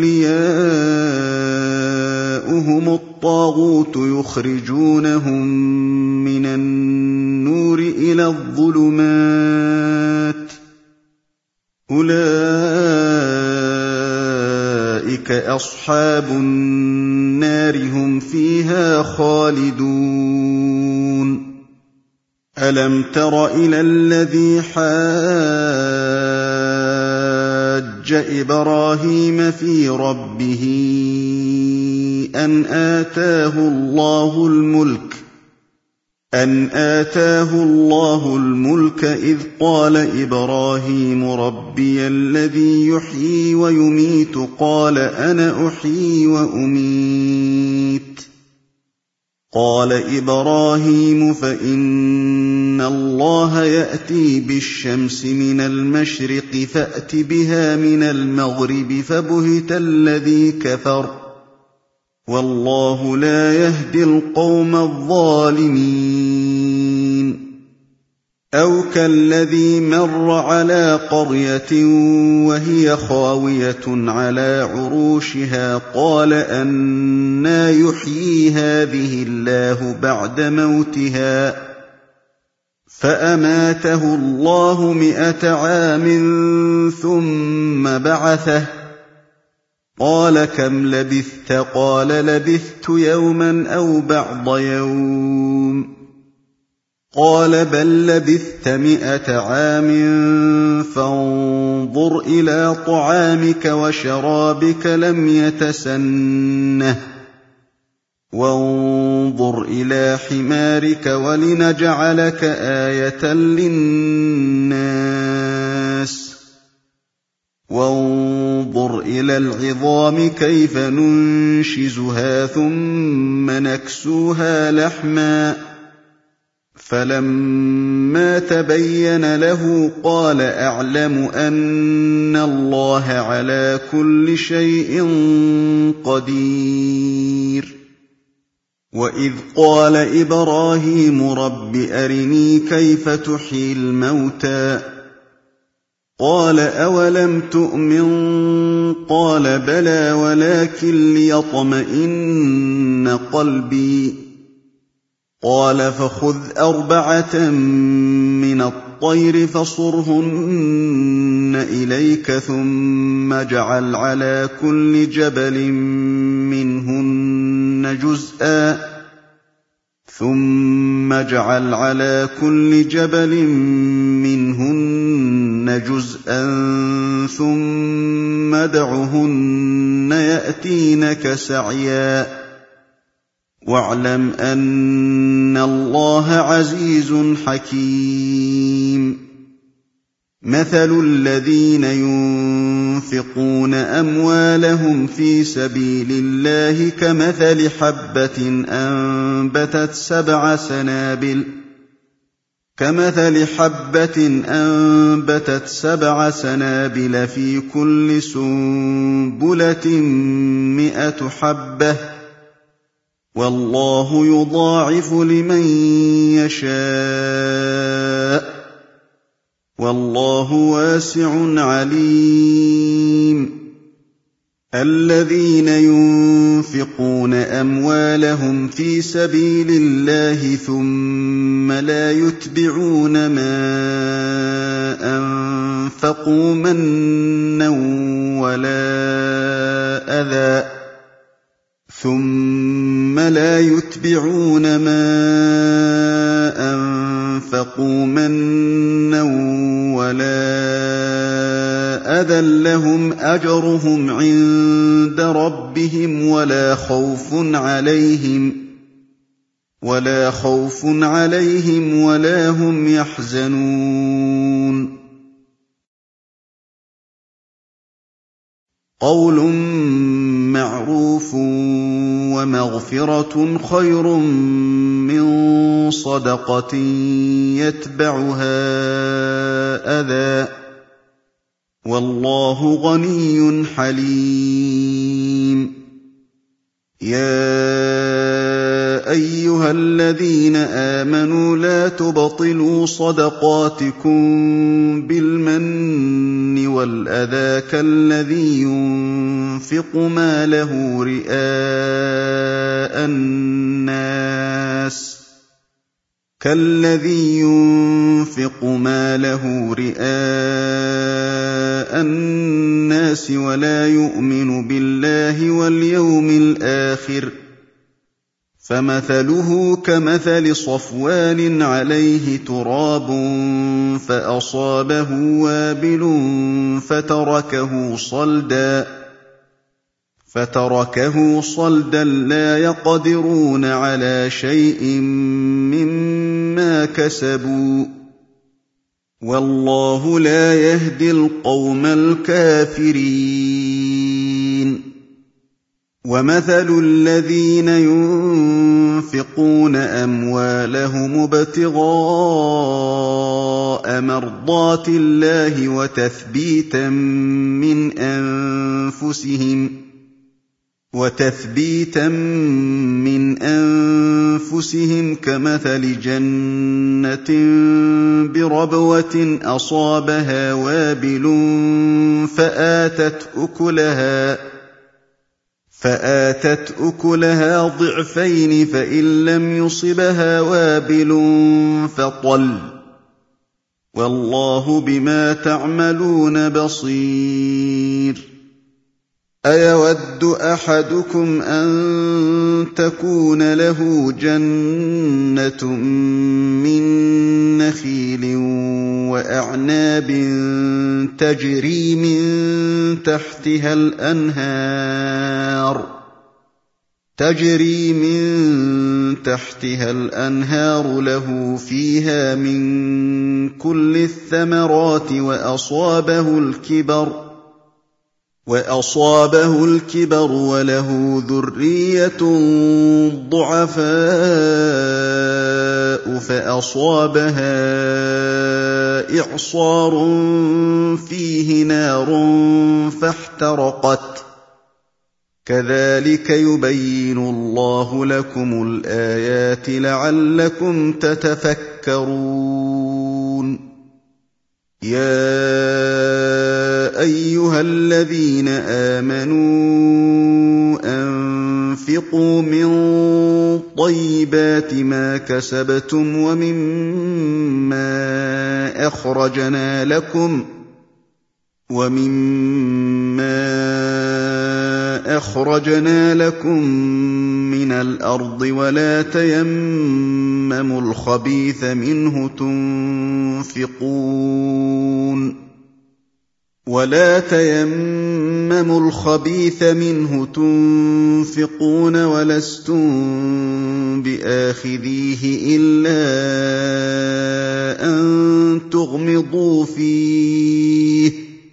Speaker 1: أَوْلِيَاؤُهُمُ الطَّاغُوتُ يُخْرِجُونَهُم مِّنَ النُّورِ إِلَى الظُّلُمَاتِ ۗ أُولَٰئِكَ أَصْحَابُ النَّارِ هُمْ فِيهَا خَالِدُونَ أَلَمْ تَرَ إِلَى الَّذِي حَاجَّ إِبْرَاهِيمَ فِي رَبِّهِ أَنْ آتَاهُ اللَّهُ الْمُلْكَ إِذْ قَالَ إِبْرَاهِيمُ رَبِّيَ الَّذِي يُحْيِي وَيُمِيتُ قَالَ أَنَا أُحْيِي وَأُمِيتُ قَالَ إِبْرَاهِيمُ فَإِنَّ اللَّهَ يَأْتِي بِالشَّمْسِ مِنَ الْمَشْرِقِ فَأْتِ بِهَا مِنَ الْمَغْرِبِ فَبُهِتَ الَّذِي كَفَرَ وَاللَّهُ لَا يَهْدِي الْقَوْمَ الظَّالِمِينَ أَوْ كَالَّذِي مَرَّ عَلَىٰ قَرْيَةٍ وَهِيَ خَاوِيَةٌ عَلَىٰ عُرُوشِهَا قَالَ أَنَّىٰ يُحْيِي هَٰذِهِ اللَّهُ بَعْدَ مَوْتِهَا ۖ فَأَمَاتَهُ اللَّهُ 100 عَامٍ ثُمَّ بَعَثَهُ قَالَ كَمْ لَبِثْتَ قَالَ لَبِثْتُ يَوْمًا أَوْ بَعْضَ يَوْمٍ قَالَ بَل لَّبِثْتَ 100 عَامٍ فَانظُرْ إِلَىٰ طَعَامِكَ وَشَرَابِكَ لَمْ يَتَسَنَّهْ وَانظُرْ إِلَىٰ حِمَارِكَ وَلِنَجْعَلَكَ آيَةً لِّلنَّاسِ وَانظُرْ إِلَى الْعِظَامِ كَيْفَ نُنشِزُهَا ثُمَّ نَكْسُوهَا لَحْمًا فَلَمَّا تَبَيَّنَ لَهُ قَالَ أَعْلَمُ أَنَّ اللَّهَ عَلَىٰ كُلِّ شَيْءٍ قَدِيرٌ وَإِذْ قَالَ إِبْرَاهِيمُ رَبِّ أَرِنِي كَيْفَ تُحْيِي الْمَوْتَىٰ قَالَ أَوَلَمْ تُؤْمِن قَالَ بَلَىٰ وَلَٰكِن لِّيَطْمَئِنَّ قَلْبِي قَالَ فَخُذْ 4 مِّنَ الطَّيْرِ فَصُرْهُنَّ إِلَيْكَ ثُمَّ اجْعَلْ عَلَىٰ كُلِّ جَبَلٍ مِّنْهُنَّ جُزْءًا ثُمَّ ادْعُهُنَّ يَأْتِينَكَ سَعْيًا وَاعْلَمْ أَنَّ اللَّهَ عَزِيزٌ حَكِيمٌ مثل الذين ينفقون أموالهم في سبيل الله كمثل حبة أنبتت 7 سنابل في كل سنبلة 100 حبة والله يضاعف لمن يشاء والله واسع عليم الذين ينفقون أموالهم في سبيل الله ثم لا يتبعون ما أنفقوا منا ولا أذى لهم أجرهم عند ربهم ولا خوف عليهم ولا هم يحزنون قول معروف ومغفرة خير من صدقة يتبعها أذى والله غني حليم يا أيها الذين آمنوا لا تبطلوا صدقاتكم بالمن والأذى كالذي ينفق ماله رئاء الناس ولا يؤمن بالله واليوم الآخر فمثله كمثل صفوان عليه تراب فأصابه وابل فتركه صلدا لا يقدرون على شيء مما كسبوا والله لا يهدي القوم الكافرين ومثل الذين ينفقون أموالهم ابتغاء مرضات الله وتثبيتا من أنفسهم كمثل جنة بربوة أصابها وابل فآتت أكلها ضعفين فإن لم يصبها وابل فطل والله بما تعملون بصير أيود أحدكم أن تكون له جنة من نخيل وأعناب تجري من تحتها الأنهار له فيها من كل الثمرات وأصابه الكبر وله ذرية ضعفاء فأصابها إعصار فيه نار فاحترقت كذلك يبين الله لكم الآيات لعلكم تتفكرون يا أيها الذين آمنوا أنفقوا من طيبات ما كسبتم ومما أخرجنا لكم من الأرض ولا تيمموا الخبيث منه تنفقون ولا تيمموا الخبيث منه تنفقون ولستم بآخذيه إلا أن تغمضوا فيه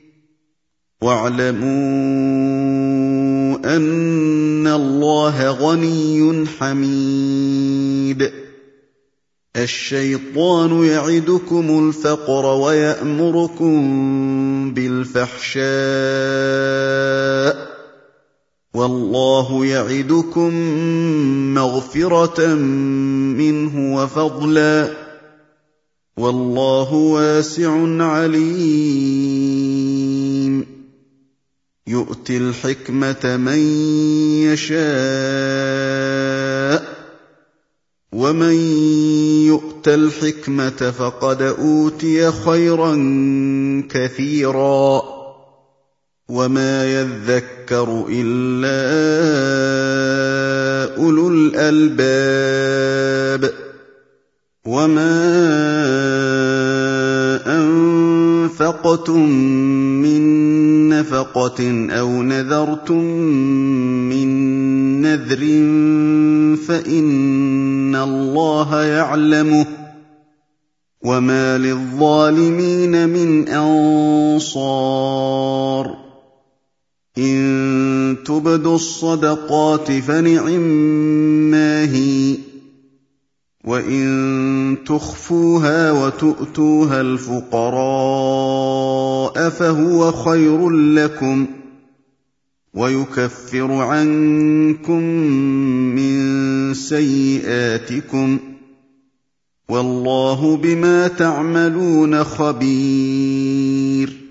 Speaker 1: واعلموا أن الله غني حميد الشيطان يعدكم الفقر ويأمركم بالفحشاء والله يعدكم مغفرة منه وفضلا والله واسع عليم يؤتي الحكمة من يشاء ومن يؤت الحكمة فقد أوتي خيرا كثيرا وما يذكر إلا أولو الألباب وما أنفقتم من نفقة أو نذرتم من نذر فإن الله يعلمه وما للظالمين من أنصار إن تبدوا الصدقات فنعما هي وإن تخفوها وتؤتوها الفقراء فهو خير لكم ويكفر عنكم من سيئاتكم والله بما تعملون خبير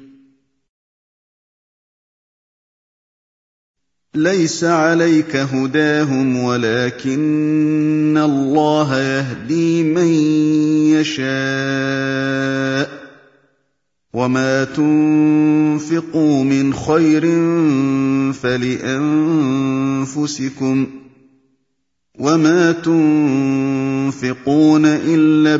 Speaker 1: ليس عليك هداهم ولكن الله يهدي من يشاء وما تنفقوا من خير فلأنفسكم وما تنفقون إلا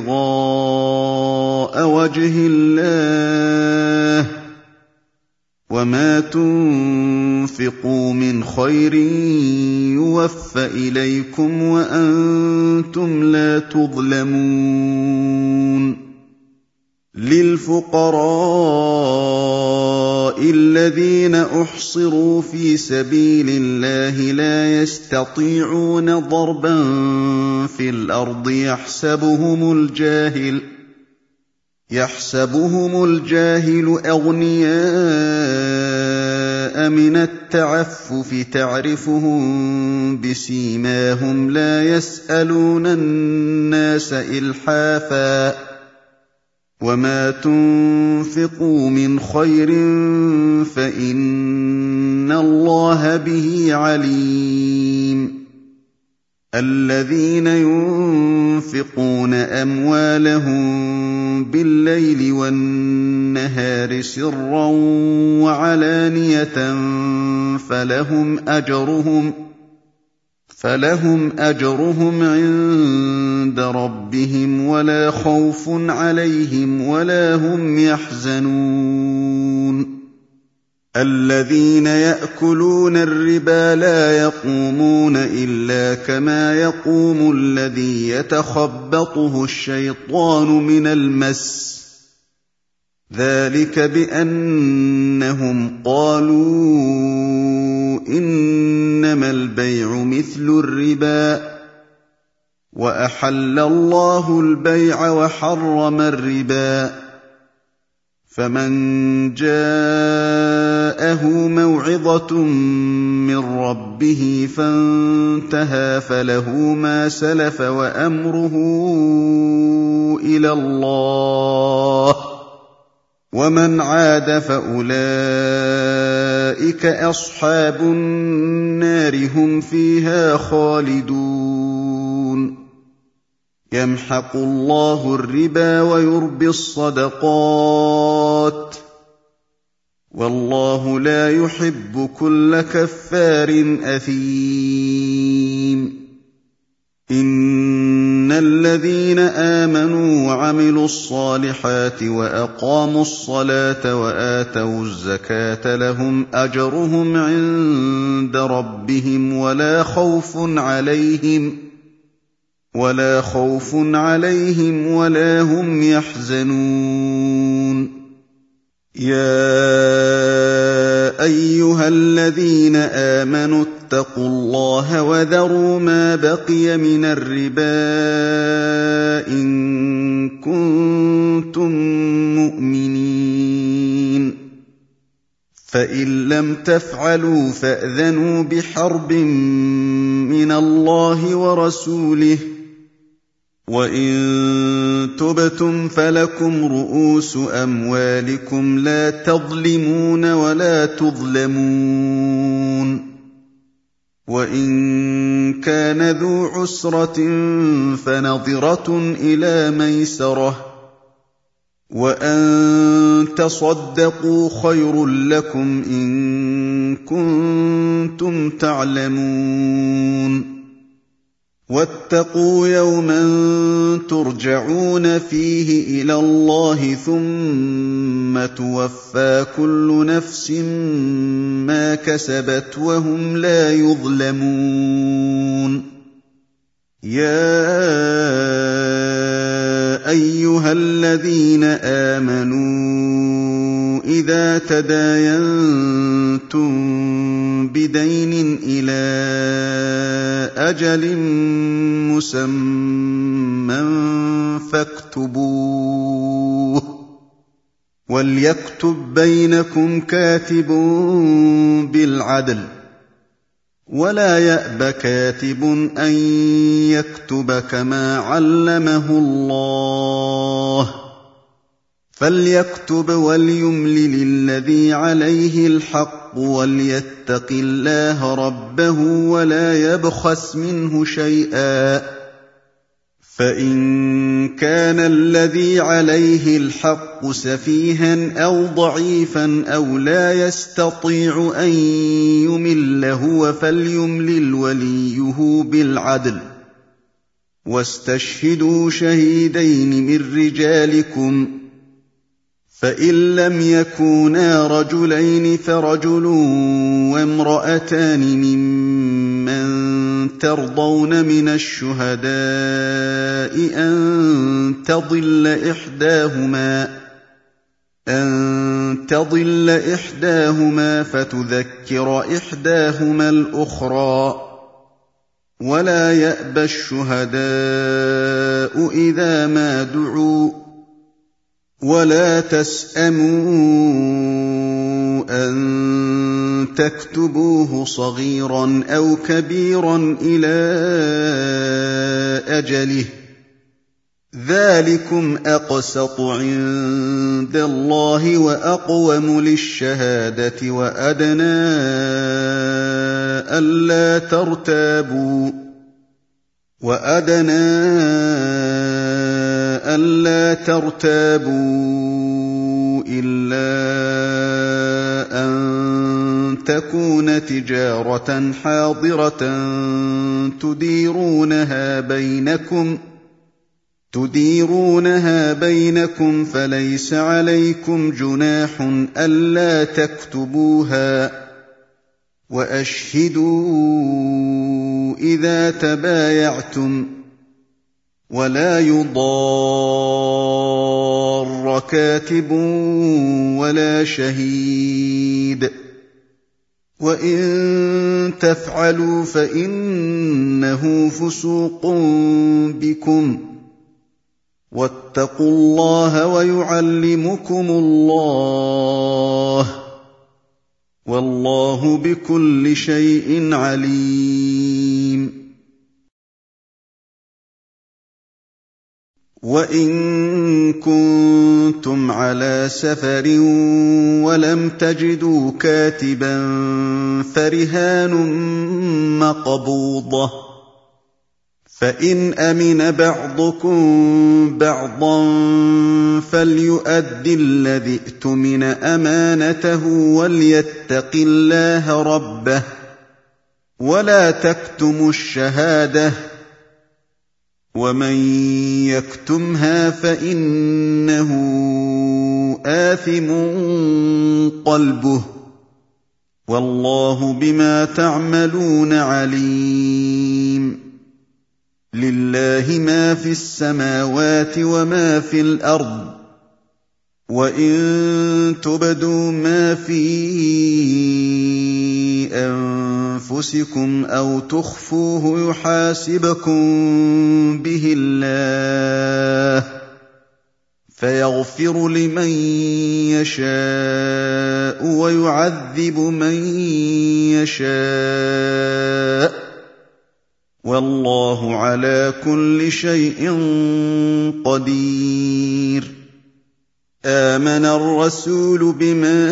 Speaker 1: ابتغاء وجه الله وما تنفقوا من خير يوفى إليكم وأنتم لا تظلمون للفقراء الذين أحصروا في سبيل الله لا يستطيعون ضربا في الأرض يحسبهم الجاهل أغنياء من التعفف تعرفهم بسيماهم لا يسألون الناس إلحافا وما تنفقوا من خير فإن الله به عليم الذين ينفقون أموالهم بالليل والنهار سرا وعلانية فلهم أجرهم عند ربهم ولا خوف عليهم ولا هم يحزنون الذين يأكلون الربا لا يقومون إلا كما يقوم الذي يتخبطه الشيطان من المس ذلك بأنهم قالوا إنما البيع مثل الربا وأحل الله البيع وحرم الربا فمن جاءه موعظة من ربه فانتهى فله ما سلف وأمره إلى الله ومن عاد فأولئك أصحاب النار هم فيها خالدون يمحق الله الربا ويربي الصدقات والله لا يحب كل كفار أثيم إن الذين آمنوا وعملوا الصالحات وأقاموا الصلاة وآتوا الزكاة لهم أجرهم عند ربهم ولا خوف عليهم ولا هم يحزنون. يا أيها الذين آمنوا اتقوا الله وذروا ما بقي من الربا إن كنتم مؤمنين، فإن لم تفعلوا فأذنوا بحرب من الله ورسوله، وإن تبتم فلكم رؤوس أموالكم لا تظلمون ولا تظلمون. وإن كان ذو عسرة فنظرة إلى ميسرة، وأن تصدقوا خير لكم إن كنتم تعلمون. واتقوا يوما ترجعون فيه إلى الله ثم توفى كل نفس ما كسبت وهم لا يظلمون. يا أيها الذين آمنوا إذا تداينتم بدين إلى أجل مسمى فاكتبوه، وليكتب بينكم كاتب بالعدل، ولا يأب كاتب أن يكتب كما علمه الله، فليكتب وليملل الذي عليه الحق وليتق الله ربه ولا يبخس منه شيئا، فإن كان الذي عليه الحق سفيها أو ضعيفا أو لا يستطيع أن يمل هو فليملل وليه بالعدل، واستشهدوا شهيدين من رجالكم، فإن لم يكونا رجلين فرجل وامرأتان ممن ترضون من الشهداء أن تضل إحداهما فتذكر إحداهما الأخرى، ولا يأبى الشهداء إذا ما دعوا، ولا تسأموا أن تكتبوه صغيرا أو كبيرا إلى أجله، ذلكم أقسط عند الله وأقوم للشهادة وأدنى ألا ترتابوا إلا أن تكون تجارة حاضرة تديرونها بينكم فليس عليكم جناح ألا تكتبوها، وأشهدوا إذا تبايعتم، ولا يضار كاتب ولا شهيد، وإن تفعلوا فإنه فسوق بكم، واتقوا الله ويعلمكم الله، والله بكل شيء عليم. وإن كنتم على سفر ولم تجدوا كاتبا فرهان مقبوضة، فإن أمن بعضكم بعضا فليؤد الذي اؤتمن أمانته وليتق الله ربه، ولا تكتموا الشهادة، ومن يكتمها فإنه آثم قلبه والله بما تعملون عليم لله ما في السماوات وما في الأرض وإن تبدوا ما في أنفسكم أو تخفوه يحاسبكم به الله فيغفر لمن يشاء ويعذب من يشاء والله على كل شيء قدير آمن الرسول بما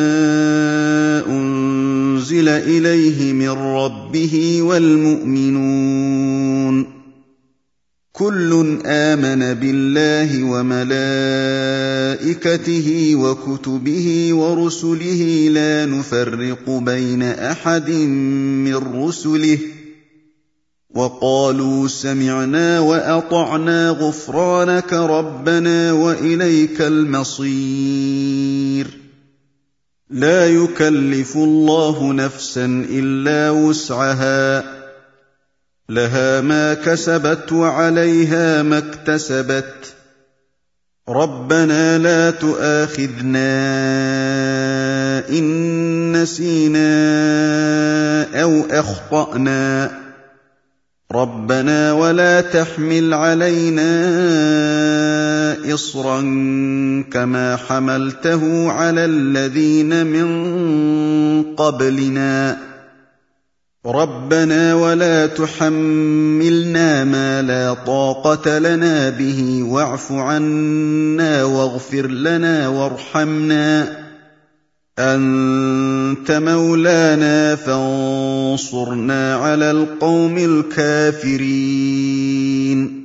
Speaker 1: أنزل إليه من ربه والمؤمنون كل آمن بالله وملائكته وكتبه ورسله لا نفرق بين أحد من رسله وقالوا سمعنا وأطعنا غفرانك ربنا وإليك المصير لا يكلف الله نفسا إلا وسعها لها ما كسبت وعليها ما اكتسبت ربنا لا تؤاخذنا إن نسينا أو أخطأنا ربنا ولا تحمل علينا إصرا كما حملته على الذين من قبلنا ربنا ولا تحملنا ما لا طاقة لنا به واعف عنا واغفر لنا وارحمنا أنت مولانا فانصرنا على القوم الكافرين